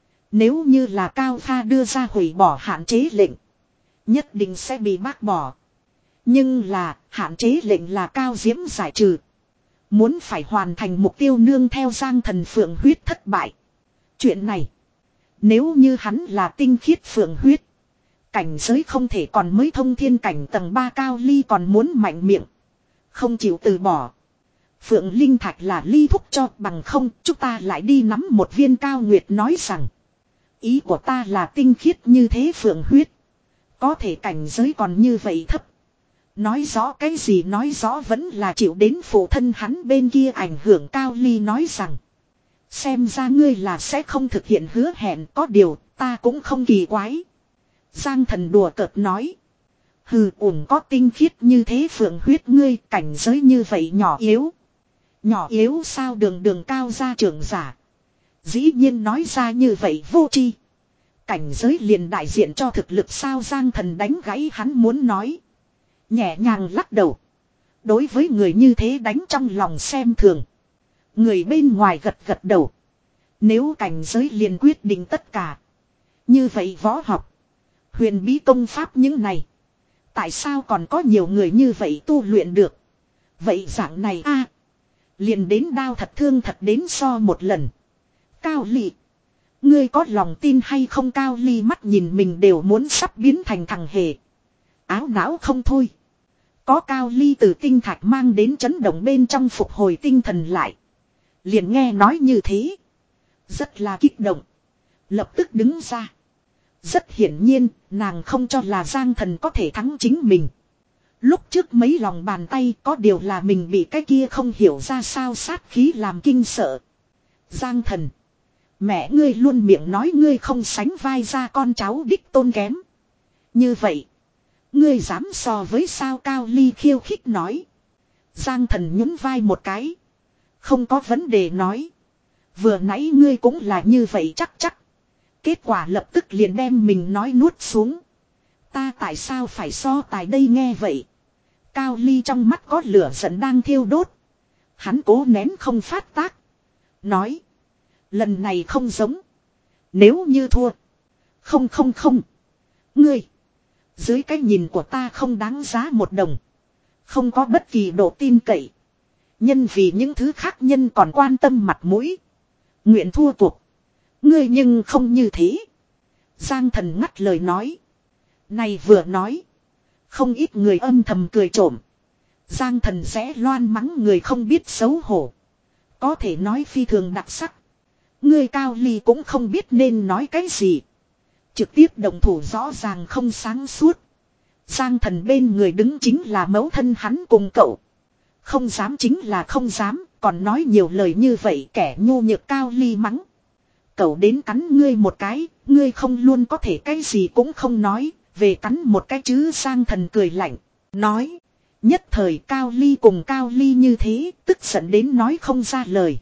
Nếu như là Cao Pha đưa ra hủy bỏ hạn chế lệnh, nhất định sẽ bị bác bỏ. Nhưng là hạn chế lệnh là Cao Diễm giải trừ. Muốn phải hoàn thành mục tiêu nương theo Giang Thần phượng huyết thất bại. Chuyện này, nếu như hắn là tinh khiết phượng huyết, cảnh giới không thể còn mới thông thiên cảnh tầng ba. Cao Ly còn muốn mạnh miệng, không chịu từ bỏ. Phượng Linh Thạch là Ly thúc cho, bằng không chúng ta lại đi nắm một viên. Cao Nguyệt nói rằng. Ý của ta là tinh khiết như thế phượng huyết, có thể cảnh giới còn như vậy thấp. Nói rõ cái gì? Nói rõ vẫn là chịu đến phụ thân hắn bên kia ảnh hưởng. Cao Ly nói rằng. Xem ra ngươi là sẽ không thực hiện hứa hẹn, có điều ta cũng không kỳ quái. Giang Thần đùa cợt nói. Hừ, ủng có tinh khiết như thế phượng huyết, ngươi cảnh giới như vậy nhỏ yếu. Nhỏ yếu sao? Đường đường Cao gia trưởng giả, dĩ nhiên nói ra như vậy vô tri. Cảnh giới liền đại diện cho thực lực sao? Giang Thần đánh gãy hắn muốn nói. Nhẹ nhàng lắc đầu. Đối với người như thế đánh trong lòng xem thường. Người bên ngoài gật gật đầu. Nếu cảnh giới liền quyết định tất cả, như vậy võ học, huyền bí công pháp những này, tại sao còn có nhiều người như vậy tu luyện được? Vậy dạng này a, liền đến đao thật thương thật đến so một lần. Cao Ly, ngươi có lòng tin hay không? Cao Ly mắt nhìn mình đều muốn sắp biến thành thằng hề, áo não không thôi. Có Cao Ly từ tinh thạch mang đến chấn động bên trong phục hồi tinh thần lại, liền nghe nói như thế, rất là kích động, lập tức đứng ra. Rất hiển nhiên, nàng không cho là Giang Thần có thể thắng chính mình. Lúc trước mấy lòng bàn tay, có điều là mình bị cái kia không hiểu ra sao sát khí làm kinh sợ. Giang Thần, Mẹ ngươi luôn miệng nói ngươi không sánh vai ra con cháu đích tôn kém. Như vậy. Ngươi dám so với sao Cao Ly khiêu khích nói. Giang Thần nhún vai một cái. Không có vấn đề nói. Vừa nãy ngươi cũng là như vậy chắc chắc. Kết quả lập tức liền đem mình nói nuốt xuống. Ta tại sao phải so tài đây nghe vậy. Cao Ly trong mắt có lửa giận đang thiêu đốt. Hắn cố nén không phát tác. Nói. Lần này không giống. Nếu như thua. Không không không. Ngươi. Dưới cái nhìn của ta không đáng giá một đồng. Không có bất kỳ độ tin cậy. Nhân vì những thứ khác nhân còn quan tâm mặt mũi. Nguyện thua cuộc. Ngươi nhưng không như thế. Giang Thần ngắt lời nói. Này vừa nói. Không ít người âm thầm cười trộm. Giang Thần sẽ loan mắng người không biết xấu hổ. Có thể nói phi thường đặc sắc. Ngươi Cao Ly cũng không biết nên nói cái gì. Trực tiếp động thủ rõ ràng không sáng suốt. Giang Thần bên người đứng chính là mẫu thân hắn cùng cậu. Không dám chính là không dám. Còn nói nhiều lời như vậy kẻ nhu nhược Cao Ly mắng. Cậu đến cắn ngươi một cái. Ngươi không luôn có thể cái gì cũng không nói. Về cắn một cái chứ. Giang Thần cười lạnh. Nói. Nhất thời Cao Ly cùng Cao Ly như thế. Tức giận đến nói không ra lời.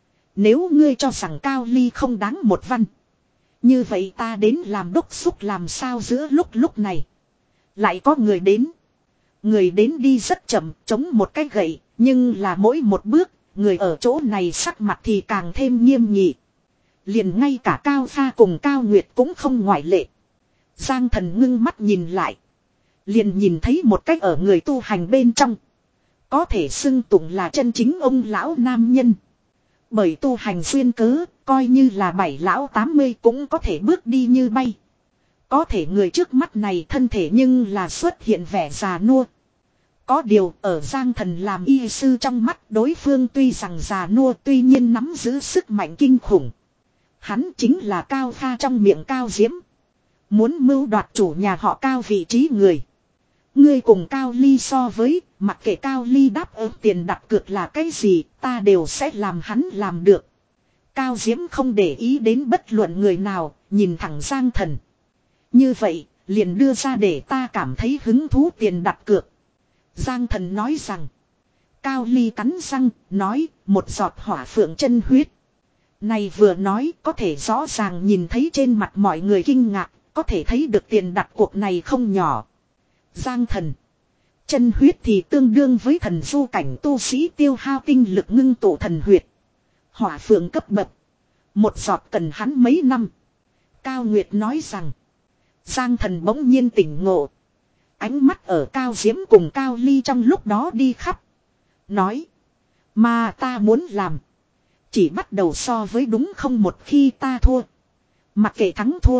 Nếu ngươi cho rằng Cao Ly không đáng một văn. Như vậy ta đến làm đốc xúc làm sao giữa lúc lúc này. Lại có người đến. Người đến đi rất chậm, chống một cái gậy, nhưng là mỗi một bước, người ở chỗ này sắc mặt thì càng thêm nghiêm nghị. Liền ngay cả Cao Pha cùng Cao Nguyệt cũng không ngoại lệ. Giang Thần ngưng mắt nhìn lại. Liền nhìn thấy một cách ở người tu hành bên trong. Có thể xưng tụng là chân chính ông lão nam nhân. Bởi tu hành duyên cớ, coi như là bảy lão tám mươi cũng có thể bước đi như bay. Có thể người trước mắt này thân thể nhưng là xuất hiện vẻ già nua. Có điều ở Giang Thần làm y sư trong mắt đối phương tuy rằng già nua tuy nhiên nắm giữ sức mạnh kinh khủng. Hắn chính là Cao Pha trong miệng Cao Diễm. Muốn mưu đoạt chủ nhà họ Cao vị trí người. Ngươi cùng Cao Ly so với, mặc kệ Cao Ly đáp ứng tiền đặt cược là cái gì, ta đều sẽ làm hắn làm được. Cao Diễm không để ý đến bất luận người nào, nhìn thẳng Giang Thần. Như vậy, liền đưa ra để ta cảm thấy hứng thú tiền đặt cược. Giang Thần nói rằng. Cao Ly cắn răng, nói, một giọt hỏa phượng chân huyết. Này vừa nói, có thể rõ ràng nhìn thấy trên mặt mọi người kinh ngạc, có thể thấy được tiền đặt cuộc này không nhỏ. Giang Thần. Chân huyết thì tương đương với thần du cảnh tu sĩ tiêu hao tinh lực ngưng tụ thần huyết. Hỏa phượng cấp bậc. Một giọt cần hắn mấy năm. Cao Nguyệt nói rằng. Giang Thần bỗng nhiên tỉnh ngộ. Ánh mắt ở Cao Diễm cùng Cao Ly trong lúc đó đi khắp. Nói. Mà ta muốn làm. Chỉ bắt đầu so với đúng không một khi ta thua. Mặc kệ thắng thua.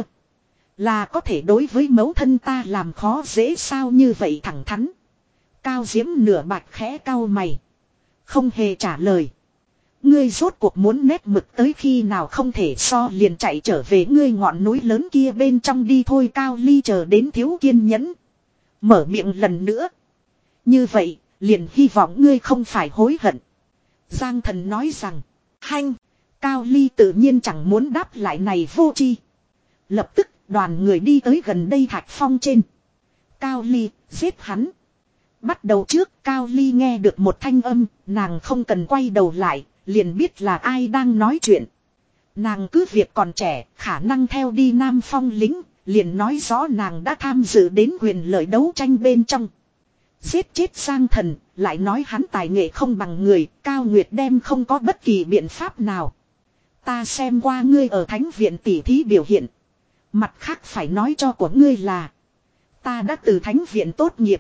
Là có thể đối với mẫu thân ta làm khó dễ sao như vậy thẳng thắn. Cao Diễm nửa bạch khẽ cau mày. Không hề trả lời. Ngươi rốt cuộc muốn nét mực tới khi nào không thể so liền chạy trở về ngươi ngọn núi lớn kia bên trong đi thôi. Cao Ly chờ đến thiếu kiên nhẫn. Mở miệng lần nữa. Như vậy, liền hy vọng ngươi không phải hối hận. Giang Thần nói rằng. Hanh. Cao Ly tự nhiên chẳng muốn đáp lại này vô chi. Lập tức đoàn người đi tới gần đây thạch phong trên. Cao Ly, giết hắn. Bắt đầu trước Cao Ly nghe được một thanh âm, nàng không cần quay đầu lại, liền biết là ai đang nói chuyện. Nàng cứ việc còn trẻ, khả năng theo đi Nam Phong lính, liền nói rõ nàng đã tham dự đến quyền lợi đấu tranh bên trong. Giết chết Giang Thần, lại nói hắn tài nghệ không bằng người, Cao Nguyệt đem không có bất kỳ biện pháp nào. Ta xem qua ngươi ở thánh viện tỉ thí biểu hiện. Mặt khác phải nói cho của ngươi là, ta đã từ thánh viện tốt nghiệp.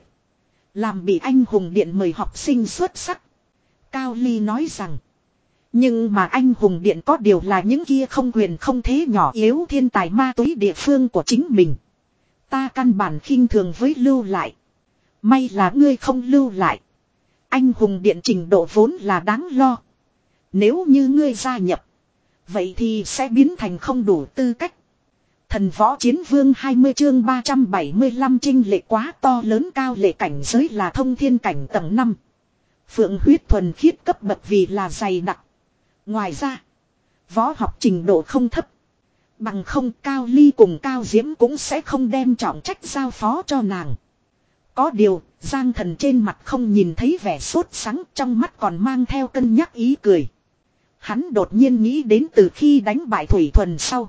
Làm bị anh hùng điện mời học sinh xuất sắc. Cao Ly nói rằng. Nhưng mà anh hùng điện có điều là những kia không quyền không thế nhỏ yếu thiên tài ma túy địa phương của chính mình. Ta căn bản khinh thường với lưu lại. May là ngươi không lưu lại. Anh hùng điện trình độ vốn là đáng lo. Nếu như ngươi gia nhập. Vậy thì sẽ biến thành không đủ tư cách. Thần võ chiến vương hai mươi chương ba trăm bảy mươi lăm chênh lệch quá to lớn. Cao lệ cảnh giới là thông thiên cảnh tầng năm. Phượng huyết thuần khiết cấp bậc vì là dày đặc. Ngoài ra, Võ học trình độ không thấp. Bằng không Cao Ly cùng Cao Diễm cũng sẽ không đem trọng trách giao phó cho nàng. Có điều, Giang Thần trên mặt không nhìn thấy vẻ sốt sắng, trong mắt còn mang theo cân nhắc ý cười. Hắn đột nhiên nghĩ đến từ khi đánh bại Thủy Thuần sau.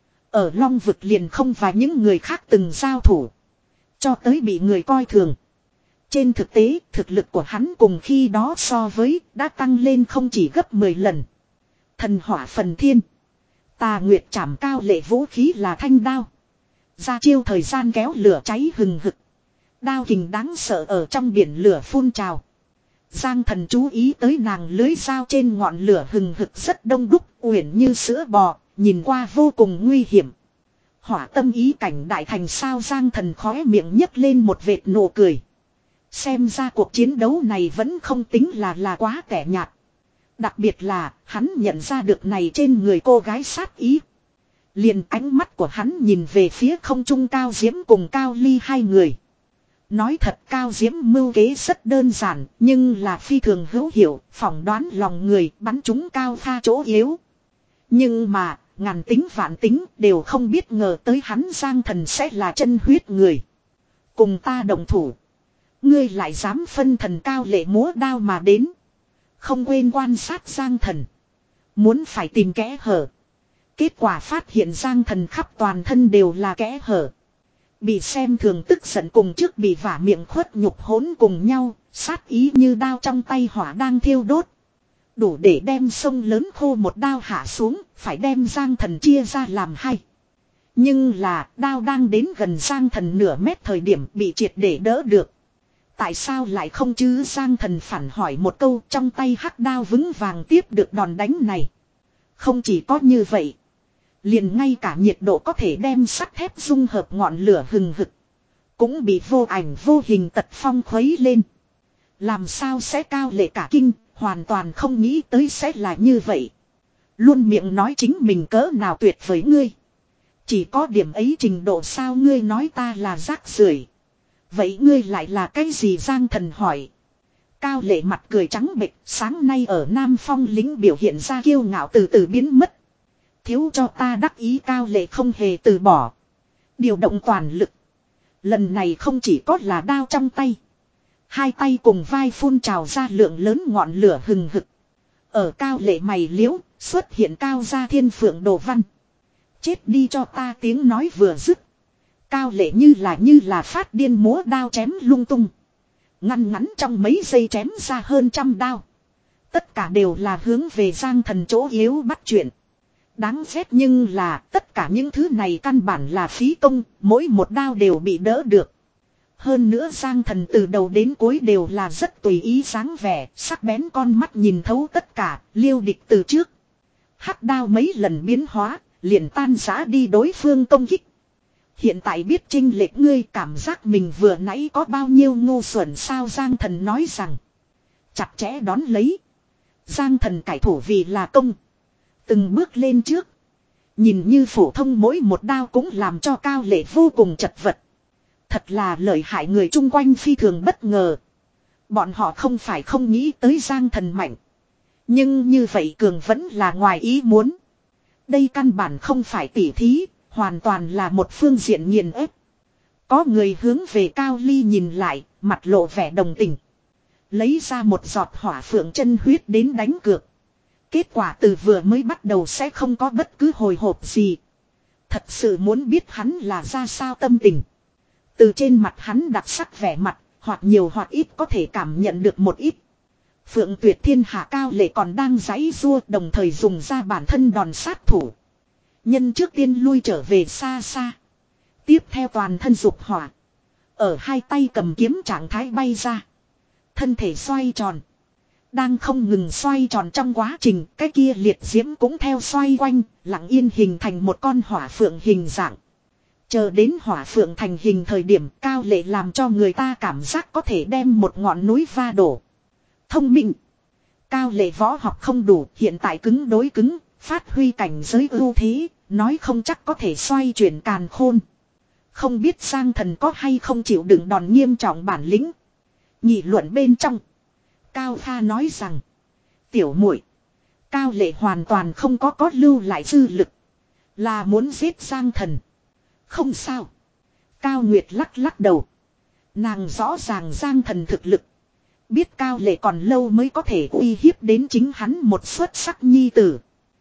Ở Long Vực liền không và những người khác từng giao thủ. Cho tới bị người coi thường. Trên thực tế, thực lực của hắn cùng khi đó so với đã tăng lên không chỉ gấp mười lần. Thần hỏa phần thiên. Tà Nguyệt chảm Cao Lệ vũ khí là thanh đao. Ra chiêu thời gian kéo lửa cháy hừng hực. Đao kình đáng sợ ở trong biển lửa phun trào. Giang Thần chú ý tới nàng lưới dao trên ngọn lửa hừng hực rất đông đúc, uyển như sữa bò, nhìn qua vô cùng nguy hiểm. Hỏa tâm ý cảnh đại thành sao? Giang Thần khóe miệng nhấc lên một vệt nụ cười. Xem ra cuộc chiến đấu này vẫn không tính là là quá tẻ nhạt. Đặc biệt là hắn nhận ra được này trên người cô gái sát ý. Liền ánh mắt của hắn nhìn về phía không trung Cao Diễm cùng Cao Ly hai người. Nói thật, Cao Diễm mưu kế rất đơn giản, nhưng là phi thường hữu hiệu, phỏng đoán lòng người, bắn trúng Cao Pha chỗ yếu. Nhưng mà, ngàn tính vạn tính đều không biết ngờ tới hắn Giang Thần sẽ là chân huyết người. Cùng ta đồng thủ. Ngươi lại dám phân thần? Cao Lệ múa đao mà đến. Không quên quan sát Giang Thần. Muốn phải tìm kẽ hở. Kết quả phát hiện Giang Thần khắp toàn thân đều là kẽ hở. Bị xem thường tức giận cùng trước bị vả miệng khuất nhục hỗn cùng nhau, sát ý như đao trong tay hỏa đang thiêu đốt. Đủ để đem sông lớn khô một đao hạ xuống, phải đem Giang Thần chia ra làm hai. Nhưng là, đao đang đến gần Giang Thần nửa mét thời điểm bị triệt để đỡ được. Tại sao lại không chứ? Giang Thần phản hỏi một câu, trong tay hắc đao vững vàng tiếp được đòn đánh này. Không chỉ có như vậy. Liền ngay cả nhiệt độ có thể đem sắt thép dung hợp ngọn lửa hừng hực. Cũng bị vô ảnh vô hình tật phong khuấy lên. Làm sao sẽ? Cao Lệ cả kinh, hoàn toàn không nghĩ tới sẽ là như vậy. Luôn miệng nói chính mình cỡ nào tuyệt với ngươi. Chỉ có điểm ấy trình độ sao? Ngươi nói ta là rác rưởi. Vậy ngươi lại là cái gì? Giang Thần hỏi. Cao Lệ mặt cười trắng bệch, sáng nay ở Nam Phong lính biểu hiện ra kiêu ngạo từ từ biến mất. Thiếu cho ta đắc ý. Cao Lệ không hề từ bỏ. Điều động toàn lực. Lần này không chỉ có là đao trong tay. Hai tay cùng vai phun trào ra lượng lớn ngọn lửa hừng hực. Ở Cao Lệ mày liễu xuất hiện cao gia thiên phượng đồ văn. Chết đi cho ta! Tiếng nói vừa dứt. Cao Lệ như là như là phát điên múa đao chém lung tung. Ngăn ngắn trong mấy giây chém ra hơn trăm đao. Tất cả đều là hướng về Giang Thần chỗ yếu bắt chuyện. Đáng ghét nhưng là tất cả những thứ này căn bản là phí công, mỗi một đao đều bị đỡ được. Hơn nữa Giang Thần từ đầu đến cuối đều là rất tùy ý dáng vẻ, sắc bén con mắt nhìn thấu tất cả, liêu địch từ trước. Hắc đao mấy lần biến hóa, liền tan rã đi đối phương công kích. Hiện tại biết chênh lệch ngươi cảm giác mình vừa nãy có bao nhiêu ngu xuẩn sao? Giang Thần nói rằng. Chặt chẽ đón lấy. Giang Thần cải thủ vì là công. Từng bước lên trước. Nhìn như phổ thông mỗi một đao cũng làm cho Cao Lệ vô cùng chật vật. Thật là lợi hại, người chung quanh phi thường bất ngờ. Bọn họ không phải không nghĩ tới Giang Thần mạnh. Nhưng như vậy cường vẫn là ngoài ý muốn. Đây căn bản không phải tỉ thí. Hoàn toàn là một phương diện nghiền ép. Có người hướng về Cao Ly nhìn lại, mặt lộ vẻ đồng tình. Lấy ra một giọt hỏa phượng chân huyết đến đánh cược. Kết quả từ vừa mới bắt đầu sẽ không có bất cứ hồi hộp gì. Thật sự muốn biết hắn là ra sao tâm tình. Từ trên mặt hắn đặc sắc vẻ mặt, hoặc nhiều hoặc ít có thể cảm nhận được một ít. Phượng Tuyệt Thiên Hạ Cao Lệ còn đang giãy giụa, đồng thời dùng ra bản thân đòn sát thủ. Nhân trước tiên lui trở về xa xa. Tiếp theo toàn thân dục hỏa. Ở hai tay cầm kiếm trạng thái bay ra. Thân thể xoay tròn. Đang không ngừng xoay tròn trong quá trình, cái kia liệt diễm cũng theo xoay quanh, lặng yên hình thành một con hỏa phượng hình dạng. Chờ đến hỏa phượng thành hình thời điểm, Cao Lệ làm cho người ta cảm giác có thể đem một ngọn núi va đổ. Thông minh. Cao Lệ võ học không đủ, hiện tại cứng đối cứng, phát huy cảnh giới ưu thế, nói không chắc có thể xoay chuyển càn khôn. Không biết Giang Thần có hay không chịu đựng đòn nghiêm trọng bản lĩnh. Nghị luận bên trong, Cao Kha nói rằng, tiểu muội, Cao Lệ hoàn toàn không có có lưu lại dư lực. Là muốn giết Giang Thần. Không sao. Cao Nguyệt lắc lắc đầu. Nàng rõ ràng Giang Thần thực lực. Biết Cao Lệ còn lâu mới có thể uy hiếp đến chính hắn một xuất sắc nhi tử.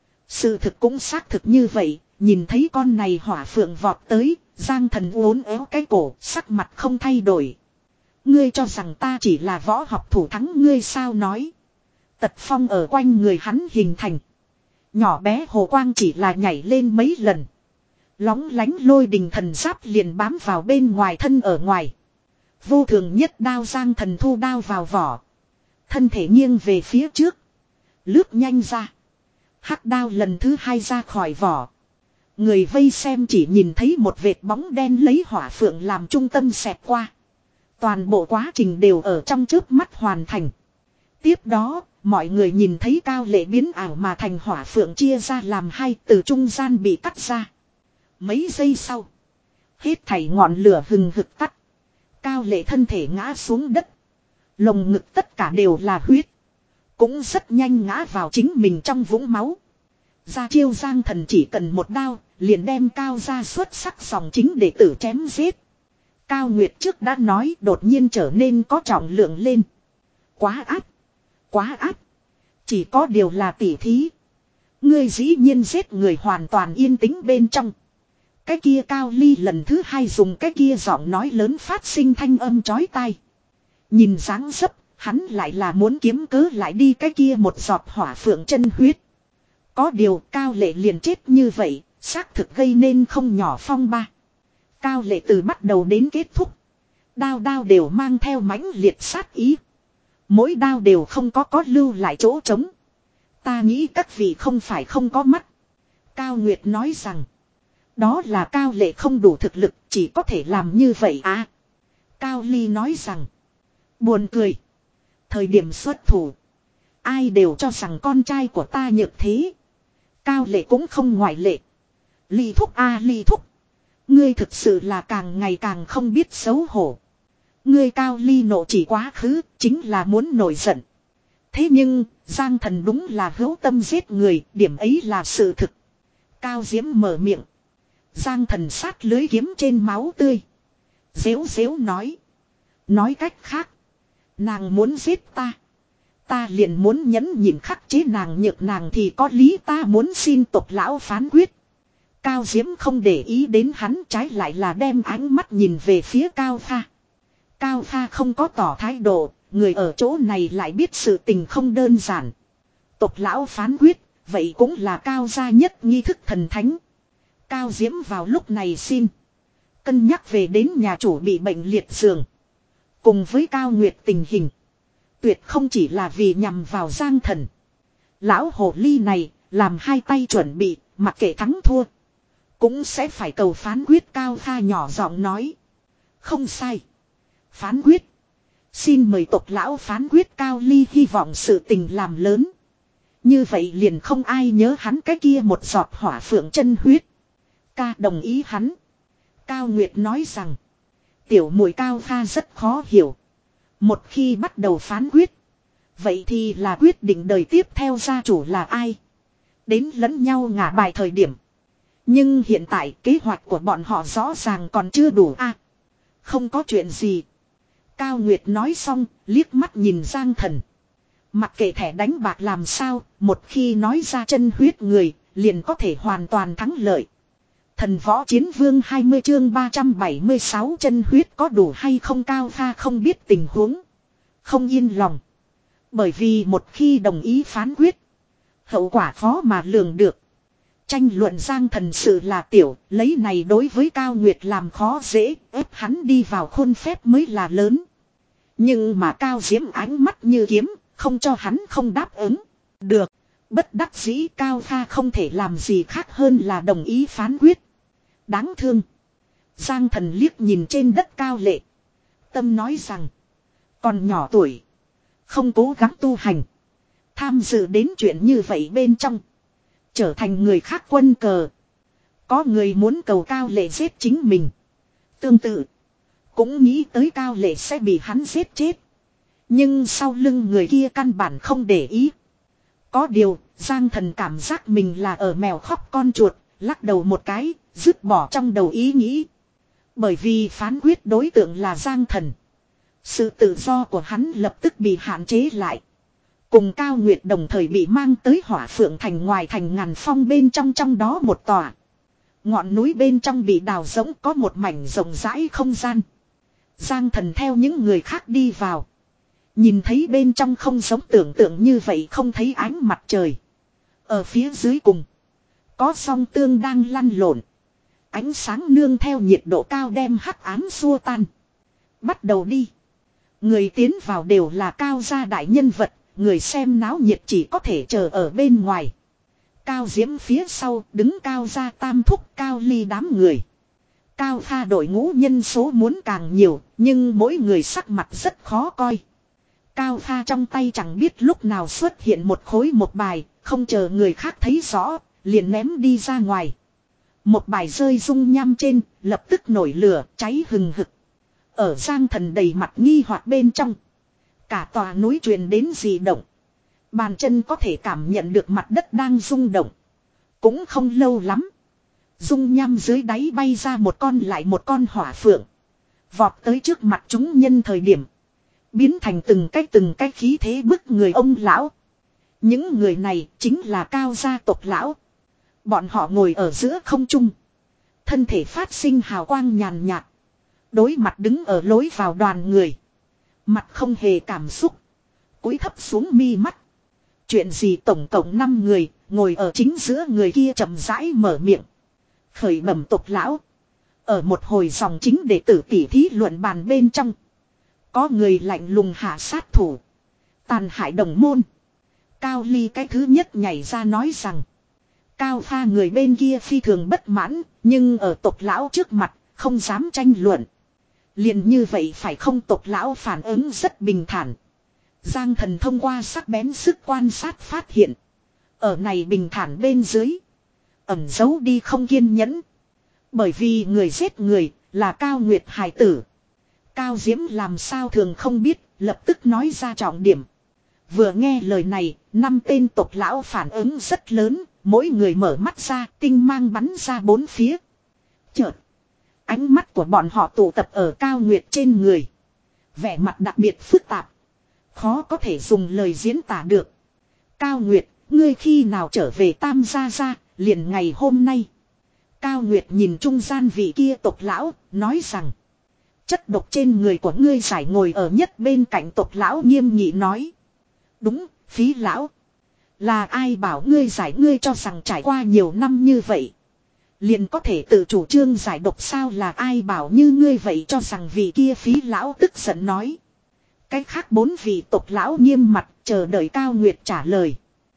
Sự thực cũng xác thực như vậy. Nhìn thấy con này hỏa phượng vọt tới. Giang Thần uốn éo cái cổ. Sắc mặt không thay đổi. Ngươi cho rằng ta chỉ là võ học thủ thắng ngươi sao nói. Tật phong ở quanh người hắn hình thành. Nhỏ bé hồ quang chỉ là nhảy lên mấy lần. Lóng lánh lôi đình thần giáp liền bám vào bên ngoài thân ở ngoài. Vô thường nhất đao Giang Thần thu đao vào vỏ. Thân thể nghiêng về phía trước. Lướt nhanh ra. Hắc đao lần thứ hai ra khỏi vỏ. Người vây xem chỉ nhìn thấy một vệt bóng đen lấy hỏa phượng làm trung tâm xẹt qua. Toàn bộ quá trình đều ở trong chớp mắt hoàn thành. Tiếp đó, mọi người nhìn thấy Cao Lệ biến ảo mà thành hỏa phượng chia ra làm hai từ trung gian bị cắt ra. Mấy giây sau, hết thảy ngọn lửa hừng hực tắt. Cao Lệ thân thể ngã xuống đất. Lồng ngực tất cả đều là huyết. Cũng rất nhanh ngã vào chính mình trong vũng máu. Ra chiêu Giang Thần chỉ cần một đao, liền đem Cao ra xuất sắc dòng chính đệ tử chém giết. Cao Nguyệt trước đã nói đột nhiên trở nên có trọng lượng lên. Quá áp. Quá áp. Chỉ có điều là tỉ thí. Ngươi dĩ nhiên giết người hoàn toàn yên tĩnh bên trong. Cái kia Cao Ly lần thứ hai dùng cái kia giọng nói lớn phát sinh thanh âm chói tai. Nhìn dáng dấp, hắn lại là muốn kiếm cớ lại đi cái kia một giọt hỏa phượng chân huyết. Có điều Cao Lệ liền chết như vậy, xác thực gây nên không nhỏ phong ba. Cao Lệ từ bắt đầu đến kết thúc. Đao đao đều mang theo mãnh liệt sát ý. Mỗi đao đều không có có lưu lại chỗ trống. Ta nghĩ các vị không phải không có mắt. Cao Nguyệt nói rằng. Đó là Cao Lệ không đủ thực lực chỉ có thể làm như vậy à. Cao Ly nói rằng. Buồn cười. Thời điểm xuất thủ. Ai đều cho rằng con trai của ta nhược thế. Cao Lệ cũng không ngoại lệ. Ly thúc a à, Ly thúc. Ngươi thực sự là càng ngày càng không biết xấu hổ. Ngươi Cao Ly nộ chỉ quá khứ, chính là muốn nổi giận. Thế nhưng, Giang Thần đúng là hữu tâm giết người, điểm ấy là sự thực. Cao Diễm mở miệng. Giang Thần sát lưới kiếm trên máu tươi. Dễu dễu nói. Nói cách khác. Nàng muốn giết ta. Ta liền muốn nhẫn nhịn khắc chế nàng nhược nàng thì có lý ta muốn xin tộc lão phán quyết. Cao Diễm không để ý đến hắn trái lại là đem ánh mắt nhìn về phía Cao Pha. Cao Pha không có tỏ thái độ, người ở chỗ này lại biết sự tình không đơn giản. Tộc lão phán quyết, vậy cũng là Cao gia nhất nghi thức thần thánh. Cao Diễm vào lúc này xin. Cân nhắc về đến nhà chủ bị bệnh liệt giường. Cùng với Cao Nguyệt tình hình. Tuyệt không chỉ là vì nhằm vào Giang Thần. Lão hồ ly này, làm hai tay chuẩn bị, mặc kệ thắng thua. Cũng sẽ phải cầu phán quyết. Cao Pha nhỏ giọng nói. Không sai. Phán quyết. Xin mời tộc lão phán quyết. Cao Ly hy vọng sự tình làm lớn. Như vậy liền không ai nhớ hắn cái kia một giọt hỏa phượng chân huyết. Ca đồng ý hắn. Cao Nguyệt nói rằng. Tiểu muội Cao Pha rất khó hiểu. Một khi bắt đầu phán quyết. Vậy thì là quyết định đời tiếp theo gia chủ là ai. Đến lẫn nhau ngả bài thời điểm. Nhưng hiện tại kế hoạch của bọn họ rõ ràng còn chưa đủ a. À, không có chuyện gì. Cao Nguyệt nói xong, liếc mắt nhìn Giang Thần. Mặc kệ thẻ đánh bạc làm sao, một khi nói ra chân huyết người, liền có thể hoàn toàn thắng lợi. Thần võ chiến vương hai mươi chương ba trăm bảy mươi sáu chân huyết có đủ hay không. Cao Pha không biết tình huống. Không yên lòng. Bởi vì một khi đồng ý phán quyết. Hậu quả khó mà lường được. Tranh luận Giang Thần sự là tiểu. Lấy này đối với Cao Nguyệt làm khó dễ. Ép hắn đi vào khuôn phép mới là lớn. Nhưng mà Cao Diễm ánh mắt như kiếm. Không cho hắn không đáp ứng. Được. Bất đắc dĩ Cao Pha không thể làm gì khác hơn là đồng ý phán quyết. Đáng thương. Giang Thần liếc nhìn trên đất Cao Lệ. Tâm nói rằng. Còn nhỏ tuổi. Không cố gắng tu hành. Tham dự đến chuyện như vậy bên trong. Trở thành người khác quân cờ. Có người muốn cầu Cao Lệ giết chính mình. Tương tự. Cũng nghĩ tới Cao Lệ sẽ bị hắn giết chết. Nhưng sau lưng người kia căn bản không để ý. Có điều, Giang Thần cảm giác mình là ở mèo khóc con chuột, lắc đầu một cái, dứt bỏ trong đầu ý nghĩ. Bởi vì phán quyết đối tượng là Giang Thần. Sự tự do của hắn lập tức bị hạn chế lại. Cùng Cao Nguyệt đồng thời bị mang tới Hỏa Phượng Thành ngoài thành Ngàn Phong bên trong trong đó một tòa. Ngọn núi bên trong bị đào rỗng có một mảnh rộng rãi không gian. Giang Thần theo những người khác đi vào. Nhìn thấy bên trong không giống tưởng tượng như vậy, không thấy ánh mặt trời. Ở phía dưới cùng có song tương đang lăn lộn. Ánh sáng nương theo nhiệt độ cao đem hắc ám xua tan. Bắt đầu đi. Người tiến vào đều là Cao gia đại nhân vật. Người xem náo nhiệt chỉ có thể chờ ở bên ngoài. Cao Diễm phía sau đứng Cao gia tam thúc Cao Ly đám người. Cao Pha đội ngũ nhân số muốn càng nhiều, nhưng mỗi người sắc mặt rất khó coi. Cao Pha trong tay chẳng biết lúc nào xuất hiện một khối một bài, không chờ người khác thấy rõ, liền ném đi ra ngoài. Một bài rơi dung nham trên, lập tức nổi lửa, cháy hừng hực. Ở Giang Thần đầy mặt nghi hoặc bên trong. Cả tòa núi truyền đến dị động. Bàn chân có thể cảm nhận được mặt đất đang rung động. Cũng không lâu lắm. Dung nham dưới đáy bay ra một con lại một con hỏa phượng. Vọt tới trước mặt chúng nhân thời điểm. Biến thành từng cái từng cái khí thế bức người ông lão. Những người này chính là Cao gia tộc lão. Bọn họ ngồi ở giữa không trung. Thân thể phát sinh hào quang nhàn nhạt. Đối mặt đứng ở lối vào đoàn người. Mặt không hề cảm xúc. Cúi thấp xuống mi mắt. Chuyện gì tổng cộng năm người, ngồi ở chính giữa người kia chậm rãi mở miệng. Khởi bẩm tộc lão. Ở một hồi dòng chính đệ tử tỉ thí luận bàn bên trong. Có người lạnh lùng hạ sát thủ. Tàn hại đồng môn. Cao Ly cái thứ nhất nhảy ra nói rằng. Cao Pha người bên kia phi thường bất mãn, nhưng ở tộc lão trước mặt, không dám tranh luận. Liền như vậy phải không, tộc lão phản ứng rất bình thản. Giang Thần thông qua sắc bén sức quan sát phát hiện. Ở này bình thản bên dưới. Ẩn giấu đi không kiên nhẫn. Bởi vì người giết người là Cao Nguyệt hài tử. Cao Diễm làm sao thường không biết, lập tức nói ra trọng điểm. Vừa nghe lời này, năm tên tộc lão phản ứng rất lớn. Mỗi người mở mắt ra, tinh mang bắn ra bốn phía. Chợt, ánh mắt của bọn họ tụ tập ở Cao Nguyệt trên người. Vẻ mặt đặc biệt phức tạp. Khó có thể dùng lời diễn tả được. Cao Nguyệt, ngươi khi nào trở về Tam Gia Gia, liền ngày hôm nay. Cao Nguyệt nhìn trung gian vị kia tộc lão, nói rằng. Chất độc trên người của ngươi giải ngồi ở nhất bên cạnh tộc lão nghiêm nghị nói. Đúng, Phí lão. Là ai bảo ngươi giải, ngươi cho rằng trải qua nhiều năm như vậy. Liền có thể tự chủ trương giải độc sao, là ai bảo như ngươi vậy cho rằng vị kia Phí lão tức giận nói. Cái khác bốn vị tộc lão nghiêm mặt chờ đợi Cao Nguyệt trả lời.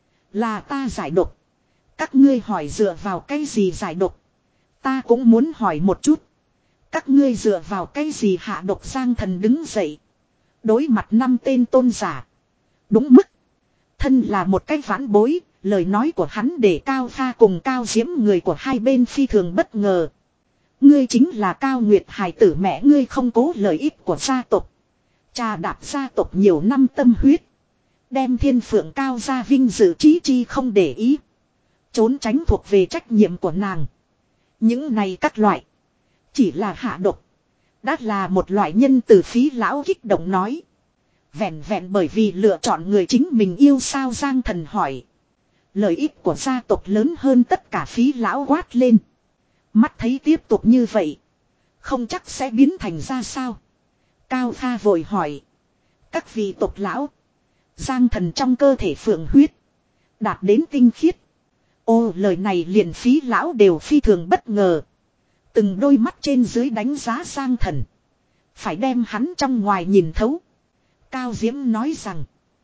Là ta giải độc. Các ngươi hỏi dựa vào cái gì giải độc. Ta cũng muốn hỏi một chút. Các ngươi dựa vào cái gì hạ độc. Giang Thần đứng dậy. Đối mặt năm tên tôn giả. Đúng mức. Thân là một cái vãn bối. Lời nói của hắn để Cao Pha cùng Cao Diễm người của hai bên phi thường bất ngờ. Ngươi chính là Cao Nguyệt hài tử, mẹ ngươi không cố lợi ích của gia tộc. Trà đạp gia tộc nhiều năm tâm huyết. Đem thiên phượng Cao gia vinh dự trí chi không để ý. Trốn tránh thuộc về trách nhiệm của nàng. Những này các loại. Chỉ là hạ độc. Đã là một loại nhân từ. Phí lão kích động nói. Vẹn vẹn bởi vì lựa chọn người chính mình yêu sao. Giang Thần hỏi. Lợi ích của gia tộc lớn hơn tất cả. Phí lão quát lên. Mắt thấy tiếp tục như vậy. Không chắc sẽ biến thành ra sao. Cao Pha vội hỏi. Các vị tộc lão. Giang Thần trong cơ thể phượng huyết. Đạt đến tinh khiết. Ô, lời này liền Phí lão đều phi thường bất ngờ. Từng đôi mắt trên dưới đánh giá Giang Thần. Phải đem hắn trong ngoài nhìn thấu. Cao Diễm nói rằng.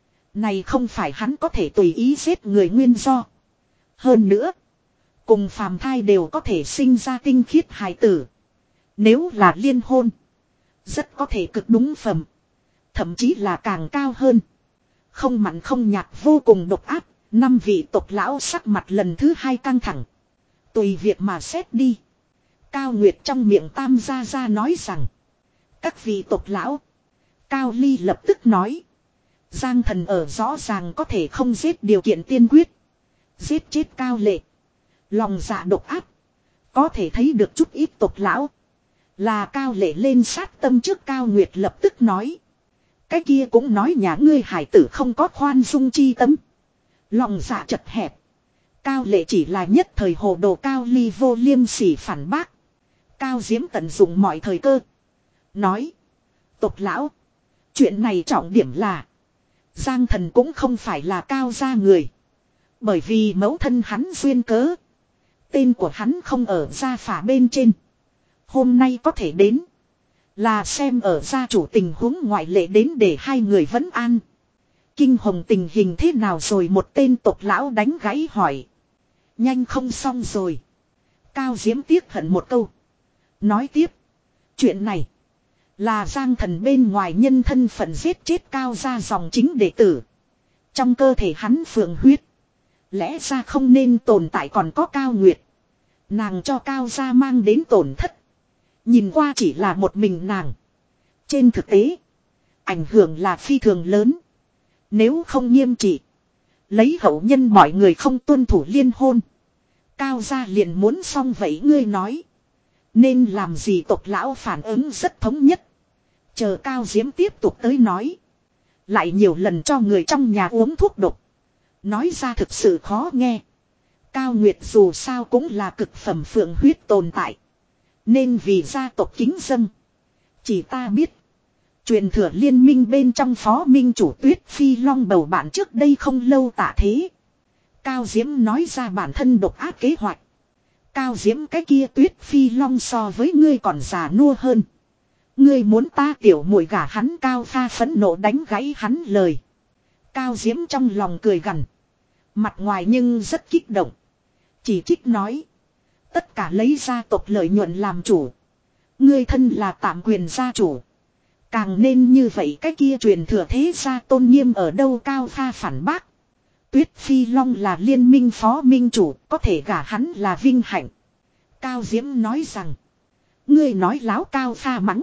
Này không phải hắn có thể tùy ý giết người nguyên do. Hơn nữa. Cùng phàm thai đều có thể sinh ra tinh khiết hài tử. Nếu là liên hôn. Rất có thể cực đúng phẩm. Thậm chí là càng cao hơn. Không mặn không nhạt, vô cùng độc áp. Năm vị tộc lão sắc mặt lần thứ hai căng thẳng. Tùy việc mà xét đi. Cao Nguyệt trong miệng Tam Gia Gia nói rằng. Các vị tộc lão. Cao Ly lập tức nói. Giang thần ở rõ ràng có thể không giết điều kiện tiên quyết. Giết chết Cao Lệ. Lòng dạ độc ác. Có thể thấy được chút ít tộc lão. Là Cao Lệ lên sát tâm trước Cao Nguyệt lập tức nói. Cái kia cũng nói nhà ngươi hải tử không có khoan dung chi tâm. Lòng dạ chật hẹp. Cao Lệ chỉ là nhất thời hồ đồ. Cao Ly vô liêm sỉ phản bác. Cao Diễm tận dụng mọi thời cơ. Nói. Tộc lão. Chuyện này trọng điểm là. Giang thần cũng không phải là Cao gia người. Bởi vì mẫu thân hắn duyên cớ. Tên của hắn không ở gia phả bên trên. Hôm nay có thể đến. Là xem ở gia chủ tình huống ngoại lệ đến để hai người vẫn an. Kinh hồng tình hình thế nào rồi, một tên tộc lão đánh gãy hỏi. Nhanh không xong rồi. Cao Diễm tiếc hận một câu. Nói tiếp. Chuyện này. Là Giang thần bên ngoài nhân thân phận giết chết Cao gia dòng chính đệ tử. Trong cơ thể hắn phượng huyết. Lẽ ra không nên tồn tại, còn có Cao Nguyệt. Nàng cho Cao gia mang đến tổn thất. Nhìn qua chỉ là một mình nàng. Trên thực tế. Ảnh hưởng là phi thường lớn. Nếu không nghiêm trị. Lấy hậu nhân mọi người không tuân thủ liên hôn. Cao gia liền muốn xong vậy, ngươi nói. Nên làm gì? Tộc lão phản ứng rất thống nhất. Chờ Cao Diễm tiếp tục tới nói. Lại nhiều lần cho người trong nhà uống thuốc độc. Nói ra thực sự khó nghe. Cao Nguyệt dù sao cũng là cực phẩm phượng huyết tồn tại. Nên vì gia tộc kính dâng. Chỉ ta biết. Truyền thừa liên minh bên trong phó minh chủ Tuyết Phi Long bầu bạn trước đây không lâu tạ thế. Cao Diễm nói ra bản thân độc ác kế hoạch. Cao Diễm cái kia Tuyết Phi Long so với ngươi còn già nua hơn. Ngươi muốn ta tiểu muội gả hắn? Cao Pha phẫn nộ đánh gãy hắn lời. Cao Diễm trong lòng cười gằn. Mặt ngoài nhưng rất kích động. Chỉ trích nói. Tất cả lấy gia tộc lợi nhuận làm chủ. Ngươi thân là tạm quyền gia chủ. Càng nên như vậy, cái kia truyền thừa thế gia tôn nghiêm ở đâu? Cao Pha phản bác. Tuyết Phi Long là liên minh phó minh chủ, có thể gả hắn là vinh hạnh. Cao Diễm nói rằng. Ngươi nói láo! Cao Pha mắng.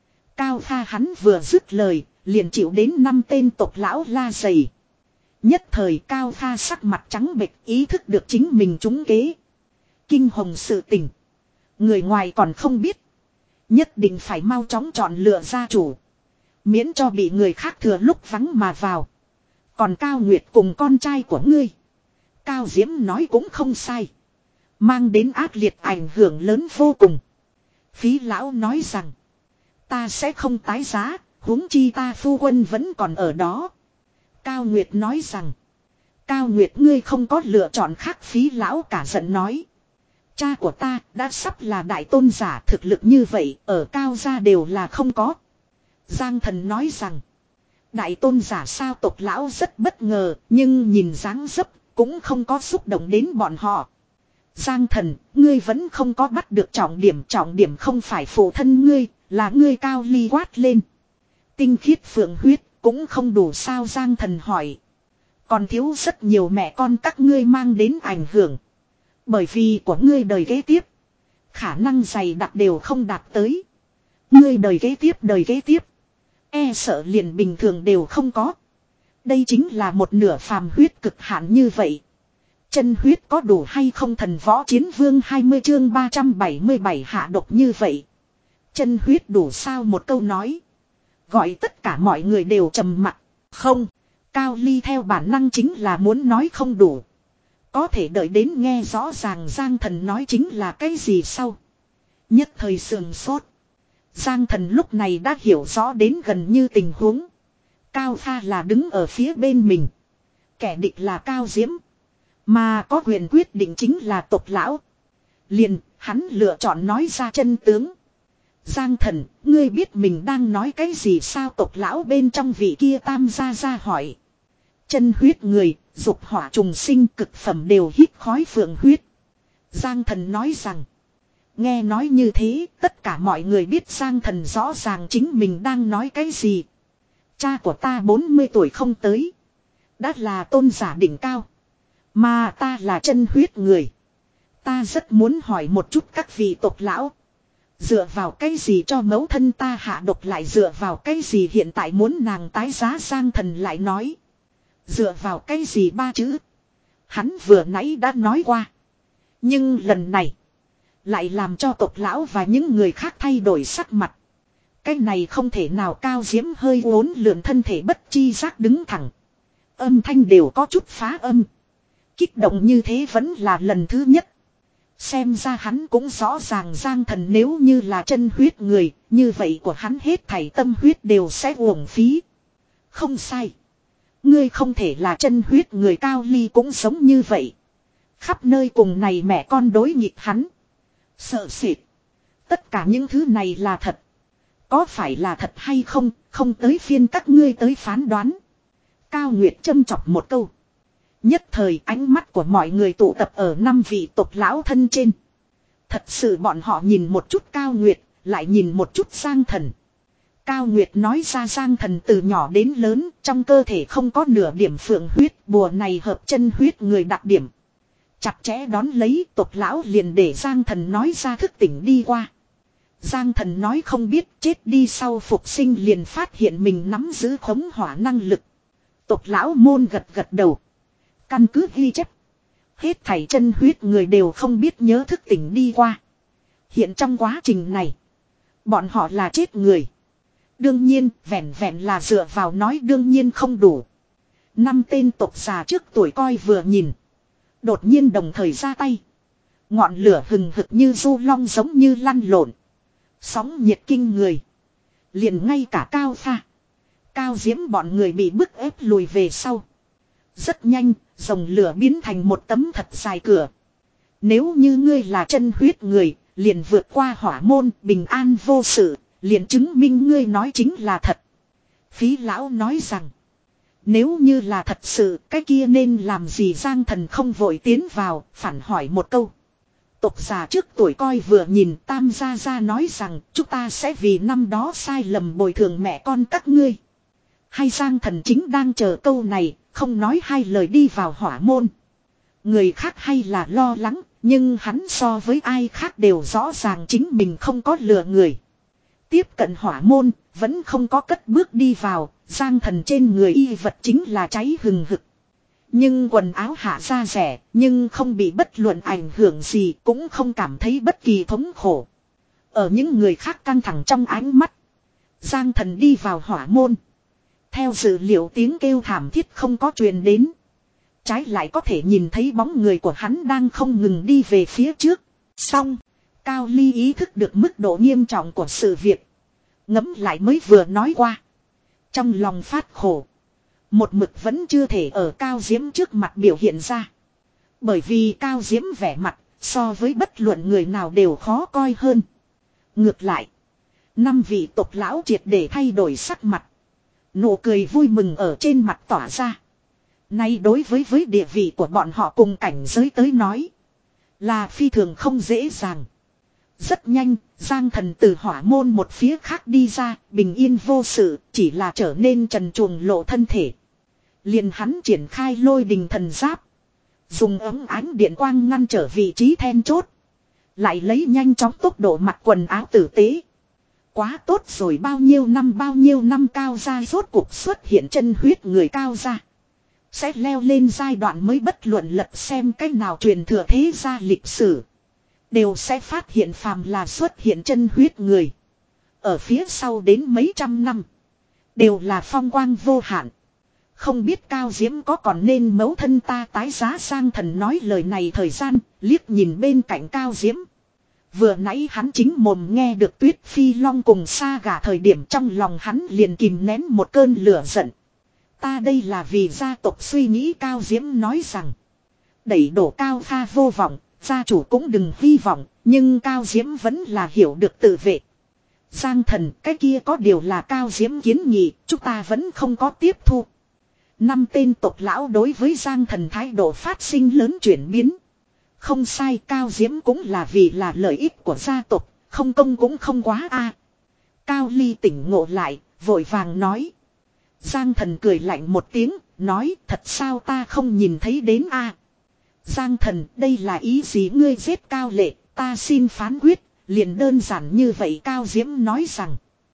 Cao Pha hắn vừa dứt lời, liền chịu đến năm tên tộc lão la giày. Nhất thời Cao Pha sắc mặt trắng bệch, ý thức được chính mình trúng kế. Kinh hồng sự tình. Người ngoài còn không biết. Nhất định phải mau chóng chọn lựa gia chủ. Miễn cho bị người khác thừa lúc vắng mà vào. Còn Cao Nguyệt cùng con trai của ngươi. Cao Diễm nói cũng không sai. Mang đến ác liệt ảnh hưởng lớn vô cùng. Phí lão nói rằng. Ta sẽ không tái giá, huống chi ta phu quân vẫn còn ở đó. Cao Nguyệt nói rằng. Cao Nguyệt ngươi không có lựa chọn khác. Phí lão cả giận nói. Cha của ta đã sắp là đại tôn giả, thực lực như vậy ở Cao gia đều là không có. Giang thần nói rằng. Đại tôn giả sao? Tộc lão rất bất ngờ, nhưng nhìn dáng dấp cũng không có xúc động đến bọn họ. Giang thần, ngươi vẫn không có bắt được trọng điểm. Trọng điểm không phải phụ thân ngươi, là ngươi. Cao Ly quát lên. Tinh khiết phượng huyết cũng không đủ sao? Giang thần hỏi. Còn thiếu rất nhiều mẹ con các ngươi mang đến ảnh hưởng. Bởi vì của ngươi đời kế tiếp, khả năng dày đặc đều không đạt tới. Ngươi đời kế tiếp đời kế tiếp, e sợ liền bình thường đều không có. Đây chính là một nửa phàm huyết cực hạn như vậy. Chân huyết có đủ hay không? Thần võ chiến vương hai mươi chương ba trăm bảy mươi bảy hạ độc như vậy. Chân huyết đủ sao? Một câu nói. Gọi tất cả mọi người đều trầm mặc. Không. Cao Ly theo bản năng chính là muốn nói không đủ. Có thể đợi đến nghe rõ ràng Giang thần nói chính là cái gì sau. Nhất thời sườn sốt. Giang thần lúc này đã hiểu rõ đến gần như tình huống. Cao Pha là đứng ở phía bên mình. Kẻ địch là Cao Diễm. Mà có quyền quyết định chính là tộc lão. Liền, hắn lựa chọn nói ra chân tướng. Giang thần, ngươi biết mình đang nói cái gì sao? Tộc lão bên trong vị kia tam gia gia hỏi. Chân huyết người, dục hỏa trùng sinh, cực phẩm đều hít khói phượng huyết. Giang thần nói rằng. Nghe nói như thế, tất cả mọi người biết Giang thần rõ ràng chính mình đang nói cái gì. Cha của ta bốn mươi tuổi không tới. Đã là tôn giả đỉnh cao. Mà ta là chân huyết người. Ta rất muốn hỏi một chút các vị tộc lão. Dựa vào cái gì cho mẫu thân ta hạ độc, lại dựa vào cái gì hiện tại muốn nàng tái giá, Giang Thần lại nói. Dựa vào cái gì ba chữ. Hắn vừa nãy đã nói qua. Nhưng lần này. Lại làm cho tộc lão và những người khác thay đổi sắc mặt. Cái này không thể nào. Cao Diễm hơi uốn lượn thân thể, bất chi giác đứng thẳng. Âm thanh đều có chút phá âm. Kích động như thế vẫn là lần thứ nhất. Xem ra hắn cũng rõ ràng Giang Thần nếu như là chân huyết người, như vậy của hắn hết thảy tâm huyết đều sẽ uổng phí. Không sai. Ngươi không thể là chân huyết người, Cao Ly cũng giống như vậy. Khắp nơi cùng này mẹ con đối nghịch hắn. Sợ sệt. Tất cả những thứ này là thật. Có phải là thật hay không, không tới phiên các ngươi tới phán đoán. Cao Nguyệt châm chọc một câu. Nhất thời ánh mắt của mọi người tụ tập ở năm vị tộc lão thân trên. Thật sự bọn họ nhìn một chút Cao Nguyệt, lại nhìn một chút Giang Thần. Cao Nguyệt nói ra Giang Thần từ nhỏ đến lớn, trong cơ thể không có nửa điểm phượng huyết, bùa này hợp chân huyết người đặc điểm. Chặt chẽ đón lấy, tộc lão liền để Giang Thần nói ra thức tỉnh đi qua. Giang Thần nói không biết, chết đi sau phục sinh liền phát hiện mình nắm giữ khống hỏa năng lực. Tộc lão môn gật gật đầu. Căn cứ ghi chép. Hết thảy chân huyết người đều không biết nhớ thức tỉnh đi qua. Hiện trong quá trình này. Bọn họ là chết người. Đương nhiên, vẹn vẹn là dựa vào nói đương nhiên không đủ. Năm tên tộc già trước tuổi coi vừa nhìn. Đột nhiên đồng thời ra tay. Ngọn lửa hừng hực như du long giống như lăn lộn. Sóng nhiệt kinh người. Liền ngay cả Cao Pha. Cao Diễm bọn người bị bức ép lùi về sau. Rất nhanh, dòng lửa biến thành một tấm thật dài cửa. Nếu như ngươi là chân huyết người, liền vượt qua hỏa môn, bình an vô sự, liền chứng minh ngươi nói chính là thật. Phí lão nói rằng, nếu như là thật sự, cái kia nên làm gì? Giang Thần không vội tiến vào, phản hỏi một câu. Tộc già trước tuổi coi vừa nhìn, Tam Gia Gia nói rằng, chúng ta sẽ vì năm đó sai lầm bồi thường mẹ con các ngươi. Hay Giang Thần chính đang chờ câu này, không nói hai lời đi vào hỏa môn. Người khác hay là lo lắng, nhưng hắn so với ai khác đều rõ ràng chính mình không có lừa người. Tiếp cận hỏa môn, vẫn không có cất bước đi vào, Giang Thần trên người y vật chính là cháy hừng hực. Nhưng quần áo hạ ra rẻ, nhưng không bị bất luận ảnh hưởng gì, cũng không cảm thấy bất kỳ thống khổ. Ở những người khác căng thẳng trong ánh mắt, Giang Thần đi vào hỏa môn. Theo dữ liệu tiếng kêu thảm thiết không có truyền đến. Trái lại có thể nhìn thấy bóng người của hắn đang không ngừng đi về phía trước. Xong, Cao Ly ý thức được mức độ nghiêm trọng của sự việc. Ngẫm lại mới vừa nói qua. Trong lòng phát khổ. Một mực vẫn chưa thể ở Cao Diễm trước mặt biểu hiện ra. Bởi vì Cao Diễm vẻ mặt so với bất luận người nào đều khó coi hơn. Ngược lại, năm vị tộc lão triệt để thay đổi sắc mặt. Nụ cười vui mừng ở trên mặt tỏa ra. Nay đối với với địa vị của bọn họ cùng cảnh giới tới nói, là phi thường không dễ dàng. Rất nhanh, Giang Thần từ hỏa môn một phía khác đi ra, bình yên vô sự, chỉ là trở nên trần truồng lộ thân thể. Liền hắn triển khai lôi đình thần giáp. Dùng ấm ánh điện quang ngăn trở vị trí then chốt. Lại lấy nhanh chóng tốc độ mặc quần áo tử tế. Quá tốt rồi, bao nhiêu năm bao nhiêu năm Cao gia rốt cuộc xuất hiện chân huyết người Cao gia. Sẽ leo lên giai đoạn mới, bất luận lật xem cách nào truyền thừa thế gia lịch sử. Đều sẽ phát hiện phàm là xuất hiện chân huyết người. Ở phía sau đến mấy trăm năm. Đều là phong quang vô hạn. Không biết Cao Diễm có còn nên mẫu thân ta tái giá? Giang Thần nói lời này thời gian, liếc nhìn bên cạnh Cao Diễm. Vừa nãy hắn chính mồm nghe được Tuyết Phi Long cùng Sa Gà thời điểm, trong lòng hắn liền kìm nén một cơn lửa giận. Ta đây là vì gia tộc suy nghĩ, Cao Diễm nói rằng. Đẩy đổ Cao Pha vô vọng, gia chủ cũng đừng hy vọng, nhưng Cao Diễm vẫn là hiểu được tự vệ. Giang Thần, cái kia có điều là Cao Diễm kiến nghị, chúng ta vẫn không có tiếp thu. Năm tên tộc lão đối với Giang Thần thái độ phát sinh lớn chuyển biến. Không sai, Cao Diễm cũng là vì là lợi ích của gia tộc, không công cũng không quá a. Cao Ly tỉnh ngộ lại, vội vàng nói. Giang Thần cười lạnh một tiếng, nói thật sao ta không nhìn thấy đến a. Giang Thần, đây là ý gì? Ngươi giết Cao Lệ, ta xin phán quyết, Liền đơn giản như vậy Cao Diễm nói rằng.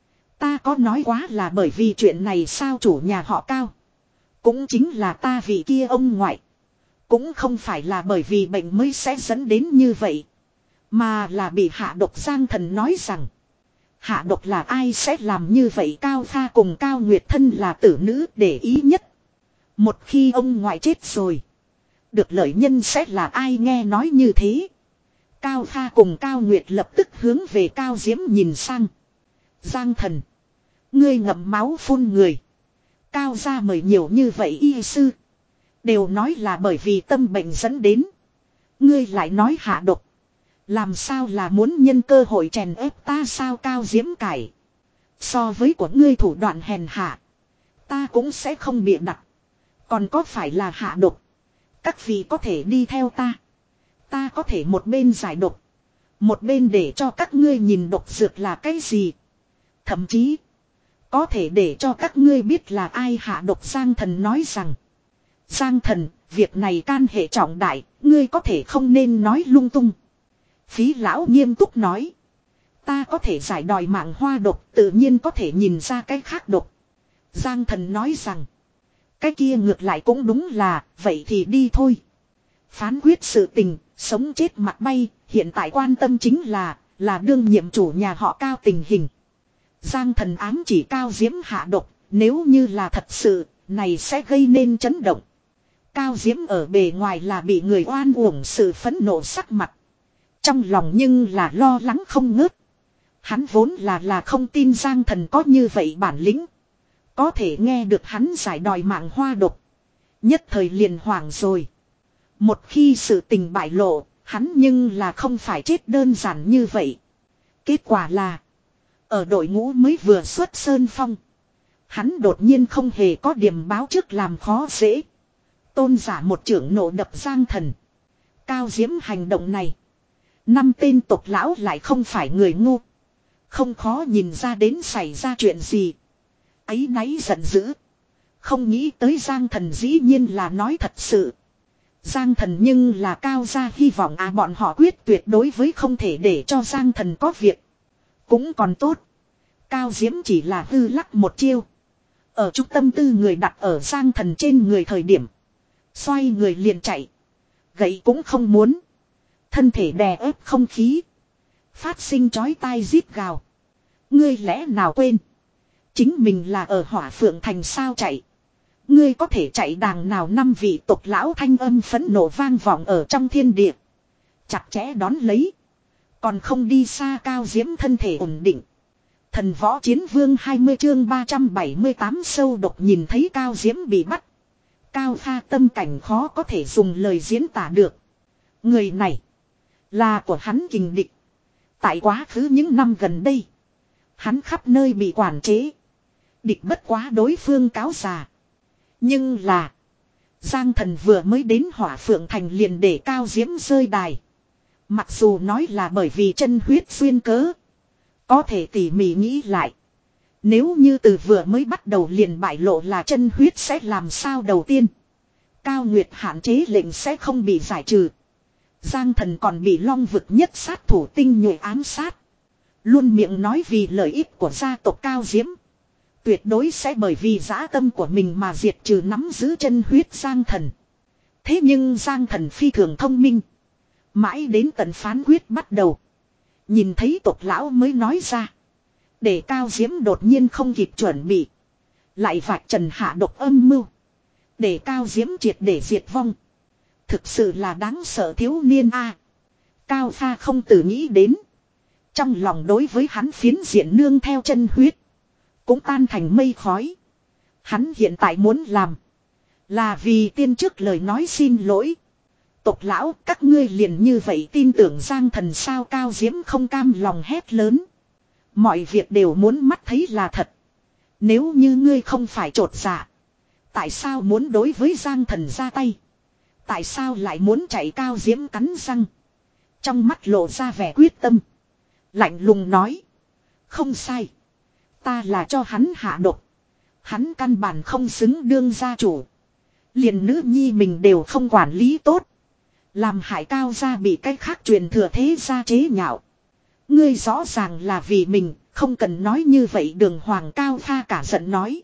Ta có nói quá là bởi vì chuyện này sao chủ nhà họ Cao. Cũng chính là ta vị kia ông ngoại. Cũng không phải là bởi vì bệnh mới sẽ dẫn đến như vậy. Mà là bị hạ độc Giang Thần nói rằng. Hạ độc là ai sẽ làm như vậy Cao Pha cùng Cao Nguyệt Thân là tử nữ để ý nhất. Một khi ông ngoại chết rồi. Được lợi nhân sẽ là ai nghe nói như thế. Cao Pha cùng Cao Nguyệt lập tức hướng về Cao Diễm nhìn sang. Giang Thần. Ngươi ngậm máu phun người. Cao gia mời nhiều như vậy y sư. Đều nói là bởi vì tâm bệnh dẫn đến. Ngươi lại nói hạ độc. Làm sao là muốn nhân cơ hội chèn ép ta sao Cao Diễm cải. So với của ngươi thủ đoạn hèn hạ. Ta cũng sẽ không bịa đặt. Còn có phải là hạ độc. Các vị có thể đi theo ta. Ta có thể một bên giải độc. Một bên để cho các ngươi nhìn độc dược là cái gì. Thậm chí. Có thể để cho các ngươi biết là ai hạ độc Giang Thần nói rằng. Giang Thần, việc này can hệ trọng đại, ngươi có thể không nên nói lung tung. Phí lão nghiêm túc nói. Ta có thể giải đòi mạng hoa độc, tự nhiên có thể nhìn ra cái khác độc. Giang Thần nói rằng. Cái kia ngược lại cũng đúng là, vậy thì đi thôi. Phán quyết sự tình, sống chết mặt bay, hiện tại quan tâm chính là, là đương nhiệm chủ nhà họ Cao tình hình. Giang Thần ám chỉ Cao Diễm hạ độc, nếu như là thật sự, này sẽ gây nên chấn động. Cao Diễm ở bề ngoài là bị người oan uổng sự phẫn nộ sắc mặt. Trong lòng nhưng là lo lắng không ngớt. Hắn vốn là là không tin Giang Thần có như vậy bản lĩnh. Có thể nghe được hắn giải đòi mạng hoa độc. Nhất thời liền hoảng rồi. Một khi sự tình bại lộ, hắn nhưng là không phải chết đơn giản như vậy. Kết quả là, ở đội ngũ mới vừa xuất sơn phong. Hắn đột nhiên không hề có điểm báo trước làm khó dễ. Tôn giả một trưởng nộ đập Giang Thần. Cao Diễm hành động này. Năm tên tộc lão lại không phải người ngu. Không khó nhìn ra đến xảy ra chuyện gì. Ấy náy giận dữ. Không nghĩ tới Giang Thần dĩ nhiên là nói thật sự. Giang Thần nhưng là Cao gia hy vọng à bọn họ quyết tuyệt đối với không thể để cho Giang Thần có việc. Cũng còn tốt. Cao Diễm chỉ là hư lắc một chiêu. Ở trung tâm tư người đặt ở Giang Thần trên người thời điểm. Xoay người liền chạy. Gậy cũng không muốn. Thân thể đè ép không khí. Phát sinh chói tai rít gào. Ngươi lẽ nào quên. Chính mình là ở Hỏa Phượng Thành sao chạy. Ngươi có thể chạy đàng nào năm vị tộc lão thanh âm phẫn nộ vang vọng ở trong thiên địa. Chặt chẽ đón lấy. Còn không đi xa Cao Diễm thân thể ổn định. Thần võ chiến vương hai mươi chương ba trăm bảy mươi tám sâu độc nhìn thấy Cao Diễm bị bắt. Cao Pha tâm cảnh khó có thể dùng lời diễn tả được. Người này là của hắn kình địch. Tại quá khứ những năm gần đây. Hắn khắp nơi bị quản chế. Địch bất quá đối phương cáo già. Nhưng là. Giang Thần vừa mới đến Hỏa Phượng Thành liền để Cao Diễm rơi đài. Mặc dù nói là bởi vì chân huyết xuyên cớ. Có thể tỉ mỉ nghĩ lại. Nếu như từ vừa mới bắt đầu liền bại lộ là chân huyết sẽ làm sao đầu tiên. Cao Nguyệt hạn chế lệnh sẽ không bị giải trừ. Giang Thần còn bị Long vực nhất sát thủ tinh nhuệ ám sát. Luôn miệng nói vì lợi ích của gia tộc Cao Diễm. Tuyệt đối sẽ bởi vì dã tâm của mình mà diệt trừ nắm giữ chân huyết Giang Thần. Thế nhưng Giang Thần phi thường thông minh. Mãi đến tận phán quyết bắt đầu. Nhìn thấy tộc lão mới nói ra. Để Cao Diễm đột nhiên không kịp chuẩn bị. Lại vạch trần hạ độc âm mưu. Để Cao Diễm triệt để diệt vong. Thực sự là đáng sợ thiếu niên a. Cao Pha không tự nghĩ đến. Trong lòng đối với hắn phiến diện nương theo chân huyết. Cũng tan thành mây khói. Hắn hiện tại muốn làm. Là vì tiên trước lời nói xin lỗi. Tộc lão các ngươi liền như vậy tin tưởng Giang Thần sao Cao Diễm không cam lòng hét lớn. Mọi việc đều muốn mắt thấy là thật. Nếu như ngươi không phải trột dạ. Tại sao muốn đối với Giang Thần ra tay? Tại sao lại muốn chạy Cao Diễm cắn răng? Trong mắt lộ ra vẻ quyết tâm. Lạnh lùng nói. Không sai. Ta là cho hắn hạ độc. Hắn căn bản không xứng đương gia chủ. Liền nữ nhi mình đều không quản lý tốt. Làm hại Cao gia bị cách khác truyền thừa thế gia chế nhạo. Ngươi rõ ràng là vì mình, không cần nói như vậy. Đường Hoàng Cao Kha cả giận nói.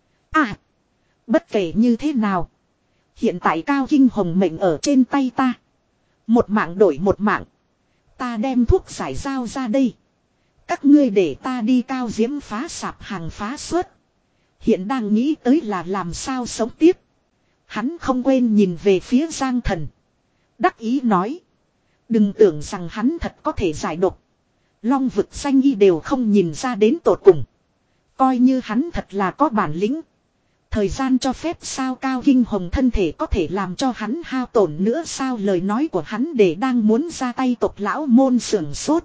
À, bất kể như thế nào, hiện tại Cao Kinh Hồng mệnh ở trên tay ta. Một mạng đổi một mạng. Ta đem thuốc giải giao ra đây. Các ngươi để ta đi Cao Diễm phá sạp hàng phá suất. Hiện đang nghĩ tới là làm sao sống tiếp. Hắn không quên nhìn về phía Giang Thần. Đắc ý nói. Đừng tưởng rằng hắn thật có thể giải độc. Long vực xanh y đều không nhìn ra đến tột cùng. Coi như hắn thật là có bản lĩnh. Thời gian cho phép sao Cao Kinh Hồng thân thể có thể làm cho hắn hao tổn nữa sao. Lời nói của hắn để đang muốn ra tay tộc lão môn sưởng sốt.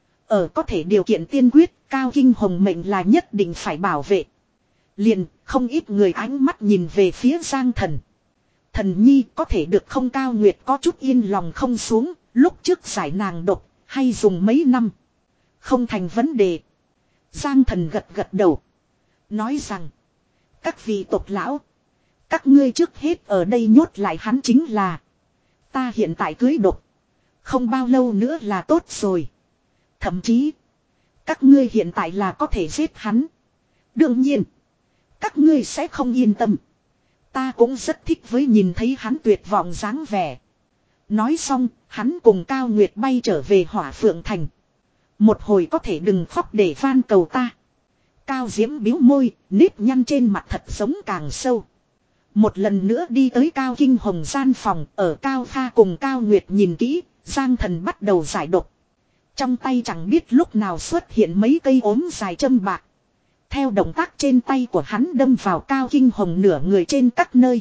Ở có thể điều kiện tiên quyết, Cao Kinh Hồng mệnh là nhất định phải bảo vệ. Liền, không ít người ánh mắt nhìn về phía Giang Thần. Thần nhi có thể được không? Cao Nguyệt có chút yên lòng không xuống, lúc trước giải nàng độc, hay dùng mấy năm. Không thành vấn đề. Giang Thần gật gật đầu. Nói rằng, các vị tộc lão, các ngươi trước hết ở đây nhốt lại hắn chính là. Ta hiện tại cưới độc. Không bao lâu nữa là tốt rồi. Thậm chí, các ngươi hiện tại là có thể giết hắn. Đương nhiên, các ngươi sẽ không yên tâm. Ta cũng rất thích với nhìn thấy hắn tuyệt vọng dáng vẻ. Nói xong, hắn cùng Cao Nguyệt bay trở về Hỏa Phượng Thành. Một hồi có thể đừng khóc để van cầu ta. Cao Diễm biếu môi, nếp nhăn trên mặt thật giống càng sâu. Một lần nữa đi tới Cao Kinh Hồng gian phòng, ở Cao Kha cùng Cao Nguyệt nhìn kỹ, Giang Thần bắt đầu giải độc. Trong tay chẳng biết lúc nào xuất hiện mấy cây ốm dài châm bạc. Theo động tác trên tay của hắn đâm vào Cao Kinh Hồng nửa người trên các nơi.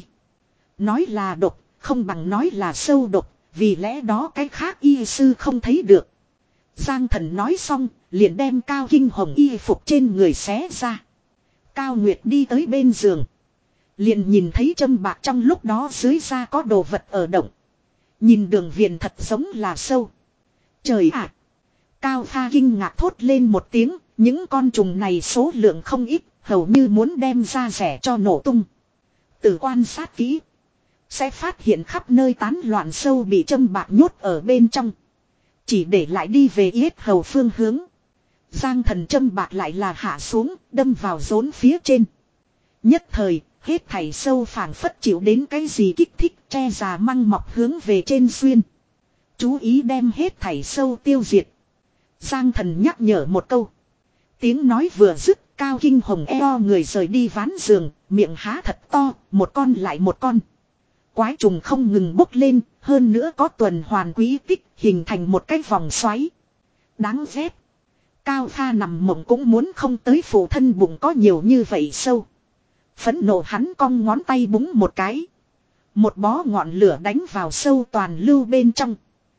Nói là độc, không bằng nói là sâu độc, vì lẽ đó cái khác y sư không thấy được. Giang Thần nói xong, liền đem Cao Kinh Hồng y phục trên người xé ra. Cao Nguyệt đi tới bên giường. Liền nhìn thấy châm bạc trong lúc đó dưới da có đồ vật ở động. Nhìn đường viền thật giống là sâu. Trời ạ! Cao Kha kinh ngạc thốt lên một tiếng, những con trùng này số lượng không ít, hầu như muốn đem ra rẻ cho nổ tung. Từ quan sát kỹ, sẽ phát hiện khắp nơi tán loạn sâu bị châm bạc nhốt ở bên trong. Chỉ để lại đi về yết hầu phương hướng. Giang Thần châm bạc lại là hạ xuống, đâm vào rốn phía trên. Nhất thời, hết thảy sâu phảng phất chịu đến cái gì kích thích, che già măng mọc hướng về trên xuyên. Chú ý đem hết thảy sâu tiêu diệt. Giang Thần nhắc nhở một câu. Tiếng nói vừa dứt, Cao Kinh Hồng eo người rời đi ván giường, miệng há thật to, một con lại một con. Quái trùng không ngừng bốc lên, hơn nữa có tuần hoàn quý tích, hình thành một cái vòng xoáy. Đáng ghét. Cao Kha nằm mộng cũng muốn không tới phụ thân bụng có nhiều như vậy sâu. Phẫn nộ hắn cong ngón tay búng một cái. Một bó ngọn lửa đánh vào sâu toàn lưu bên trong.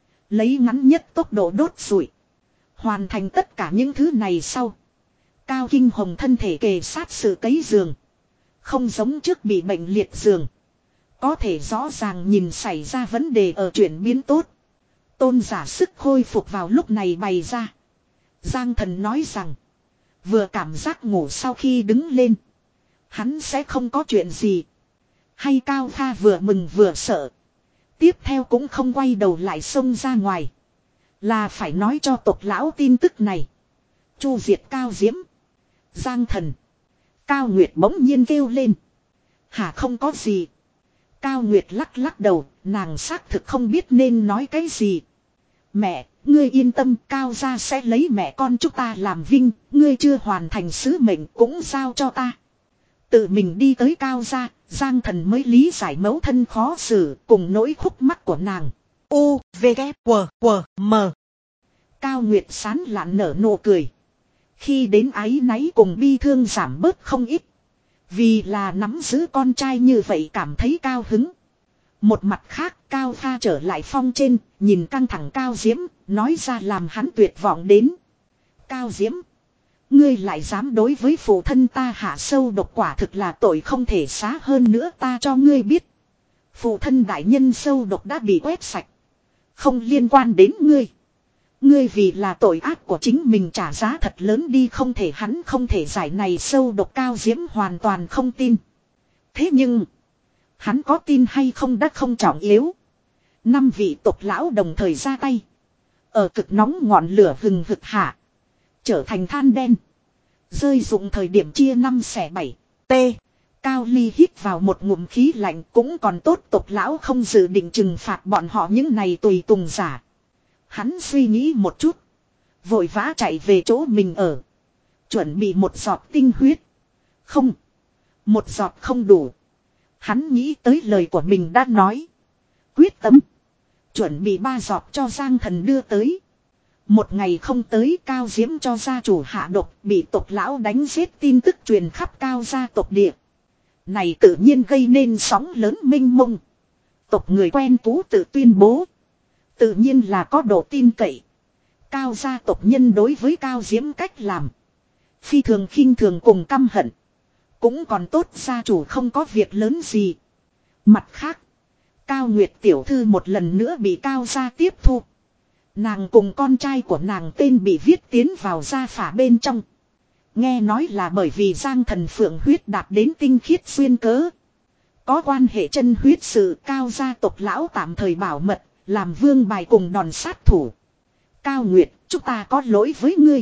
Lấy ngắn nhất tốc độ đốt rụi. Hoàn thành tất cả những thứ này sau. Cao Kinh Hồng thân thể kề sát sự cấy giường. Không giống trước bị bệnh liệt giường. Có thể rõ ràng nhìn xảy ra vấn đề ở chuyển biến tốt. Tôn giả sức khôi phục vào lúc này bày ra. Giang Thần nói rằng. Vừa cảm giác ngủ sau khi đứng lên. Hắn sẽ không có chuyện gì. Hay Cao Kha vừa mừng vừa sợ. Tiếp theo cũng không quay đầu lại xông ra ngoài. Là phải nói cho tộc lão tin tức này. Chu diệt Cao Diễm. Giang Thần. Cao Nguyệt bỗng nhiên kêu lên. Hả không có gì. Cao Nguyệt lắc lắc đầu. Nàng xác thực không biết nên nói cái gì. Mẹ, ngươi yên tâm, Cao gia sẽ lấy mẹ con chúng ta làm vinh. Ngươi chưa hoàn thành sứ mệnh cũng giao cho ta. Tự mình đi tới Cao gia, Giang Thần mới lý giải mẫu thân khó xử cùng nỗi khúc mắc của nàng. U, V, K, W, W, M. Cao Nguyệt sán lạn nở nụ cười. Khi đến áy náy cùng bi thương giảm bớt không ít. Vì là nắm giữ con trai như vậy cảm thấy cao hứng. Một mặt khác Cao Kha trở lại phong trên, nhìn căng thẳng Cao Diễm, nói ra làm hắn tuyệt vọng đến. Cao Diễm, ngươi lại dám đối với phụ thân ta hạ sâu độc, quả thực là tội không thể xá hơn nữa. Ta cho ngươi biết, phụ thân đại nhân sâu độc đã bị quét sạch. Không liên quan đến ngươi. Ngươi vì là tội ác của chính mình trả giá thật lớn đi, không thể hắn không thể giải này sâu độc. Cao Diễm hoàn toàn không tin. Thế nhưng, hắn có tin hay không đã không trọng yếu. Năm vị tộc lão đồng thời ra tay. Ở cực nóng ngọn lửa hừng hực hạ. Trở thành than đen. Rơi dụng thời điểm chia năm xẻ bảy. T. Cao Ly hít vào một ngụm khí lạnh cũng còn tốt tộc lão không dự định trừng phạt bọn họ những này tùy tùng giả. Hắn suy nghĩ một chút. Vội vã chạy về chỗ mình ở. Chuẩn bị một giọt tinh huyết. Không. Một giọt không đủ. Hắn nghĩ tới lời của mình đã nói. Quyết tâm. Chuẩn bị ba giọt cho Giang Thần đưa tới. Một ngày không tới Cao Diễm cho gia chủ hạ độc bị tộc lão đánh giết tin tức truyền khắp Cao gia tộc địa. Này tự nhiên gây nên sóng lớn mênh mông. Tộc người quen cũ tự tuyên bố. Tự nhiên là có độ tin cậy. Cao gia tộc nhân đối với Cao Diễm cách làm. Phi thường khinh thường cùng căm hận. Cũng còn tốt gia chủ không có việc lớn gì. Mặt khác. Cao Nguyệt tiểu thư một lần nữa bị Cao gia tiếp thu. Nàng cùng con trai của nàng tên bị viết tiến vào gia phả bên trong. Nghe nói là bởi vì Giang Thần phượng huyết đạt đến tinh khiết xuyên cớ. Có quan hệ chân huyết sự Cao gia tộc lão tạm thời bảo mật, làm vương bài cùng đòn sát thủ. Cao Nguyệt, chúng ta có lỗi với ngươi.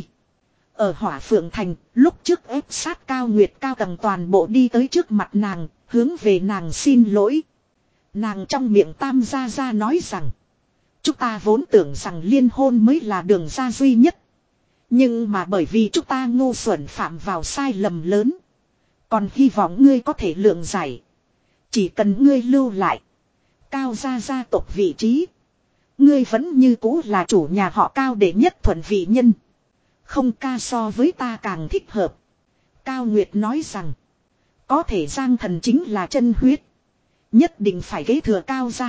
Ở Hỏa Phượng Thành, lúc trước ép sát Cao Nguyệt cao tầng toàn bộ đi tới trước mặt nàng, hướng về nàng xin lỗi. Nàng trong miệng tam gia gia nói rằng, chúng ta vốn tưởng rằng liên hôn mới là đường ra duy nhất. Nhưng mà bởi vì chúng ta ngu xuẩn phạm vào sai lầm lớn. Còn hy vọng ngươi có thể lượng giải. Chỉ cần ngươi lưu lại. Cao gia gia tộc vị trí. Ngươi vẫn như cũ là chủ nhà họ Cao đệ nhất thuận vị nhân. Không ca so với ta càng thích hợp. Cao Nguyệt nói rằng. Có thể Giang Thần chính là chân huyết. Nhất định phải kế thừa Cao gia.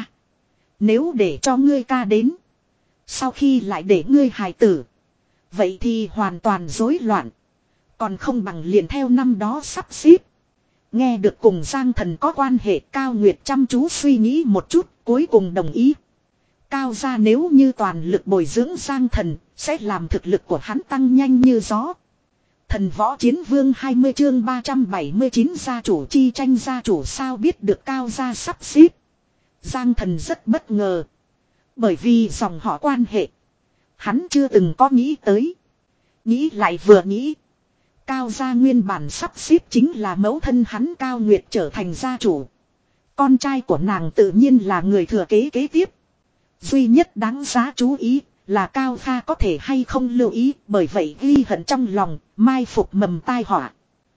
Nếu để cho ngươi ca đến. Sau khi lại để ngươi hài tử. Vậy thì hoàn toàn rối loạn. Còn không bằng liền theo năm đó sắp xếp. Nghe được cùng Giang Thần có quan hệ Cao Nguyệt chăm chú suy nghĩ một chút cuối cùng đồng ý. Cao gia nếu như toàn lực bồi dưỡng Giang Thần sẽ làm thực lực của hắn tăng nhanh như gió. Thần võ chiến vương hai mươi chương ba trăm bảy mươi chín gia chủ chi tranh gia chủ sao biết được Cao gia sắp xếp. Giang Thần rất bất ngờ. Bởi vì dòng họ quan hệ. Hắn chưa từng có nghĩ tới. Nghĩ lại vừa nghĩ. Cao gia nguyên bản sắp xếp chính là mẫu thân hắn Cao Nguyệt trở thành gia chủ. Con trai của nàng tự nhiên là người thừa kế kế tiếp. Duy nhất đáng giá chú ý là Cao Kha có thể hay không lưu ý bởi vậy ghi hận trong lòng, mai phục mầm tai họa.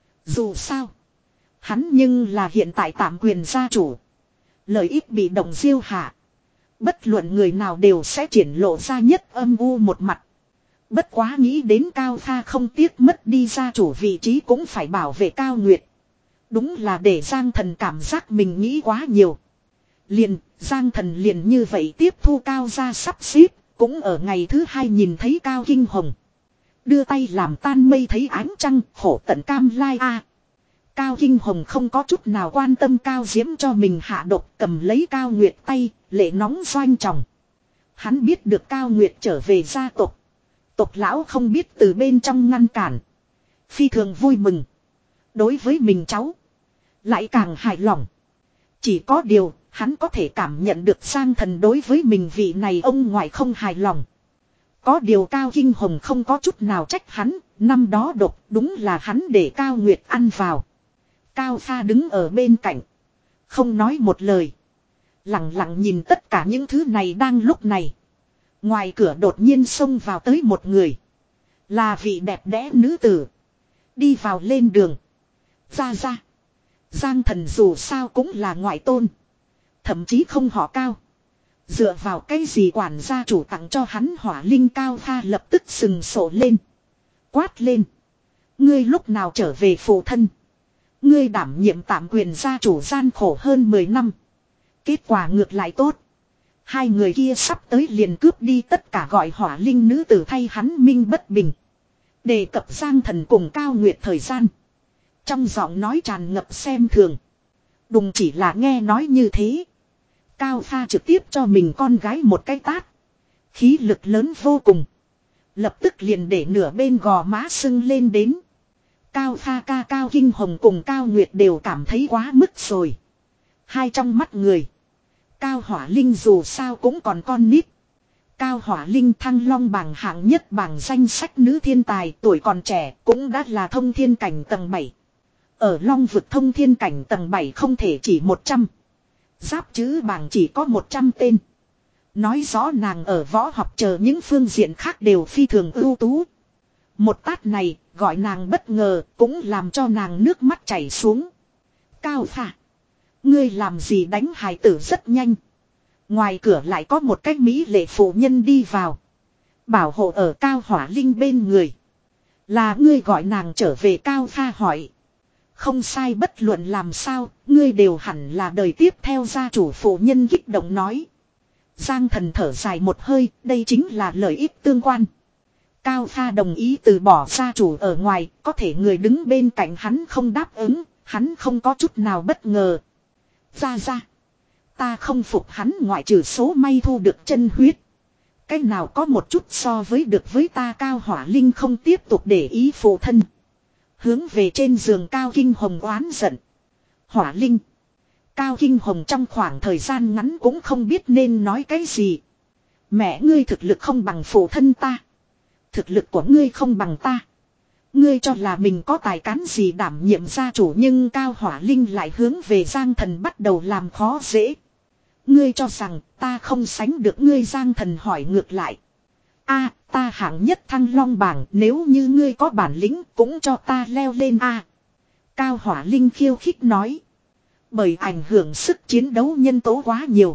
Dù sao. Hắn nhưng là hiện tại tạm quyền gia chủ. Lợi ích bị động diêu hạ. Bất luận người nào đều sẽ triển lộ ra nhất âm u một mặt. Bất quá nghĩ đến Cao Kha không tiếc mất đi gia chủ vị trí cũng phải bảo vệ Cao Nguyệt. Đúng là để Giang Thần cảm giác mình nghĩ quá nhiều. Liền, Giang Thần liền như vậy tiếp thu Cao gia sắp xếp, cũng ở ngày thứ hai nhìn thấy Cao Kinh Hồng. Đưa tay làm tan mây thấy ánh trăng, khổ tận cam lai a. Cao Kinh Hồng không có chút nào quan tâm Cao Diễm cho mình hạ độc cầm lấy Cao Nguyệt tay, lệ nóng doanh tròng. Hắn biết được Cao Nguyệt trở về gia tộc. Tộc lão không biết từ bên trong ngăn cản. Phi thường vui mừng. Đối với mình cháu. Lại càng hài lòng. Chỉ có điều, hắn có thể cảm nhận được Giang Thần đối với mình vị này ông ngoại không hài lòng. Có điều Cao Kinh Hồng không có chút nào trách hắn, năm đó độc đúng là hắn để Cao Nguyệt ăn vào. Cao Kha đứng ở bên cạnh. Không nói một lời. Lặng lặng nhìn tất cả những thứ này đang lúc này. Ngoài cửa đột nhiên xông vào tới một người. Là vị đẹp đẽ nữ tử. Đi vào lên đường. Ra ra. Giang Thần dù sao cũng là ngoại tôn. Thậm chí không họ Cao. Dựa vào cái gì quản gia chủ tặng cho hắn hỏa linh Cao Kha lập tức sừng sổ lên. Quát lên. Ngươi lúc nào trở về phụ thân. Ngươi đảm nhiệm tạm quyền gia chủ gian khổ hơn mười năm. Kết quả ngược lại tốt. Hai người kia sắp tới liền cướp đi tất cả gọi hỏa linh nữ tử thay hắn minh bất bình. Đề cập Giang Thần cùng Cao Nguyệt thời gian. Trong giọng nói tràn ngập xem thường. Đùng chỉ là nghe nói như thế. Cao Kha trực tiếp cho mình con gái một cái tát. Khí lực lớn vô cùng. Lập tức liền để nửa bên gò má sưng lên đến. Cao Kha ca Cao Kinh Hồng cùng Cao Nguyệt đều cảm thấy quá mức rồi. Hai trong mắt người. Cao Hỏa Linh dù sao cũng còn con nít. Cao Hỏa Linh Thăng Long bảng hạng nhất bảng danh sách nữ thiên tài, tuổi còn trẻ cũng đã là thông thiên cảnh tầng bảy. Ở Long vực thông thiên cảnh tầng bảy không thể chỉ một trăm. Giáp chữ bảng chỉ có một trăm tên. Nói rõ nàng ở võ học chờ những phương diện khác đều phi thường ưu tú. Một tát này gọi nàng bất ngờ, cũng làm cho nàng nước mắt chảy xuống. Cao Phà, ngươi làm gì đánh hài tử rất nhanh. Ngoài cửa lại có một cái mỹ lệ phụ nhân đi vào. Bảo hộ ở Cao Hỏa Linh bên người. Là ngươi gọi nàng trở về. Cao Phà hỏi. Không sai, bất luận làm sao, ngươi đều hẳn là đời tiếp theo gia chủ. Phụ nhân kích động nói. Giang Thần thở dài một hơi, đây chính là lợi ích tương quan. Cao Phà đồng ý từ bỏ gia chủ ở ngoài, có thể người đứng bên cạnh hắn không đáp ứng, hắn không có chút nào bất ngờ. Ra ra, ta không phục hắn, ngoại trừ số may thu được chân huyết. Cái nào có một chút so với được với ta. Cao Hỏa Linh không tiếp tục để ý phụ thân. Hướng về trên giường Cao Kinh Hồng oán giận. Hỏa Linh. Cao Kinh Hồng trong khoảng thời gian ngắn cũng không biết nên nói cái gì. Mẹ ngươi thực lực không bằng phụ thân ta. Thực lực của ngươi không bằng ta. Ngươi cho là mình có tài cán gì đảm nhiệm gia chủ, nhưng Cao Hỏa Linh lại hướng về Giang Thần bắt đầu làm khó dễ. Ngươi cho rằng ta không sánh được ngươi? Giang Thần hỏi ngược lại. A, ta hạng nhất Thăng Long bảng, nếu như ngươi có bản lĩnh cũng cho ta leo lên a. Cao Hỏa Linh khiêu khích nói. Bởi ảnh hưởng sức chiến đấu nhân tố quá nhiều.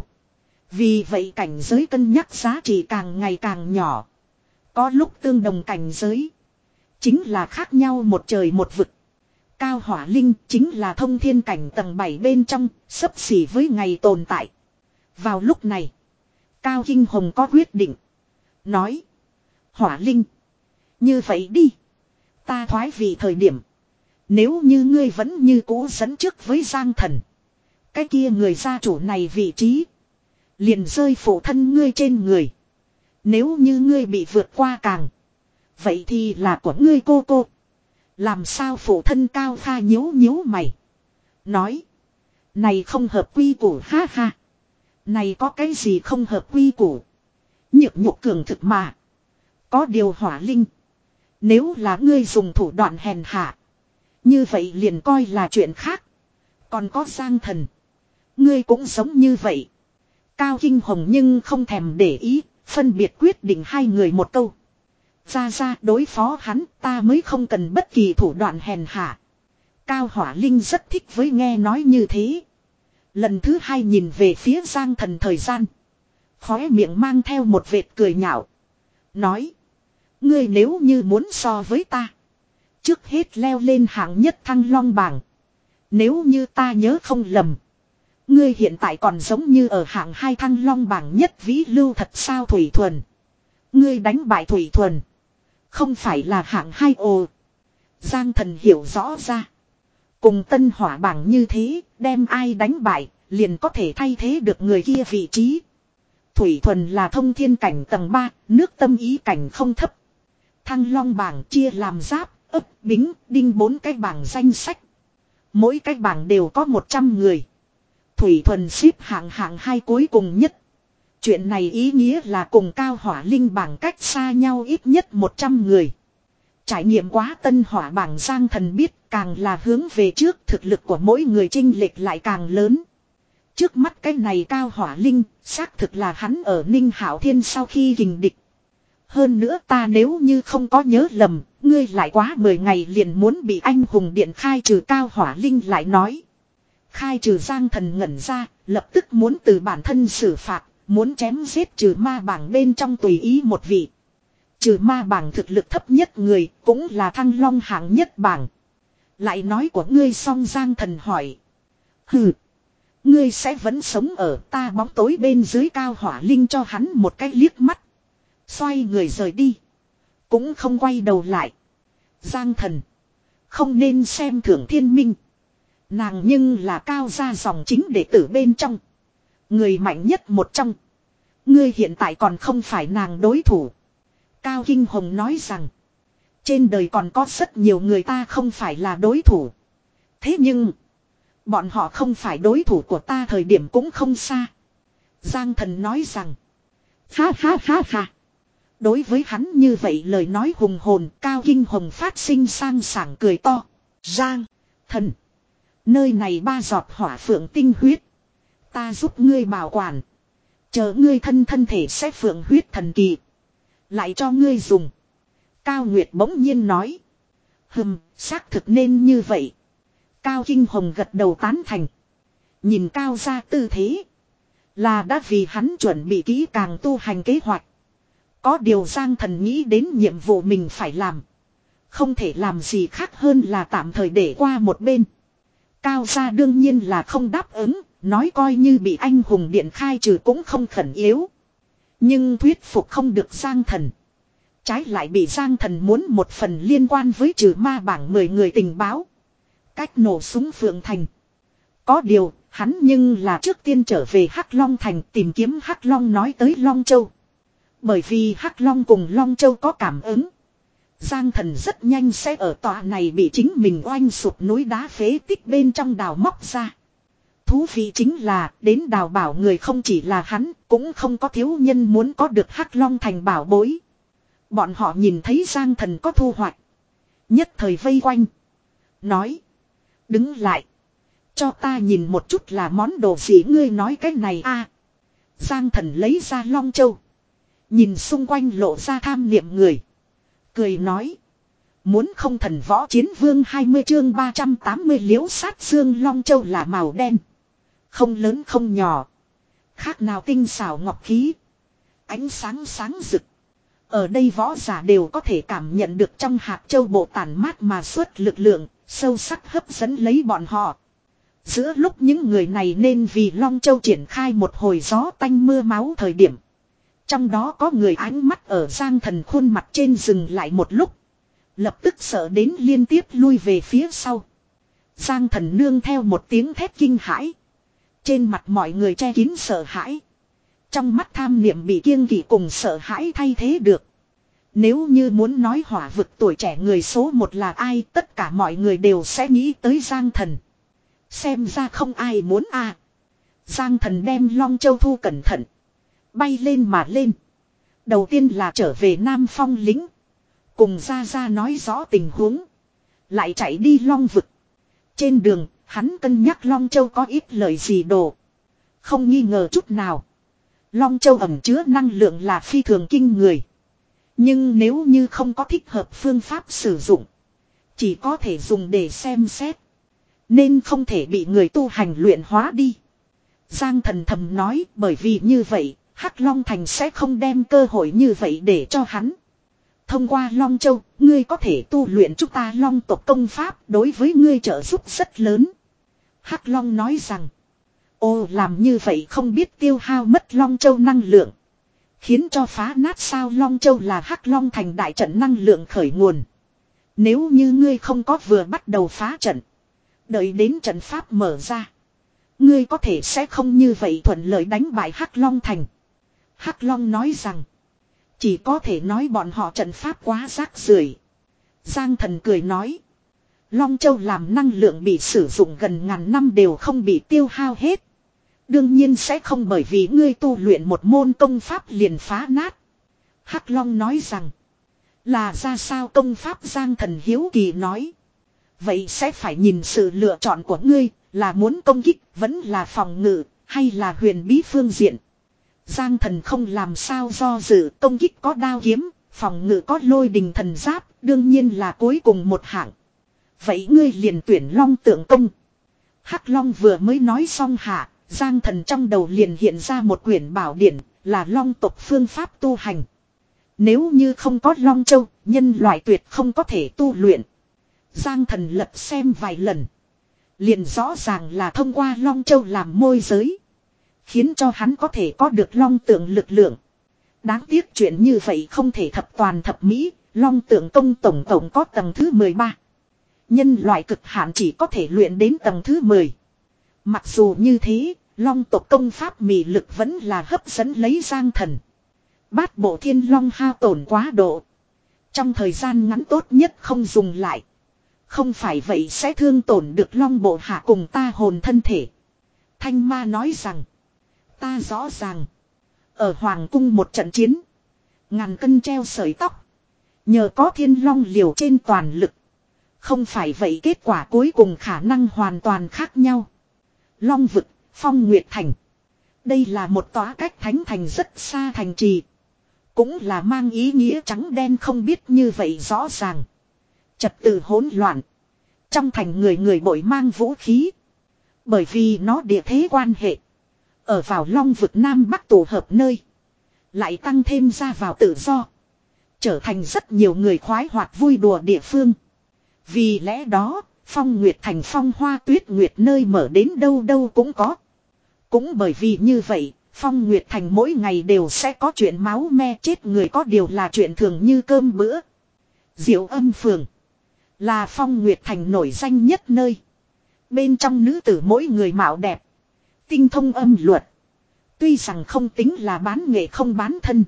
Vì vậy cảnh giới cân nhắc giá trị càng ngày càng nhỏ. Có lúc tương đồng cảnh giới chính là khác nhau một trời một vực. Cao Hỏa Linh chính là thông thiên cảnh tầng bảy bên trong, xấp xỉ với ngày tồn tại. Vào lúc này, Cao Kinh Hồng có quyết định. Nói. Hỏa Linh, như vậy đi. Ta thoái vị thời điểm, nếu như ngươi vẫn như cũ dẫn trước với Giang Thần, cái kia người gia chủ này vị trí liền rơi phụ thân ngươi trên người. Nếu như ngươi bị vượt qua càng, vậy thì là của ngươi cô cô. Làm sao? Phụ thân Cao Pha nhíu nhíu mày. Nói. Này không hợp quy củ. Ha ha. Này có cái gì không hợp quy củ? Nhược nhục cường thực mà. Có điều Hỏa Linh, nếu là ngươi dùng thủ đoạn hèn hạ, như vậy liền coi là chuyện khác. Còn có Giang Thần, ngươi cũng giống như vậy. Cao Kinh Hồng nhưng không thèm để ý, phân biệt quyết định hai người một câu. Ra ra, đối phó hắn ta mới không cần bất kỳ thủ đoạn hèn hạ. Cao Hỏa Linh rất thích với nghe nói như thế. Lần thứ hai nhìn về phía Giang Thần thời gian, khóe miệng mang theo một vệt cười nhạo. Nói. Ngươi nếu như muốn so với ta, trước hết leo lên hạng nhất Thăng Long bảng. Nếu như ta nhớ không lầm, ngươi hiện tại còn giống như ở hạng hai Thăng Long bảng nhất vĩ lưu thật sao? Thủy Thuần, ngươi đánh bại Thủy Thuần, không phải là hạng hai ồ. Giang Thần hiểu rõ ra. Cùng tân hỏa bảng như thế, đem ai đánh bại, liền có thể thay thế được người kia vị trí. Thủy Thuần là thông thiên cảnh tầng ba, nước tâm ý cảnh không thấp. Thăng Long bảng chia làm giáp, ấp, bính, đinh bốn cái bảng danh sách. Mỗi cái bảng đều có một trăm người. Thủy Thuần xếp hạng hạng hai cuối cùng nhất. Chuyện này ý nghĩa là cùng Cao Hỏa Linh bảng cách xa nhau ít nhất một trăm người. Trải nghiệm quá tân hỏa bảng Giang Thần biết, càng là hướng về trước, thực lực của mỗi người chênh lệch lại càng lớn. Trước mắt cái này Cao Hỏa Linh, xác thực là hắn ở Ninh Hạo Thiên sau khi kình địch. Hơn nữa ta nếu như không có nhớ lầm, ngươi lại quá mười ngày liền muốn bị anh hùng điện khai trừ. Cao Hỏa Linh lại nói. Khai trừ? Giang Thần ngẩn ra, lập tức muốn từ bản thân xử phạt, muốn chém giết trừ ma bảng bên trong tùy ý một vị. Trừ ma bảng thực lực thấp nhất người, cũng là Thăng Long hạng nhất bảng. Lại nói của ngươi xong? Giang Thần hỏi. Hừ, ngươi sẽ vẫn sống ở ta bóng tối bên dưới. Cao Hỏa Linh cho hắn một cái liếc mắt, xoay người rời đi, cũng không quay đầu lại. Giang Thần, không nên xem thường Thiên Minh. Nàng nhưng là Cao gia dòng chính đệ tử bên trong, người mạnh nhất một trong. Ngươi hiện tại còn không phải nàng đối thủ. Cao Kinh Hồng nói rằng, trên đời còn có rất nhiều người ta không phải là đối thủ. Thế nhưng, bọn họ không phải đối thủ của ta thời điểm cũng không xa. Giang Thần nói rằng, Ha ha ha ha. Đối với hắn như vậy lời nói hùng hồn, Cao Kinh Hồng phát sinh sang sảng cười to. Giang, thần. Nơi này ba giọt hỏa phượng tinh huyết. Ta giúp ngươi bảo quản. Chờ ngươi thân thân thể sẽ phượng huyết thần kỳ. Lại cho ngươi dùng. Cao Nguyệt bỗng nhiên nói. Hừm, xác thực nên như vậy. Cao Kinh Hồng gật đầu tán thành. Nhìn Cao ra tư thế. Là đã vì hắn chuẩn bị kỹ càng tu hành kế hoạch. Có điều Giang Thần nghĩ đến nhiệm vụ mình phải làm. Không thể làm gì khác hơn là tạm thời để qua một bên. Cao gia đương nhiên là không đáp ứng. Nói coi như bị anh hùng điện khai trừ cũng không khẩn yếu. Nhưng thuyết phục không được Giang Thần. Trái lại bị Giang Thần muốn một phần liên quan với trừ ma bảng mười người tình báo. Cách nổ súng Phượng Thành. Có điều, hắn nhưng là trước tiên trở về Hắc Long Thành tìm kiếm Hắc Long nói tới Long Châu. Bởi vì Hắc Long cùng Long Châu có cảm ứng. Giang Thần rất nhanh sẽ ở tòa này bị chính mình oanh sụp núi đá phế tích bên trong đào móc ra. Thú vị chính là đến đào bảo người không chỉ là hắn, cũng không có thiếu nhân muốn có được Hắc Long Thành bảo bối. Bọn họ nhìn thấy Giang Thần có thu hoạch. Nhất thời vây quanh. Nói. Đứng lại. Cho ta nhìn một chút là món đồ gì ngươi nói cái này a? Giang Thần lấy ra Long Châu. Nhìn xung quanh lộ ra tham niệm người. Cười nói. Muốn không thần võ chiến vương hai mươi chương ba trăm tám mươi liễu sát xương Long Châu là màu đen. Không lớn không nhỏ. Khác nào tinh xảo ngọc khí. Ánh sáng sáng rực. Ở đây võ giả đều có thể cảm nhận được trong hạt châu bộ tản mát mà xuất lực lượng, sâu sắc hấp dẫn lấy bọn họ. Giữa lúc những người này nên vì Long Châu triển khai một hồi gió tanh mưa máu thời điểm. Trong đó có người ánh mắt ở Giang Thần khuôn mặt trên dừng lại một lúc. Lập tức sợ đến liên tiếp lui về phía sau. Giang Thần nương theo một tiếng thét kinh hãi. Trên mặt mọi người che kín sợ hãi. Trong mắt tham niệm bị kiêng kỵ cùng sợ hãi thay thế được. Nếu như muốn nói hỏa vực tuổi trẻ người số một là ai, tất cả mọi người đều sẽ nghĩ tới Giang Thần. Xem ra không ai muốn a. À. Giang Thần đem Long Châu thu cẩn thận. Bay lên mà lên. Đầu tiên là trở về Nam Phong lính. Cùng ra ra nói rõ tình huống. Lại chạy đi Long vực. Trên đường, hắn cân nhắc Long Châu có ít lời gì đồ. Không nghi ngờ chút nào. Long Châu ẩn chứa năng lượng là phi thường kinh người. Nhưng nếu như không có thích hợp phương pháp sử dụng. Chỉ có thể dùng để xem xét. Nên không thể bị người tu hành luyện hóa đi. Giang Thần thầm nói bởi vì như vậy, Hắc Long Thành sẽ không đem cơ hội như vậy để cho hắn. Thông qua Long Châu, ngươi có thể tu luyện chúng ta Long tộc công pháp đối với ngươi trợ giúp rất lớn. Hắc Long nói rằng, ồ làm như vậy không biết tiêu hao mất Long Châu năng lượng. Khiến cho phá nát sao Long Châu là Hắc Long Thành đại trận năng lượng khởi nguồn. Nếu như ngươi không có vừa bắt đầu phá trận. Đợi đến trận pháp mở ra. Ngươi có thể sẽ không như vậy thuận lợi đánh bại Hắc Long Thành. Hắc Long nói rằng. Chỉ có thể nói bọn họ trận pháp quá rác rưởi. Giang Thần cười nói. Long Châu làm năng lượng bị sử dụng gần ngàn năm đều không bị tiêu hao hết. Đương nhiên sẽ không bởi vì ngươi tu luyện một môn công pháp liền phá nát. Hắc Long nói rằng. Là ra sao công pháp Giang Thần hiếu kỳ nói. Vậy sẽ phải nhìn sự lựa chọn của ngươi, là muốn công kích, vẫn là phòng ngự, hay là huyền bí phương diện. Giang Thần không làm sao do dự, công kích có đao kiếm, phòng ngự có lôi đình thần giáp, đương nhiên là cuối cùng một hạng. Vậy ngươi liền tuyển Long Tượng Công. Hắc Long vừa mới nói xong hạ, Giang Thần trong đầu liền hiện ra một quyển bảo điển, là Long tộc phương pháp tu hành. Nếu như không có Long Châu, nhân loại tuyệt không có thể tu luyện. Giang Thần lật xem vài lần. Liền rõ ràng là thông qua Long Châu làm môi giới. Khiến cho hắn có thể có được Long Tượng lực lượng. Đáng tiếc chuyện như vậy không thể thập toàn thập mỹ. Long Tượng Công tổng tổng có tầng thứ mười ba. Nhân loại cực hạn chỉ có thể luyện đến tầng thứ mười. Mặc dù như thế, Long tộc công pháp mị lực vẫn là hấp dẫn lấy Giang Thần. Bát bộ thiên long hao tổn quá độ. Trong thời gian ngắn tốt nhất không dùng lại. Không phải vậy sẽ thương tổn được Long bộ hạ cùng ta hồn thân thể. Thanh ma nói rằng. Ta rõ ràng. Ở Hoàng cung một trận chiến. Ngàn cân treo sợi tóc. Nhờ có Thiên Long liều trên toàn lực. Không phải vậy kết quả cuối cùng khả năng hoàn toàn khác nhau. Long vực, Phong Nguyệt Thành. Đây là một tòa cách thánh thành rất xa thành trì. Cũng là mang ý nghĩa trắng đen không biết như vậy rõ ràng. Trật tự hỗn loạn. Trong thành người người bội mang vũ khí. Bởi vì nó địa thế quan hệ. Ở vào Long vực Nam Bắc tụ hợp nơi. Lại tăng thêm ra vào tự do. Trở thành rất nhiều người khoái hoạt vui đùa địa phương. Vì lẽ đó, Phong Nguyệt Thành phong hoa tuyết nguyệt nơi mở đến đâu đâu cũng có. Cũng bởi vì như vậy, Phong Nguyệt Thành mỗi ngày đều sẽ có chuyện máu me chết người, có điều là chuyện thường như cơm bữa. Diệu Âm Phường là Phong Nguyệt Thành nổi danh nhất nơi. Bên trong nữ tử mỗi người mạo đẹp, tinh thông âm luật. Tuy rằng không tính là bán nghệ không bán thân,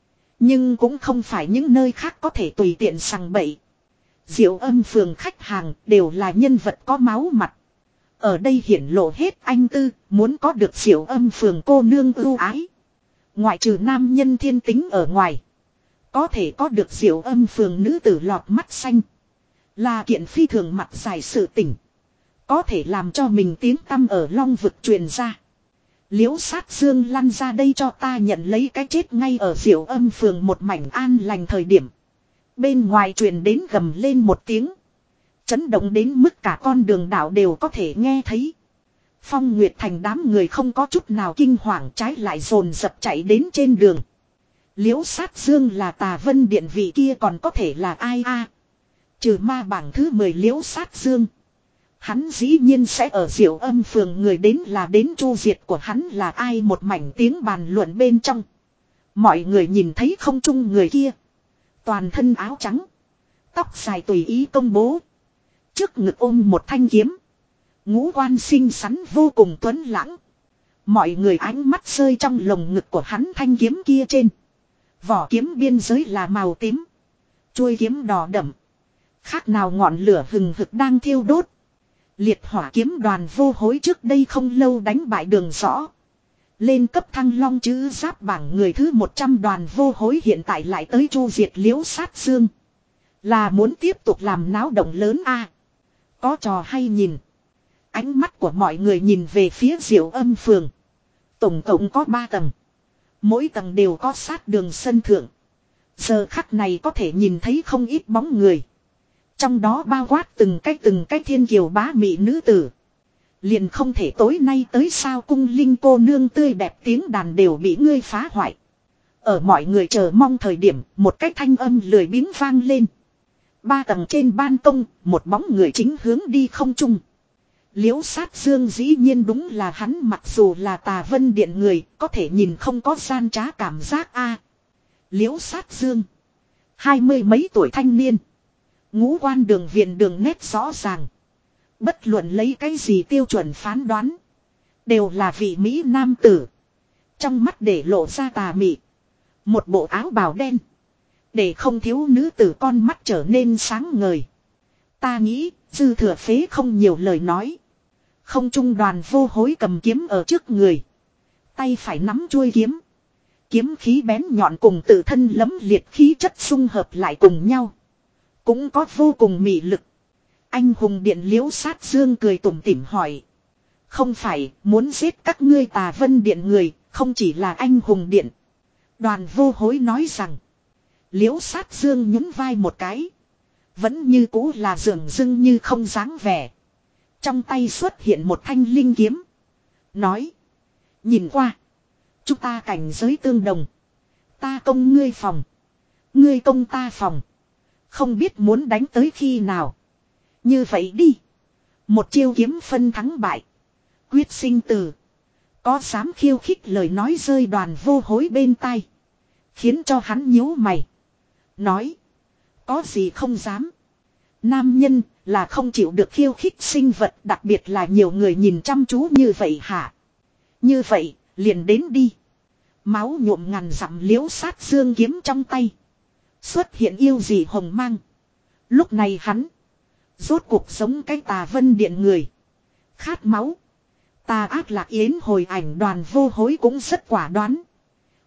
nhưng cũng không phải những nơi khác có thể tùy tiện sằng bậy. Diệu Âm Phường khách hàng đều là nhân vật có máu mặt. Ở đây hiển lộ hết anh tư, muốn có được Diệu Âm Phường cô nương ưu ái. Ngoại trừ nam nhân thiên tính ở ngoài, có thể có được Diệu Âm Phường nữ tử lọt mắt xanh. Là kiện phi thường mặt dài sự tình. Có thể làm cho mình tiếng tăm ở Long vực truyền ra. Liễu Sát Dương lăn ra đây cho ta nhận lấy cái chết ngay ở Diệu Âm Phường một mảnh an lành thời điểm. Bên ngoài truyền đến gầm lên một tiếng. Chấn động đến mức cả con đường đảo đều có thể nghe thấy. Phong Nguyệt Thành đám người không có chút nào kinh hoàng, trái lại dồn dập chạy đến trên đường. Liễu Sát Dương là Tà Vân Điện vị kia còn có thể là ai a? Trừ ma bảng thứ mười Liễu Sát Dương. Hắn dĩ nhiên sẽ ở Diệu Âm Phường, người đến là đến, chu diệt của hắn là ai, một mảnh tiếng bàn luận bên trong. Mọi người nhìn thấy không trung người kia. Toàn thân áo trắng. Tóc dài tùy ý công bố. Trước ngực ôm một thanh kiếm. Ngũ quan xinh xắn vô cùng tuấn lãng. Mọi người ánh mắt rơi trong lồng ngực của hắn thanh kiếm kia trên. Vỏ kiếm biên giới là màu tím. Chuôi kiếm đỏ đậm. Khác nào ngọn lửa hừng hực đang thiêu đốt. Liệt hỏa kiếm đoàn vô hối trước đây không lâu đánh bại Đường Rõ. Lên cấp thăng long chữ giáp bảng người thứ một trăm đoàn vô hối hiện tại lại tới chu diệt Liễu Sát Dương. Là muốn tiếp tục làm náo động lớn a? Có trò hay nhìn. Ánh mắt của mọi người nhìn về phía Diệu Âm Phường. Tổng cộng có ba tầng. Mỗi tầng đều có sát đường sân thượng. Giờ khắc này có thể nhìn thấy không ít bóng người. Trong đó bao quát từng cái từng cái thiên kiều bá mị nữ tử. Liền không thể tối nay tới sao cung linh cô nương tươi đẹp tiếng đàn đều bị ngươi phá hoại. Ở mọi người chờ mong thời điểm, một cái thanh âm lười biếng vang lên. Ba tầng trên ban công, một bóng người chính hướng đi không trung. Liễu Sát Dương dĩ nhiên đúng là hắn, mặc dù là Tà Vân Điện người, có thể nhìn không có gian trá cảm giác a. Liễu Sát Dương, hai mươi mấy tuổi thanh niên. Ngũ quan đường viền đường nét rõ ràng. Bất luận lấy cái gì tiêu chuẩn phán đoán, đều là vị Mỹ nam tử. Trong mắt để lộ ra tà mị. Một bộ áo bào đen, để không thiếu nữ tử con mắt trở nên sáng ngời. Ta nghĩ, dư thừa phế không nhiều lời nói. Không trung đoàn vô hối cầm kiếm ở trước người. Tay phải nắm chuôi kiếm. Kiếm khí bén nhọn cùng tự thân lấm liệt khí chất xung hợp lại cùng nhau. Cũng có vô cùng mị lực. Anh hùng điện Liễu Sát Dương cười tủm tỉm hỏi. Không phải, muốn giết các ngươi Tà Vân Điện người, không chỉ là anh hùng điện. Đoàn vô hối nói rằng. Liễu Sát Dương nhún vai một cái. Vẫn như cũ là dường dưng như không dáng vẻ. Trong tay xuất hiện một thanh linh kiếm. Nói. Nhìn qua. Chúng ta cảnh giới tương đồng. Ta công ngươi phòng. Ngươi công ta phòng. Không biết muốn đánh tới khi nào. Như vậy đi. Một chiêu kiếm phân thắng bại. Quyết sinh tử. Có dám khiêu khích lời nói rơi đoàn vô hối bên tai. Khiến cho hắn nhíu mày. Nói. Có gì không dám. Nam nhân là không chịu được khiêu khích sinh vật, đặc biệt là nhiều người nhìn chăm chú như vậy hả? Như vậy, liền đến đi. Máu nhuộm ngàn dặm Liễu Sát Dương kiếm trong tay. Xuất hiện yêu gì hồng mang. Lúc này hắn. Rốt cuộc giống cái Tà Vân Điện người. Khát máu. Tà ác lạc yến hồi ảnh đoàn vô hối cũng rất quả đoán.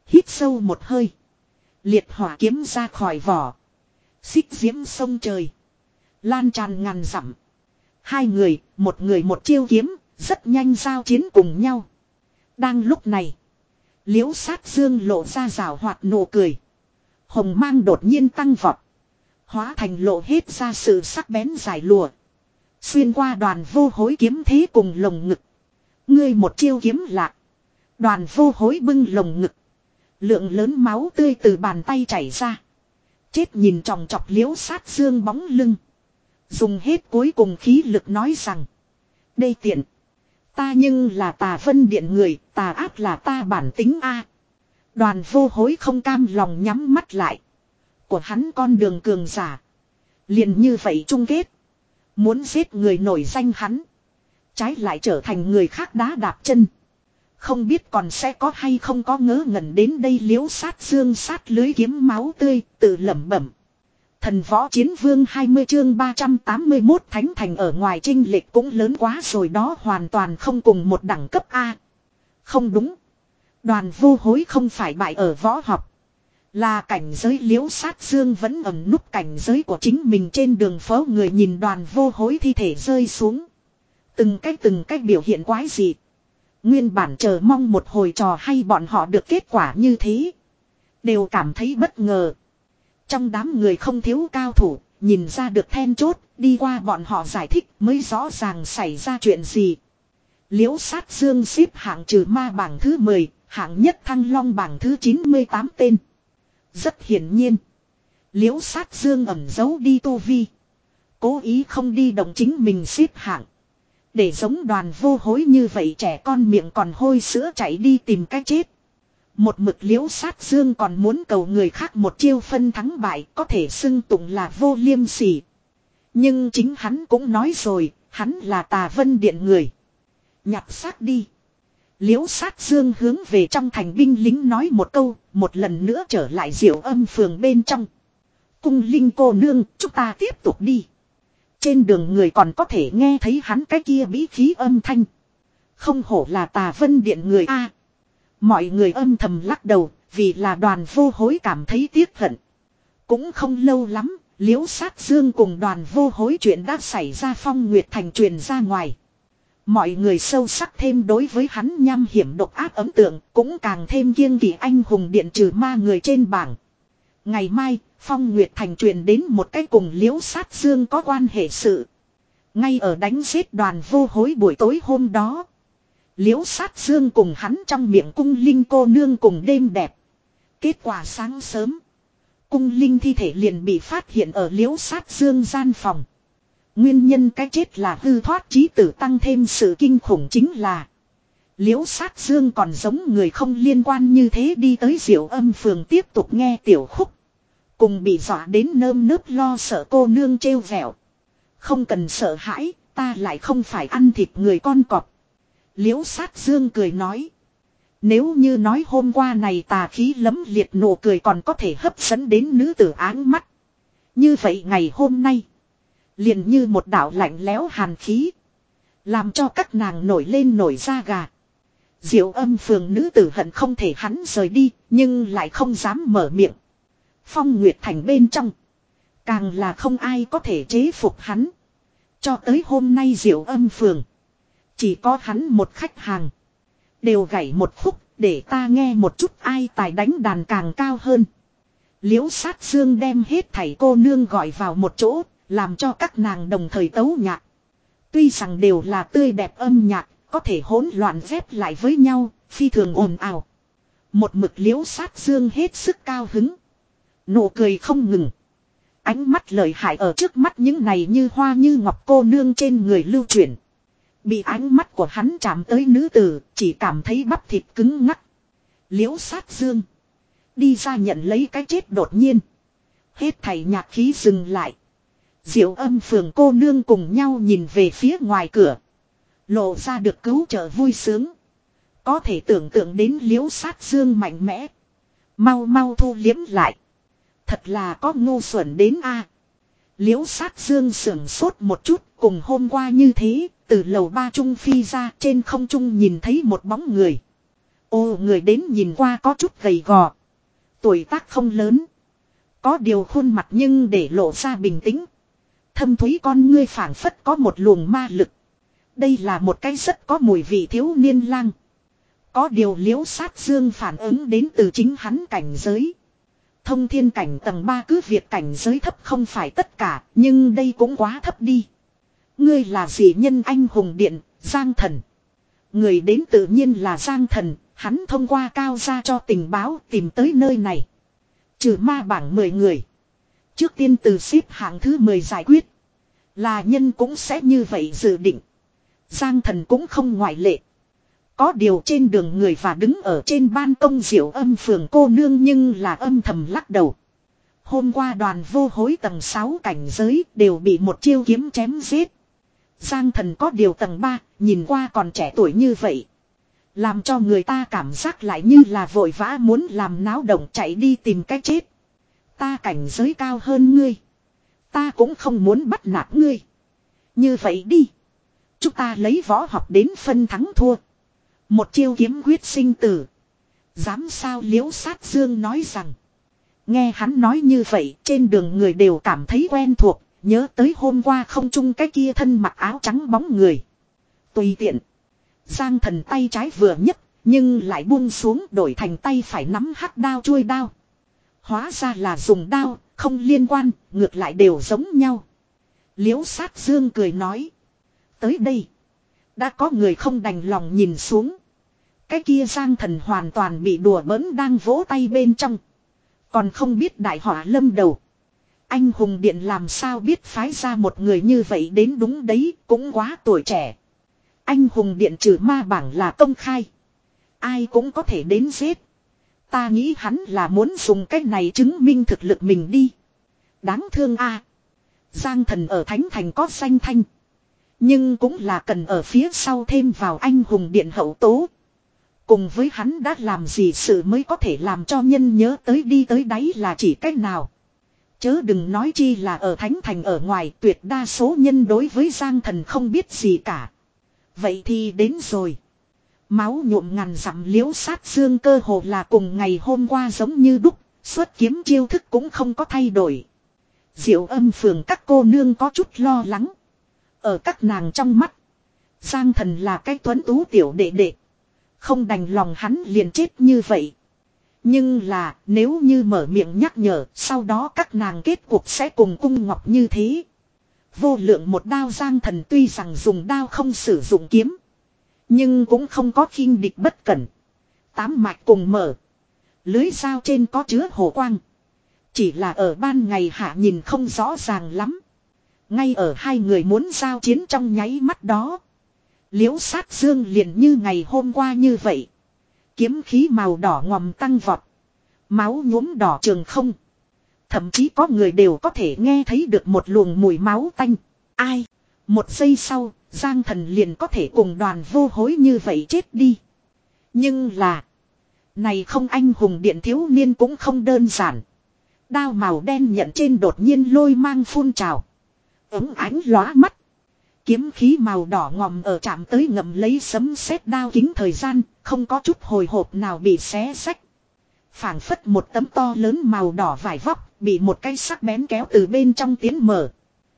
Hít sâu một hơi. Liệt hỏa kiếm ra khỏi vỏ. Xích diễm sông trời. Lan tràn ngàn dặm. Hai người, một người một chiêu kiếm, rất nhanh giao chiến cùng nhau. Đang lúc này, Liễu Sát Dương lộ ra rào hoạt nụ cười. Hồng mang đột nhiên tăng vọt. Hóa thành lộ hết ra sự sắc bén dài lùa. Xuyên qua Đoàn Vô Hối kiếm thế cùng lồng ngực. Ngươi một chiêu kiếm lạc. Đoàn Vô Hối bưng lồng ngực. Lượng lớn máu tươi từ bàn tay chảy ra. Chết nhìn tròng trọc Liễu Sát Dương bóng lưng. Dùng hết cuối cùng khí lực nói rằng. Đây tiện. Ta nhưng là Tà Vân Điện người, tà ác là ta bản tính a. Đoàn Vô Hối không cam lòng nhắm mắt lại. Của hắn con đường cường giả. Liền như vậy chung kết. Muốn giết người nổi danh hắn. Trái lại trở thành người khác đá đạp chân. Không biết còn sẽ có hay không có ngớ ngẩn đến đây. Liễu Sát Dương sát lưới kiếm máu tươi, tự lẩm bẩm. Thần Võ Chiến Vương hai mươi chương ba trăm tám mươi mốt Thánh Thành ở ngoài chênh lệch cũng lớn quá rồi đó, hoàn toàn không cùng một đẳng cấp A. Không đúng. Đoàn Vô Hối không phải bại ở võ học. Là cảnh giới. Liễu Sát Dương vẫn ẩn núp cảnh giới của chính mình trên đường phố. Người nhìn Đoàn Vô Hối thi thể rơi xuống. Từng cách từng cách biểu hiện quái dị. Nguyên bản chờ mong một hồi trò hay bọn họ được kết quả như thế. Đều cảm thấy bất ngờ. Trong đám người không thiếu cao thủ, nhìn ra được then chốt, đi qua bọn họ giải thích mới rõ ràng xảy ra chuyện gì. Liễu Sát Dương xếp hạng trừ ma bảng thứ mười, hạng nhất Thăng Long bảng thứ chín mươi tám tên. Rất hiển nhiên, Liễu Sát Dương ẩn giấu đi tu vi. Cố ý không đi động chính mình xếp hạng. Để giống Đoàn Vô Hối như vậy trẻ con miệng còn hôi sữa chạy đi tìm cách chết. Một mực Liễu Sát Dương còn muốn cầu người khác một chiêu phân thắng bại, có thể xưng tụng là vô liêm sỉ. Nhưng chính hắn cũng nói rồi, hắn là Tà Vân Điện người. Nhặt xác đi. Liễu Sát Dương hướng về trong thành binh lính nói một câu, một lần nữa trở lại Diệu Âm phường bên trong. Cung Linh cô nương, chúng ta tiếp tục đi. Trên đường người còn có thể nghe thấy hắn cái kia bí khí âm thanh. Không hổ là Tà Vân Điện người A. Mọi người âm thầm lắc đầu, vì là Đoàn Vô Hối cảm thấy tiếc hận. Cũng không lâu lắm, Liễu Sát Dương cùng Đoàn Vô Hối chuyện đã xảy ra Phong Nguyệt Thành truyền ra ngoài. Mọi người sâu sắc thêm đối với hắn nham hiểm độc ác ấn tượng, cũng càng thêm kiêng kỵ anh hùng điện trừ ma người trên bảng. Ngày mai, Phong Nguyệt Thành truyền đến một cái cùng Liễu Sát Dương có quan hệ sự. Ngay ở đánh giết Đoàn Vô Hối buổi tối hôm đó. Liễu Sát Dương cùng hắn trong miệng Cung Linh cô nương cùng đêm đẹp. Kết quả sáng sớm, Cung Linh thi thể liền bị phát hiện ở Liễu Sát Dương gian phòng. Nguyên nhân cái chết là hư thoát chí tử, tăng thêm sự kinh khủng chính là Liễu Sát Dương còn giống người không liên quan như thế đi tới Diệu Âm phường tiếp tục nghe tiểu khúc. Cùng bị dọa đến nơm nớp lo sợ cô nương trêu vẹo. Không cần sợ hãi, ta lại không phải ăn thịt người con cọp. Liễu Sát Dương cười nói. Nếu như nói hôm qua này tà khí lấm liệt nụ cười còn có thể hấp dẫn đến nữ tử áng mắt. Như vậy ngày hôm nay, liền như một đạo lạnh lẽo hàn khí. Làm cho các nàng nổi lên nổi da gà. Diệu Âm phường nữ tử hận không thể hắn rời đi, nhưng lại không dám mở miệng. Phong Nguyệt Thành bên trong, càng là không ai có thể chế phục hắn. Cho tới hôm nay Diệu Âm phường, chỉ có hắn một khách hàng. Đều gảy một khúc, để ta nghe một chút ai tài đánh đàn càng cao hơn. Liễu Sát Dương đem hết thảy cô nương gọi vào một chỗ, làm cho các nàng đồng thời tấu nhạc. Tuy rằng đều là tươi đẹp âm nhạc, có thể hỗn loạn ghép lại với nhau, phi thường ồn ào. Một mực Liễu Sát Dương hết sức cao hứng. Nụ cười không ngừng. Ánh mắt lợi hại ở trước mắt những này như hoa như ngọc cô nương trên người lưu chuyển. Bị ánh mắt của hắn chạm tới nữ tử, chỉ cảm thấy bắp thịt cứng ngắc. Liễu Sát Dương đi ra nhận lấy cái chết đột nhiên. Hết thảy nhạc khí dừng lại. Diệu Âm phường cô nương cùng nhau nhìn về phía ngoài cửa. Lộ ra được cứu trợ vui sướng. Có thể tưởng tượng đến Liễu Sát Dương mạnh mẽ. Mau mau thu liếm lại. Thật là có ngu xuẩn đến a. Liễu Sát Dương sưởng sốt một chút, cùng hôm qua như thế, từ lầu ba trung phi ra trên không trung nhìn thấy một bóng người. Ô, người đến nhìn qua có chút gầy gò. Tuổi tác không lớn. Có điều khuôn mặt nhưng để lộ ra bình tĩnh. Thâm thúy con ngươi phảng phất có một luồng ma lực. Đây là một cái rất có mùi vị thiếu niên lang. Có điều Liễu Sát Dương phản ứng đến từ chính hắn cảnh giới. Thông thiên cảnh tầng ba cứ việc cảnh giới thấp không phải tất cả, nhưng đây cũng quá thấp đi. Ngươi là dị nhân anh hùng điện, Giang Thần. Người đến tự nhiên là Giang Thần, hắn thông qua cao gia cho tình báo tìm tới nơi này. Trừ ma bảng mười người. Trước tiên từ xếp hạng thứ mười giải quyết. Là nhân cũng sẽ như vậy dự định. Giang Thần cũng không ngoại lệ. Có điều trên đường người và đứng ở trên ban công Diệu Âm phường cô nương nhưng là âm thầm lắc đầu. Hôm qua đoàn vô hối tầng sáu cảnh giới đều bị một chiêu kiếm chém giết. Giang Thần có điều tầng ba, nhìn qua còn trẻ tuổi như vậy. Làm cho người ta cảm giác lại như là vội vã muốn làm náo động chạy đi tìm cách chết. Ta cảnh giới cao hơn ngươi. Ta cũng không muốn bắt nạt ngươi. Như vậy đi. Chúng ta lấy võ học đến phân thắng thua. Một chiêu kiếm quyết sinh tử. Dám sao Liễu Sát Dương nói rằng. Nghe hắn nói như vậy trên đường người đều cảm thấy quen thuộc. Nhớ tới hôm qua không chung cái kia thân mặc áo trắng bóng người. Tùy tiện. Giang Thần tay trái vừa nhấc nhưng lại buông xuống đổi thành tay phải nắm hắc đao chuôi đao. Hóa ra là dùng đao, không liên quan, ngược lại đều giống nhau. Liễu Sát Dương cười nói. Tới đây. Đã có người không đành lòng nhìn xuống. Cái kia Giang Thần hoàn toàn bị đùa bỡn đang vỗ tay bên trong. Còn không biết đại họa lâm đầu. Anh hùng điện làm sao biết phái ra một người như vậy đến đúng đấy, cũng quá tuổi trẻ. Anh hùng điện trừ ma bảng là công khai. Ai cũng có thể đến giết. Ta nghĩ hắn là muốn dùng cách này chứng minh thực lực mình đi. Đáng thương a. Giang Thần ở Thánh Thành có danh thanh. Nhưng cũng là cần ở phía sau thêm vào anh hùng điện hậu tố. Cùng với hắn đã làm gì sự mới có thể làm cho nhân nhớ tới đi tới đáy là chỉ cách nào. Chớ đừng nói chi là ở Thánh Thành ở ngoài tuyệt đa số nhân đối với Giang Thần không biết gì cả. Vậy thì đến rồi. Máu nhuộm ngàn dặm Liễu Sát Dương cơ hồ là cùng ngày hôm qua giống như đúc, xuất kiếm chiêu thức cũng không có thay đổi. Diệu Âm phường các cô nương có chút lo lắng. Ở các nàng trong mắt, Giang Thần là cái tuấn tú tiểu đệ đệ. Không đành lòng hắn liền chết như vậy. Nhưng là nếu như mở miệng nhắc nhở, sau đó các nàng kết cuộc sẽ cùng cung ngọc như thế. Vô lượng một đao Giang Thần tuy rằng dùng đao không sử dụng kiếm. Nhưng cũng không có khinh địch bất cẩn. Tám mạch cùng mở. Lưới dao trên có chứa hồ quang. Chỉ là ở ban ngày hạ nhìn không rõ ràng lắm. Ngay ở hai người muốn giao chiến trong nháy mắt đó. Liễu Sát Dương liền như ngày hôm qua như vậy. Kiếm khí màu đỏ ngòm tăng vọt. Máu nhuốm đỏ trường không. Thậm chí có người đều có thể nghe thấy được một luồng mùi máu tanh. Ai? Một giây sau, Giang Thần liền có thể cùng đoàn vô hối như vậy chết đi. Nhưng là... Này không anh hùng điện thiếu niên cũng không đơn giản. Đao màu đen nhận trên đột nhiên lôi mang phun trào. Ống ánh lóa mắt. Kiếm khí màu đỏ ngòm ở chạm tới ngậm lấy sấm sét đao kính thời gian, không có chút hồi hộp nào bị xé xách. Phảng phất một tấm to lớn màu đỏ vải vóc, bị một cái sắc bén kéo từ bên trong tiến mở.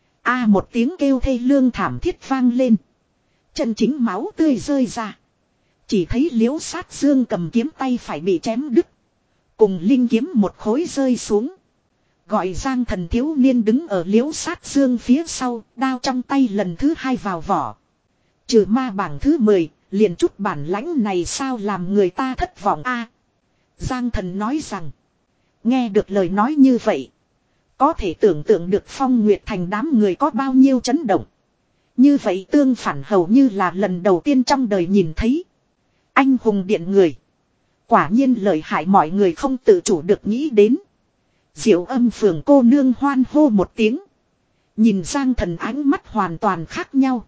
A một tiếng kêu thê lương thảm thiết vang lên. Chân chính máu tươi rơi ra. Chỉ thấy Liễu Sát Dương cầm kiếm tay phải bị chém đứt. Cùng linh kiếm một khối rơi xuống. Gọi Giang Thần thiếu niên đứng ở Liễu Sát Dương phía sau, đao trong tay lần thứ hai vào vỏ. Trừ ma bảng thứ mười, liền chút bản lãnh này sao làm người ta thất vọng a. Giang Thần nói rằng, nghe được lời nói như vậy, có thể tưởng tượng được Phong Nguyệt Thành đám người có bao nhiêu chấn động. Như vậy tương phản hầu như là lần đầu tiên trong đời nhìn thấy. Anh hùng điện người. Quả nhiên lợi hại mọi người không tự chủ được nghĩ đến. Diệu Âm phường cô nương hoan hô một tiếng. Nhìn Giang Thần ánh mắt hoàn toàn khác nhau.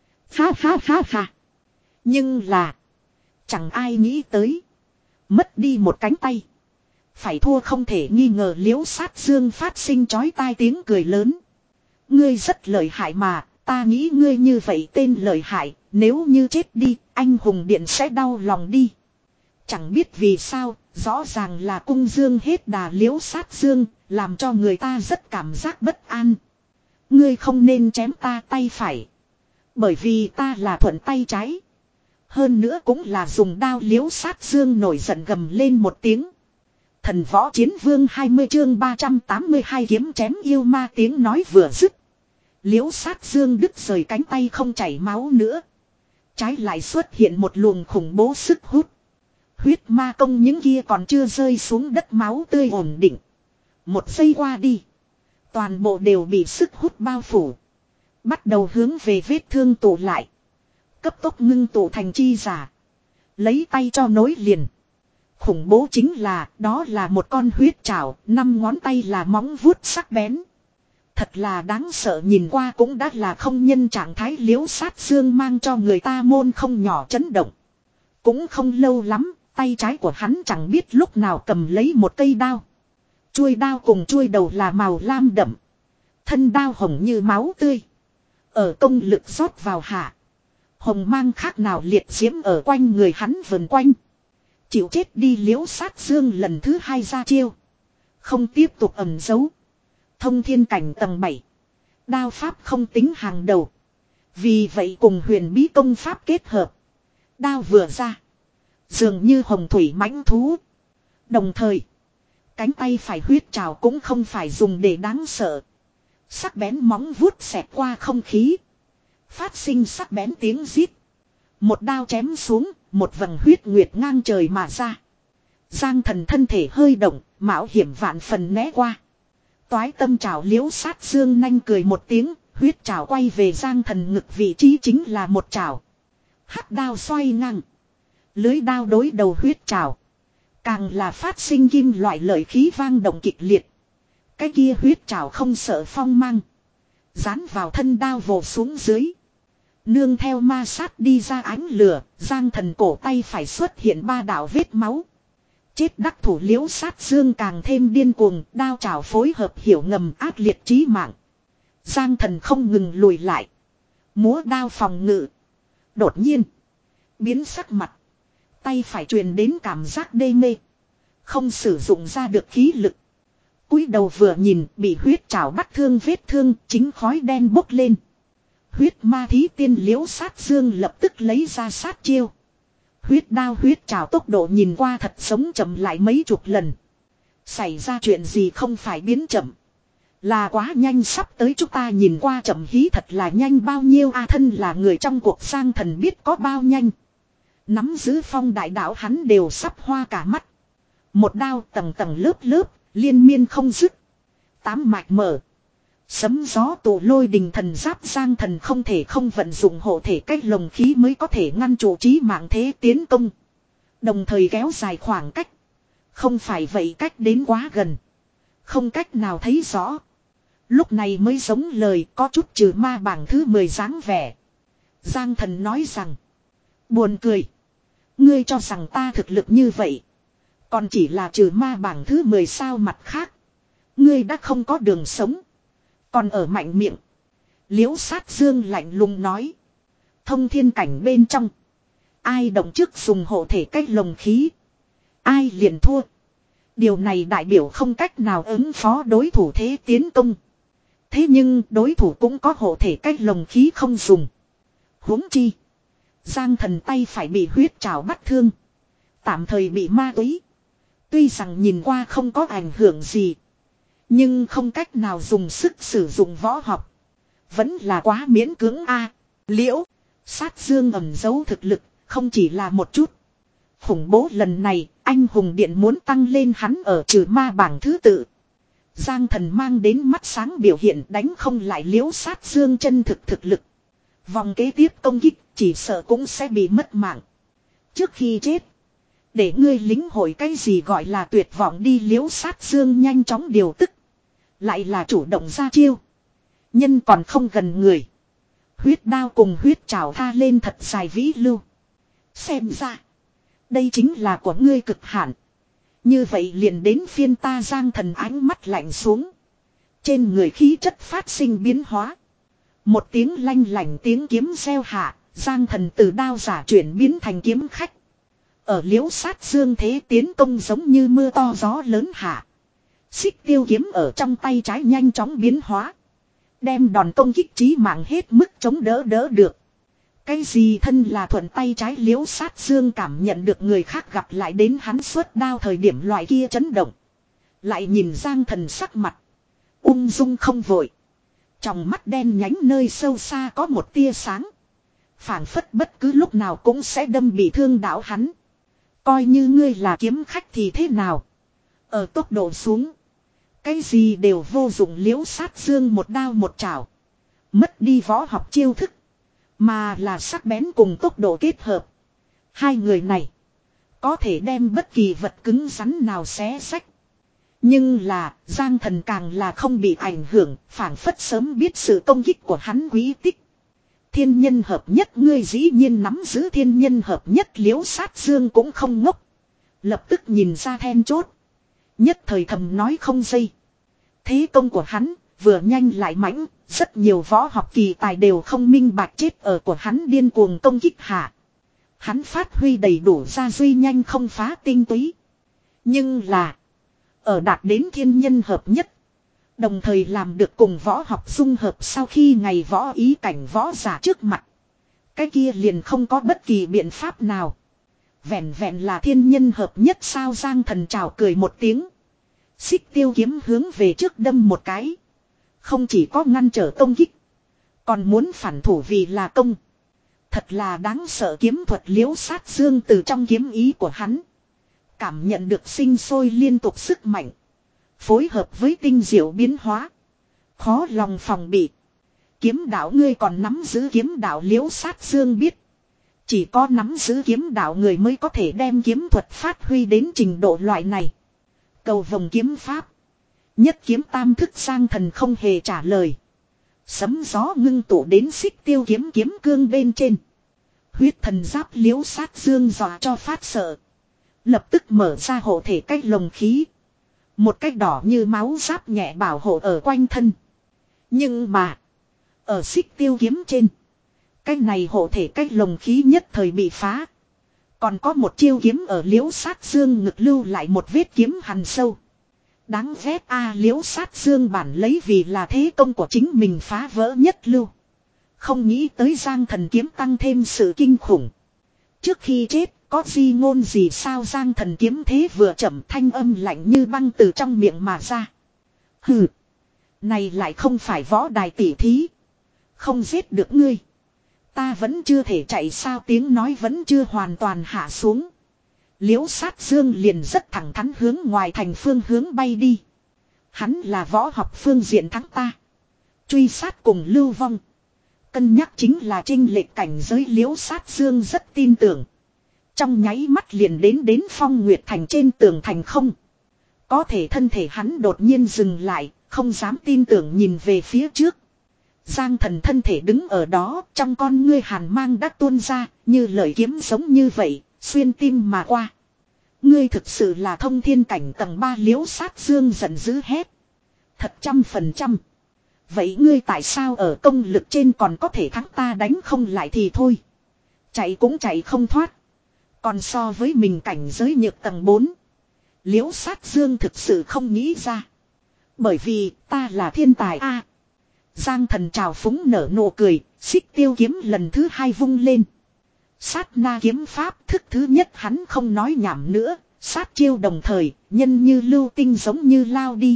Ha ha ha ha. Nhưng là. Chẳng ai nghĩ tới. Mất đi một cánh tay. Phải thua không thể nghi ngờ. Liễu Sát Dương phát sinh chói tai tiếng cười lớn. Ngươi rất lợi hại mà. Ta nghĩ ngươi như vậy tên lợi hại. Nếu như chết đi anh hùng điện sẽ đau lòng đi. Chẳng biết vì sao, rõ ràng là cung dương hết đà liễu sát dương, làm cho người ta rất cảm giác bất an. Ngươi không nên chém ta tay phải. Bởi vì ta là thuận tay trái. Hơn nữa cũng là dùng đao liễu sát dương nổi giận gầm lên một tiếng. Thần võ chiến vương hai mươi chương ba trăm tám mươi hai kiếm chém yêu ma tiếng nói vừa dứt. Liễu sát dương đứt rời cánh tay không chảy máu nữa. Trái lại xuất hiện một luồng khủng bố sức hút. Huyết ma công những kia còn chưa rơi xuống đất máu tươi ổn định. Một giây qua đi. Toàn bộ đều bị sức hút bao phủ. Bắt đầu hướng về vết thương tụ lại. Cấp tốc ngưng tụ thành chi giả. Lấy tay cho nối liền. Khủng bố chính là đó là một con huyết trảo. Năm ngón tay là móng vuốt sắc bén. Thật là đáng sợ, nhìn qua cũng đã là không nhân trạng thái liễu sát dương mang cho người ta môn không nhỏ chấn động. Cũng không lâu lắm, tay trái của hắn chẳng biết lúc nào cầm lấy một cây đao. Chuôi đao cùng chuôi đầu là màu lam đậm. Thân đao hồng như máu tươi. Ở công lực rót vào hạ. Hồng mang khác nào liệt diễm ở quanh người hắn vần quanh. Chịu chết đi liễu sát dương lần thứ hai ra chiêu. Không tiếp tục ẩn giấu. Thông thiên cảnh tầng bảy. Đao pháp không tính hàng đầu. Vì vậy cùng huyền bí công pháp kết hợp. Đao vừa ra. Dường như hồng thủy mãnh thú. Đồng thời. Cánh tay phải huyết trào cũng không phải dùng để đáng sợ. Sắc bén móng vuốt xẹt qua không khí. Phát sinh sắc bén tiếng rít. Một đao chém xuống. Một vầng huyết nguyệt ngang trời mà ra. Giang Thần thân thể hơi động. Mạo hiểm vạn phần né qua. Toái tâm trảo liễu sát dương nanh cười một tiếng. Huyết trảo quay về Giang Thần ngực, vị trí chính là một trảo. Hắc đao xoay ngang. Lưới đao đối đầu huyết trảo. Càng là phát sinh kim loại lợi khí vang động kịch liệt. Cái kia huyết trảo không sợ phong mang. Dán vào thân đao vồ xuống dưới. Nương theo ma sát đi ra ánh lửa. Giang Thần cổ tay phải xuất hiện ba đạo vết máu. Chết đắc thủ liễu sát dương càng thêm điên cuồng. Đao trảo phối hợp hiểu ngầm ác liệt chí mạng. Giang Thần không ngừng lùi lại. Múa đao phòng ngự. Đột nhiên. Biến sắc mặt. Tay phải truyền đến cảm giác đê mê. Không sử dụng ra được khí lực. Cúi đầu vừa nhìn, bị huyết trảo bắt thương vết thương, chính khói đen bốc lên. Huyết ma thí tiên liễu sát dương lập tức lấy ra sát chiêu. Huyết đao huyết trảo tốc độ nhìn qua thật sống chậm lại mấy chục lần. Xảy ra chuyện gì không phải biến chậm. Là quá nhanh, sắp tới chúng ta nhìn qua chậm hí thật là nhanh bao nhiêu a. Thân là người trong cuộc, Giang Thần biết có bao nhanh. Nắm giữ phong đại đạo hắn đều sắp hoa cả mắt. Một đao tầng tầng lớp lớp, liên miên không dứt. Tám mạch mở. Sấm gió tụ lôi đình thần giáp, Giang Thần không thể không vận dụng hộ thể cách lồng khí mới có thể ngăn chủ trí mạng thế tiến công. Đồng thời kéo dài khoảng cách. Không phải vậy cách đến quá gần. Không cách nào thấy rõ. Lúc này mới giống lời có chút trừ ma bảng thứ mười dáng vẻ. Giang Thần nói rằng. Buồn cười. Ngươi cho rằng ta thực lực như vậy. Còn chỉ là trừ ma bảng thứ mười sao, mặt khác. Ngươi đã không có đường sống. Còn ở mạnh miệng. Liễu sát dương lạnh lùng nói. Thông thiên cảnh bên trong. Ai động trước dùng hộ thể cách lồng khí. Ai liền thua. Điều này đại biểu không cách nào ứng phó đối thủ thế tiến công. Thế nhưng đối thủ cũng có hộ thể cách lồng khí không dùng. Huống chi. Giang Thần tay phải bị huyết trảo bắt thương. Tạm thời bị ma túy. Tuy rằng nhìn qua không có ảnh hưởng gì. Nhưng không cách nào dùng sức sử dụng võ học. Vẫn là quá miễn cưỡng a. Liễu. Sát dương ẩn giấu thực lực. Không chỉ là một chút. Khủng bố lần này. Anh hùng điện muốn tăng lên hắn ở trừ ma bảng thứ tự. Giang Thần mang đến mắt sáng biểu hiện đánh không lại liễu sát dương chân thực thực lực. Vòng kế tiếp công kích chỉ sợ cũng sẽ bị mất mạng. Trước khi chết. Để ngươi lính hội cái gì gọi là tuyệt vọng đi, liễu sát dương nhanh chóng điều tức. Lại là chủ động ra chiêu. Nhân còn không gần người. Huyết đao cùng huyết trảo tha lên thật dài vĩ lưu. Xem ra. Đây chính là của ngươi cực hạn. Như vậy liền đến phiên ta. Giang Thần ánh mắt lạnh xuống. Trên người khí chất phát sinh biến hóa. Một tiếng lanh lảnh tiếng kiếm reo hạ. Giang Thần từ đao giả chuyển biến thành kiếm khách. Ở liễu sát dương thế tiến công giống như mưa to gió lớn hạ. Xích tiêu kiếm ở trong tay trái nhanh chóng biến hóa. Đem đòn công kích chí mạng hết mức chống đỡ đỡ được. Cái gì thân là thuận tay trái liễu sát dương cảm nhận được người khác gặp lại đến hắn xuất đao thời điểm loại kia chấn động. Lại nhìn Giang Thần sắc mặt. Ung dung không vội. Trong mắt đen nhánh nơi sâu xa có một tia sáng. Phảng phất bất cứ lúc nào cũng sẽ đâm bị thương đảo hắn. Coi như ngươi là kiếm khách thì thế nào. Ở tốc độ xuống. Cái gì đều vô dụng liễu sát dương một đao một chảo. Mất đi võ học chiêu thức. Mà là sắc bén cùng tốc độ kết hợp. Hai người này. Có thể đem bất kỳ vật cứng rắn nào xé xách. Nhưng là Giang Thần càng là không bị ảnh hưởng. Phảng phất sớm biết sự công kích của hắn quý tích. Thiên nhân hợp nhất ngươi dĩ nhiên nắm giữ thiên nhân hợp nhất liễu sát dương cũng không ngốc. Lập tức nhìn ra then chốt. Nhất thời thầm nói không dây. Thế công của hắn vừa nhanh lại mãnh. Rất nhiều võ học kỳ tài đều không minh bạch chết ở của hắn điên cuồng công kích hạ. Hắn phát huy đầy đủ ra duy nhanh không phá tinh túy. Nhưng là. Ở đạt đến thiên nhân hợp nhất. Đồng thời làm được cùng võ học dung hợp sau khi ngày võ ý cảnh võ giả trước mặt. Cái kia liền không có bất kỳ biện pháp nào. Vẹn vẹn là thiên nhân hợp nhất sao Giang Thần chào cười một tiếng. Xích tiêu kiếm hướng về trước đâm một cái. Không chỉ có ngăn trở công kích. Còn muốn phản thủ vì là công. Thật là đáng sợ kiếm thuật liễu sát dương từ trong kiếm ý của hắn. Cảm nhận được sinh sôi liên tục sức mạnh. Phối hợp với tinh diệu biến hóa. Khó lòng phòng bị. Kiếm đạo ngươi còn nắm giữ kiếm đạo liễu sát dương biết. Chỉ có nắm giữ kiếm đạo người mới có thể đem kiếm thuật phát huy đến trình độ loại này. Cầu vồng kiếm pháp. Nhất kiếm tam thức Giang Thần không hề trả lời. Sấm gió ngưng tụ đến xích tiêu kiếm kiếm cương bên trên. Huyết thần giáp liễu sát dương dọa cho phát sợ. Lập tức mở ra hộ thể cách lồng khí. Một cách đỏ như máu giáp nhẹ bảo hộ ở quanh thân. Nhưng mà. Ở xích tiêu kiếm trên. Cái này hộ thể cách lồng khí nhất thời bị phá. Còn có một chiêu kiếm ở liễu sát dương ngực lưu lại một vết kiếm hằn sâu. Đáng ghét a liễu sát dương bản lấy vì là thế công của chính mình phá vỡ nhất lưu. Không nghĩ tới Giang Thần kiếm tăng thêm sự kinh khủng. Trước khi chết có di ngôn gì sao Giang Thần kiếm thế vừa chậm thanh âm lạnh như băng từ trong miệng mà ra. Hừ. Này lại không phải võ đài tỉ thí. Không giết được ngươi. Ta vẫn chưa thể chạy sao tiếng nói vẫn chưa hoàn toàn hạ xuống. Liễu sát dương liền rất thẳng thắn hướng ngoài thành phương hướng bay đi. Hắn là võ học phương diện thắng ta. Truy sát cùng lưu vong. Cân nhắc chính là chênh lệch cảnh giới liễu sát dương rất tin tưởng. Trong nháy mắt liền đến đến Phong Nguyệt Thành trên tường thành không. Có thể thân thể hắn đột nhiên dừng lại, không dám tin tưởng nhìn về phía trước. Giang Thần thân thể đứng ở đó, trong con ngươi hàn mang đã tuôn ra, như lợi kiếm giống như vậy, xuyên tim mà qua. Ngươi thực sự là thông thiên cảnh tầng ba liễu sát dương giận dữ hét. Thật trăm phần trăm. Vậy ngươi tại sao ở công lực trên còn có thể thắng ta đánh không lại thì thôi. Chạy cũng chạy không thoát. Còn so với mình cảnh giới nhược tầng bốn. Liễu sát dương thực sự không nghĩ ra. Bởi vì ta là thiên tài a. À, Giang Thần trào phúng nở nụ cười, xích tiêu kiếm lần thứ hai vung lên. Sát na kiếm pháp thức thứ nhất hắn không nói nhảm nữa, sát chiêu đồng thời, nhân như lưu tinh giống như lao đi.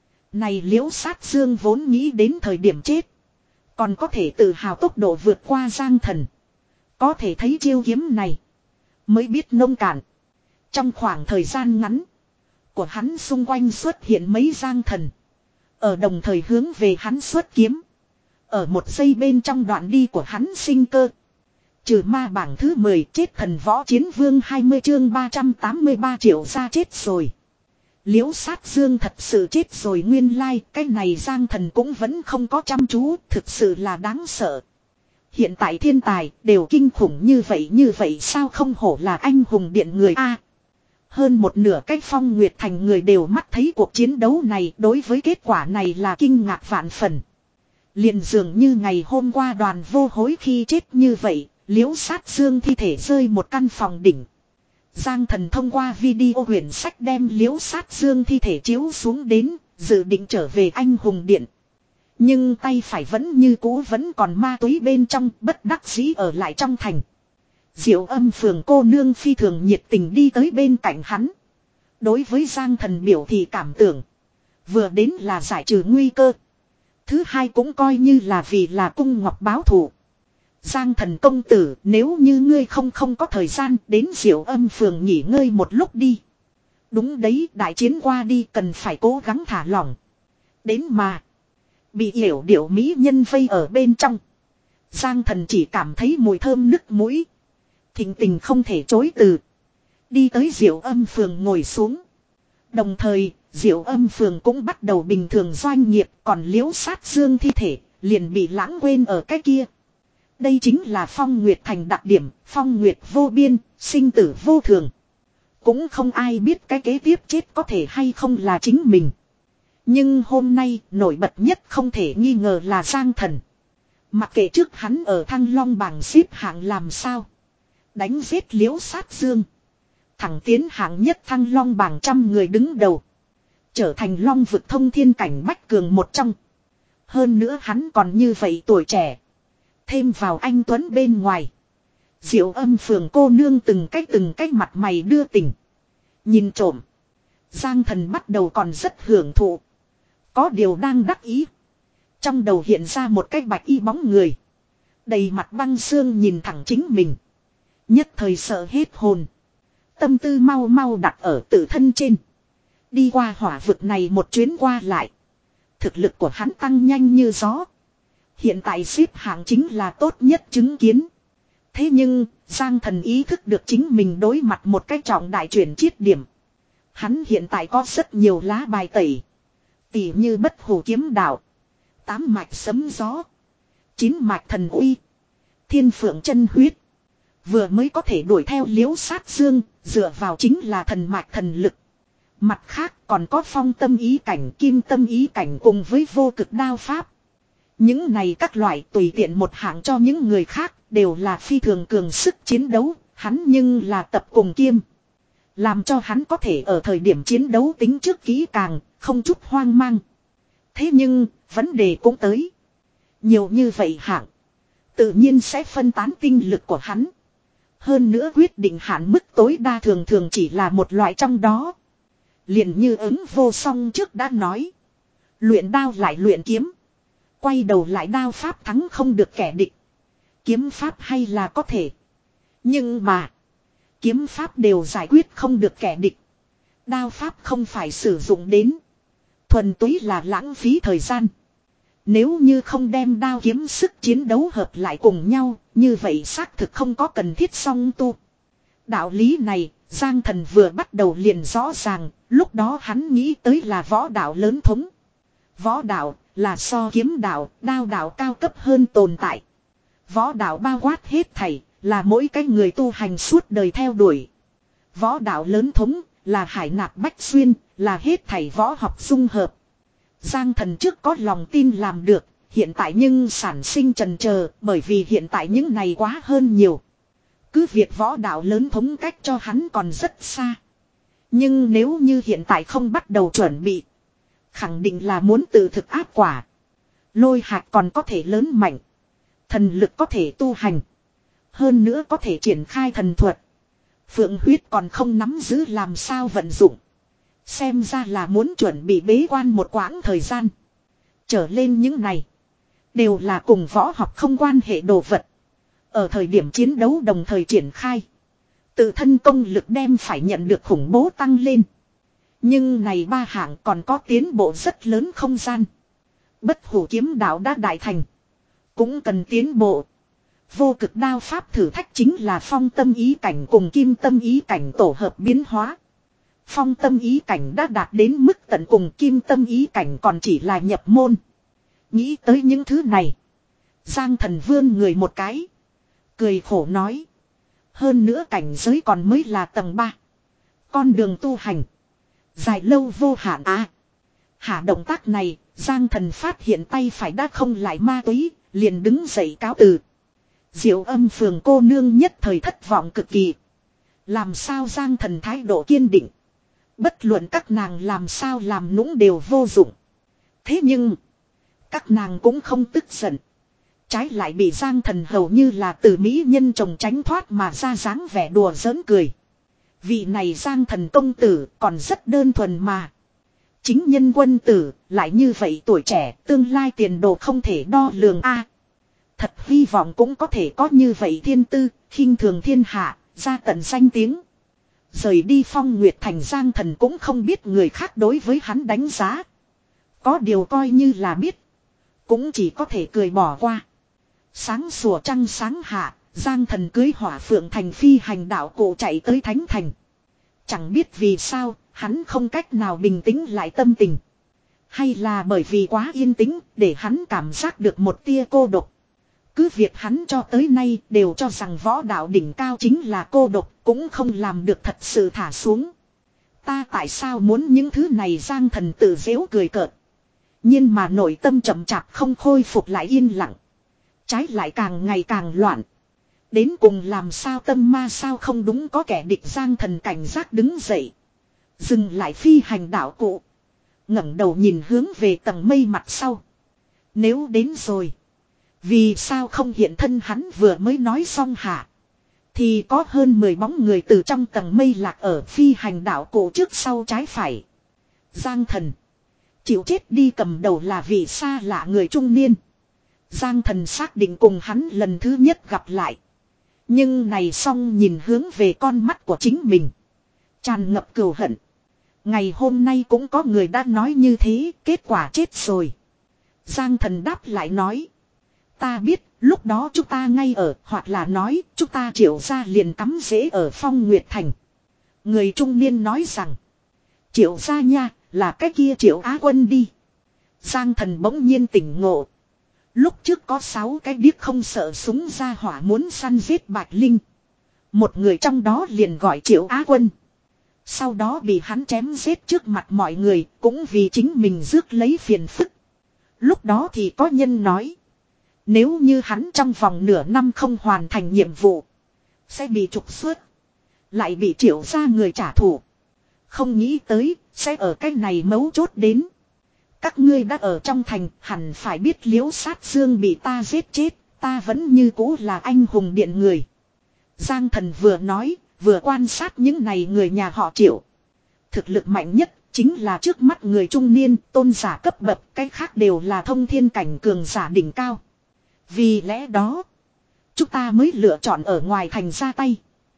Này liễu sát dương vốn nghĩ đến thời điểm chết. Còn có thể tự hào tốc độ vượt qua Giang Thần. Có thể thấy chiêu kiếm này. Mới biết nông cạn. Trong khoảng thời gian ngắn. Của hắn xung quanh xuất hiện mấy Giang Thần. Ở đồng thời hướng về hắn xuất kiếm. Ở một giây bên trong đoạn đi của hắn sinh cơ. Trừ ma bảng thứ mười chết thần võ chiến vương hai mươi chương ba trăm tám mươi ba triệu ra chết rồi. Liễu sát dương thật sự chết rồi nguyên lai like, cái này Giang Thần cũng vẫn không có chăm chú, thực sự là đáng sợ. Hiện tại thiên tài đều kinh khủng như vậy như vậy sao không hổ là anh hùng điện người a. Hơn một nửa cách Phong Nguyệt Thành người đều mắt thấy cuộc chiến đấu này đối với kết quả này là kinh ngạc vạn phần. Liền dường như ngày hôm qua đoàn vô hối khi chết như vậy, liễu sát dương thi thể rơi một căn phòng đỉnh. Giang Thần thông qua video quyển sách đem Liễu Sát Dương thi thể chiếu xuống đến, dự định trở về Anh Hùng Điện. Nhưng tay phải vẫn như cũ vẫn còn ma túy bên trong, bất đắc dĩ ở lại trong thành. Diệu Âm Phường cô nương phi thường nhiệt tình đi tới bên cạnh hắn. Đối với Giang Thần biểu thì cảm tưởng. Vừa đến là giải trừ nguy cơ. Thứ hai cũng coi như là vì là cung ngọc báo thù. Giang Thần công tử, nếu như ngươi không không có thời gian đến Diệu Âm Phường nghỉ ngơi một lúc đi. Đúng đấy, đại chiến qua đi cần phải cố gắng thả lỏng. Đến mà. Bị Yểu Điệu mỹ nhân vây ở bên trong. Giang Thần chỉ cảm thấy mùi thơm nức mũi. Thình tình không thể chối từ. Đi tới Diệu Âm Phường ngồi xuống. Đồng thời, Diệu Âm Phường cũng bắt đầu bình thường doanh nghiệp, còn Liễu Sát Dương thi thể liền bị lãng quên ở cái kia. Đây chính là Phong Nguyệt Thành đặc điểm, Phong Nguyệt vô biên, sinh tử vô thường. Cũng không ai biết cái kế tiếp chết có thể hay không là chính mình. Nhưng hôm nay nổi bật nhất không thể nghi ngờ là Giang Thần. Mặc kệ trước hắn ở Thăng Long bảng xếp hạng làm sao. Đánh giết Liễu Sát Dương. Thẳng tiến hạng nhất Thăng Long bảng trăm người đứng đầu. Trở thành Long vực thông thiên cảnh bách cường một trong. Hơn nữa hắn còn như vậy tuổi trẻ. Thêm vào anh Tuấn bên ngoài. Diệu Âm Phường cô nương từng cách từng cách mặt mày đưa tình. Nhìn trộm. Giang Thần bắt đầu còn rất hưởng thụ. Có điều đang đắc ý. Trong đầu hiện ra một cái bạch y bóng người. Đầy mặt băng xương nhìn thẳng chính mình. Nhất thời sợ hết hồn. Tâm tư mau mau đặt ở tự thân trên. Đi qua hỏa vực này một chuyến qua lại. Thực lực của hắn tăng nhanh như gió. Hiện tại xếp hạng chính là tốt nhất chứng kiến. Thế nhưng, Giang Thần ý thức được chính mình đối mặt một cái trọng đại chuyển chiết điểm. Hắn hiện tại có rất nhiều lá bài tẩy. Tỉ như bất hủ kiếm đạo. Tám mạch sấm gió. Chín mạch thần uy. Thiên phượng chân huyết. Vừa mới có thể đuổi theo Liễu Sát Dương, dựa vào chính là thần mạch thần lực. Mặt khác còn có phong tâm ý cảnh, kim tâm ý cảnh cùng với vô cực đao pháp. Những này các loại tùy tiện một hạng cho những người khác đều là phi thường cường sức chiến đấu, hắn nhưng là tập cùng kiêm. Làm cho hắn có thể ở thời điểm chiến đấu tính trước kỹ càng, không chút hoang mang. Thế nhưng, vấn đề cũng tới. Nhiều như vậy hạng. Tự nhiên sẽ phân tán tinh lực của hắn. Hơn nữa quyết định hạn mức tối đa thường thường chỉ là một loại trong đó. Liền như ứng vô song trước đã nói. Luyện đao lại luyện kiếm. Quay đầu lại đao pháp thắng không được kẻ địch. Kiếm pháp hay là có thể. Nhưng mà. Kiếm pháp đều giải quyết không được kẻ địch. Đao pháp không phải sử dụng đến. Thuần túy là lãng phí thời gian. Nếu như không đem đao kiếm sức chiến đấu hợp lại cùng nhau. Như vậy xác thực không có cần thiết song tu. Đạo lý này Giang Thần vừa bắt đầu liền rõ ràng. Lúc đó hắn nghĩ tới là võ đạo lớn thống. Võ đạo là so kiếm đạo, đao đạo cao cấp hơn tồn tại. Võ đạo bao quát hết thảy, là mỗi cái người tu hành suốt đời theo đuổi. Võ đạo lớn thống, là hải nạp bách xuyên, là hết thảy võ học dung hợp. Giang Thần trước có lòng tin làm được, hiện tại nhưng sản sinh trần chờ, bởi vì hiện tại những này quá hơn nhiều. Cứ việc võ đạo lớn thống cách cho hắn còn rất xa. Nhưng nếu như hiện tại không bắt đầu chuẩn bị, khẳng định là muốn tự thực áp quả. Lôi hạt còn có thể lớn mạnh. Thần lực có thể tu hành. Hơn nữa có thể triển khai thần thuật. Phượng huyết còn không nắm giữ làm sao vận dụng. Xem ra là muốn chuẩn bị bế quan một quãng thời gian. Trở lên những này. Đều là cùng võ học không quan hệ đồ vật. Ở thời điểm chiến đấu đồng thời triển khai. Tự thân công lực đem phải nhận được khủng bố tăng lên. Nhưng này ba hạng còn có tiến bộ rất lớn không gian. Bất hủ kiếm đạo đã đại thành. Cũng cần tiến bộ. Vô cực đao pháp thử thách chính là phong tâm ý cảnh cùng kim tâm ý cảnh tổ hợp biến hóa. Phong tâm ý cảnh đã đạt đến mức tận cùng, kim tâm ý cảnh còn chỉ là nhập môn. Nghĩ tới những thứ này. Giang Thần vươn người một cái. Cười khổ nói. Hơn nữa cảnh giới còn mới là tầng ba. Con đường tu hành. Dài lâu vô hạn à. Hạ động tác này, Giang Thần phát hiện tay phải đã không lại ma túy, liền đứng dậy cáo từ. Diệu Âm Phường cô nương nhất thời thất vọng cực kỳ. Làm sao Giang Thần thái độ kiên định. Bất luận các nàng làm sao làm nũng đều vô dụng. Thế nhưng, các nàng cũng không tức giận. Trái lại bị Giang Thần hầu như là từ mỹ nhân chồng tránh thoát mà ra dáng vẻ đùa giỡn cười. Vị này Giang Thần công tử còn rất đơn thuần mà. Chính nhân quân tử, lại như vậy tuổi trẻ, tương lai tiền đồ không thể đo lường a. Thật hy vọng cũng có thể có như vậy thiên tư, khinh thường thiên hạ, ra tận danh tiếng. Rời đi Phong Nguyệt Thành, Giang Thần cũng không biết người khác đối với hắn đánh giá. Có điều coi như là biết. Cũng chỉ có thể cười bỏ qua. Sáng sủa trăng sáng hạ, Giang Thần cưới Hỏa Phượng Thành phi hành đạo cổ chạy tới Thánh Thành. Chẳng biết vì sao, hắn không cách nào bình tĩnh lại tâm tình. Hay là bởi vì quá yên tĩnh, để hắn cảm giác được một tia cô độc. Cứ việc hắn cho tới nay đều cho rằng võ đạo đỉnh cao chính là cô độc, cũng không làm được thật sự thả xuống. Ta tại sao muốn những thứ này? Giang Thần tự giễu cười cợt. Nhưng mà nội tâm chậm chạp không khôi phục lại yên lặng. Trái lại càng ngày càng loạn. Đến cùng làm sao tâm ma sao không đúng có kẻ địch? Giang Thần cảnh giác đứng dậy. Dừng lại phi hành đạo cụ. ngẩng đầu nhìn hướng về tầng mây mặt sau. Nếu đến rồi. Vì sao không hiện thân? Hắn vừa mới nói xong hả. Thì có hơn mười bóng người từ trong tầng mây lạc ở phi hành đạo cụ trước sau trái phải. Giang Thần. Chịu chết đi. Cầm đầu là vị xa lạ người trung niên. Giang Thần xác định cùng hắn lần thứ nhất gặp lại. Nhưng này xong nhìn hướng về con mắt của chính mình. Tràn ngập cừu hận. Ngày hôm nay cũng có người đã nói như thế, kết quả chết rồi. Giang Thần đáp lại nói. Ta biết, lúc đó chúng ta ngay ở, hoặc là nói, chúng ta Triệu gia liền cắm rễ ở Phong Nguyệt Thành. Người trung niên nói rằng. Triệu gia nha, là cái kia Triệu Á Quân đi. Giang Thần bỗng nhiên tỉnh ngộ. Lúc trước có sáu cái điếc không sợ súng ra hỏa muốn săn giết Bạch Linh. Một người trong đó liền gọi Triệu Á Quân. Sau đó bị hắn chém giết trước mặt mọi người, cũng vì chính mình rước lấy phiền phức. Lúc đó thì có nhân nói. Nếu như hắn trong vòng nửa năm không hoàn thành nhiệm vụ, sẽ bị trục xuất. Lại bị Triệu gia người trả thù. Không nghĩ tới, sẽ ở cái này mấu chốt đến. Các ngươi đã ở trong thành, hẳn phải biết Liễu Sát Dương bị ta giết chết, ta vẫn như cũ là anh hùng điện người. Giang Thần vừa nói, vừa quan sát những này người nhà họ Triệu. Thực lực mạnh nhất, chính là trước mắt người trung niên, tôn giả cấp bậc, cái khác đều là thông thiên cảnh cường giả đỉnh cao. Vì lẽ đó, chúng ta mới lựa chọn ở ngoài thành ra tay.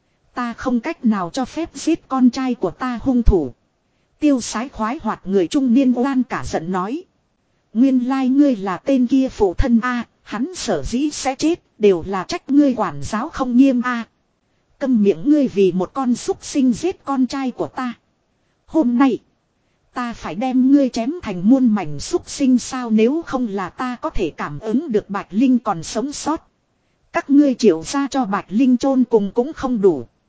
Ta không cách nào cho phép giết con trai của ta hung thủ. Tiêu sái khoái hoạt người trung niên oan cả giận nói. Nguyên lai ngươi là tên kia phụ thân a, hắn sở dĩ sẽ chết, đều là trách ngươi quản giáo không nghiêm a. Câm miệng, ngươi vì một con súc sinh giết con trai của ta. Hôm nay, ta phải đem ngươi chém thành muôn mảnh súc sinh sao? Nếu không là ta có thể cảm ứng được Bạch Linh còn sống sót. Các ngươi Triệu gia cho Bạch Linh chôn cùng cũng không đủ.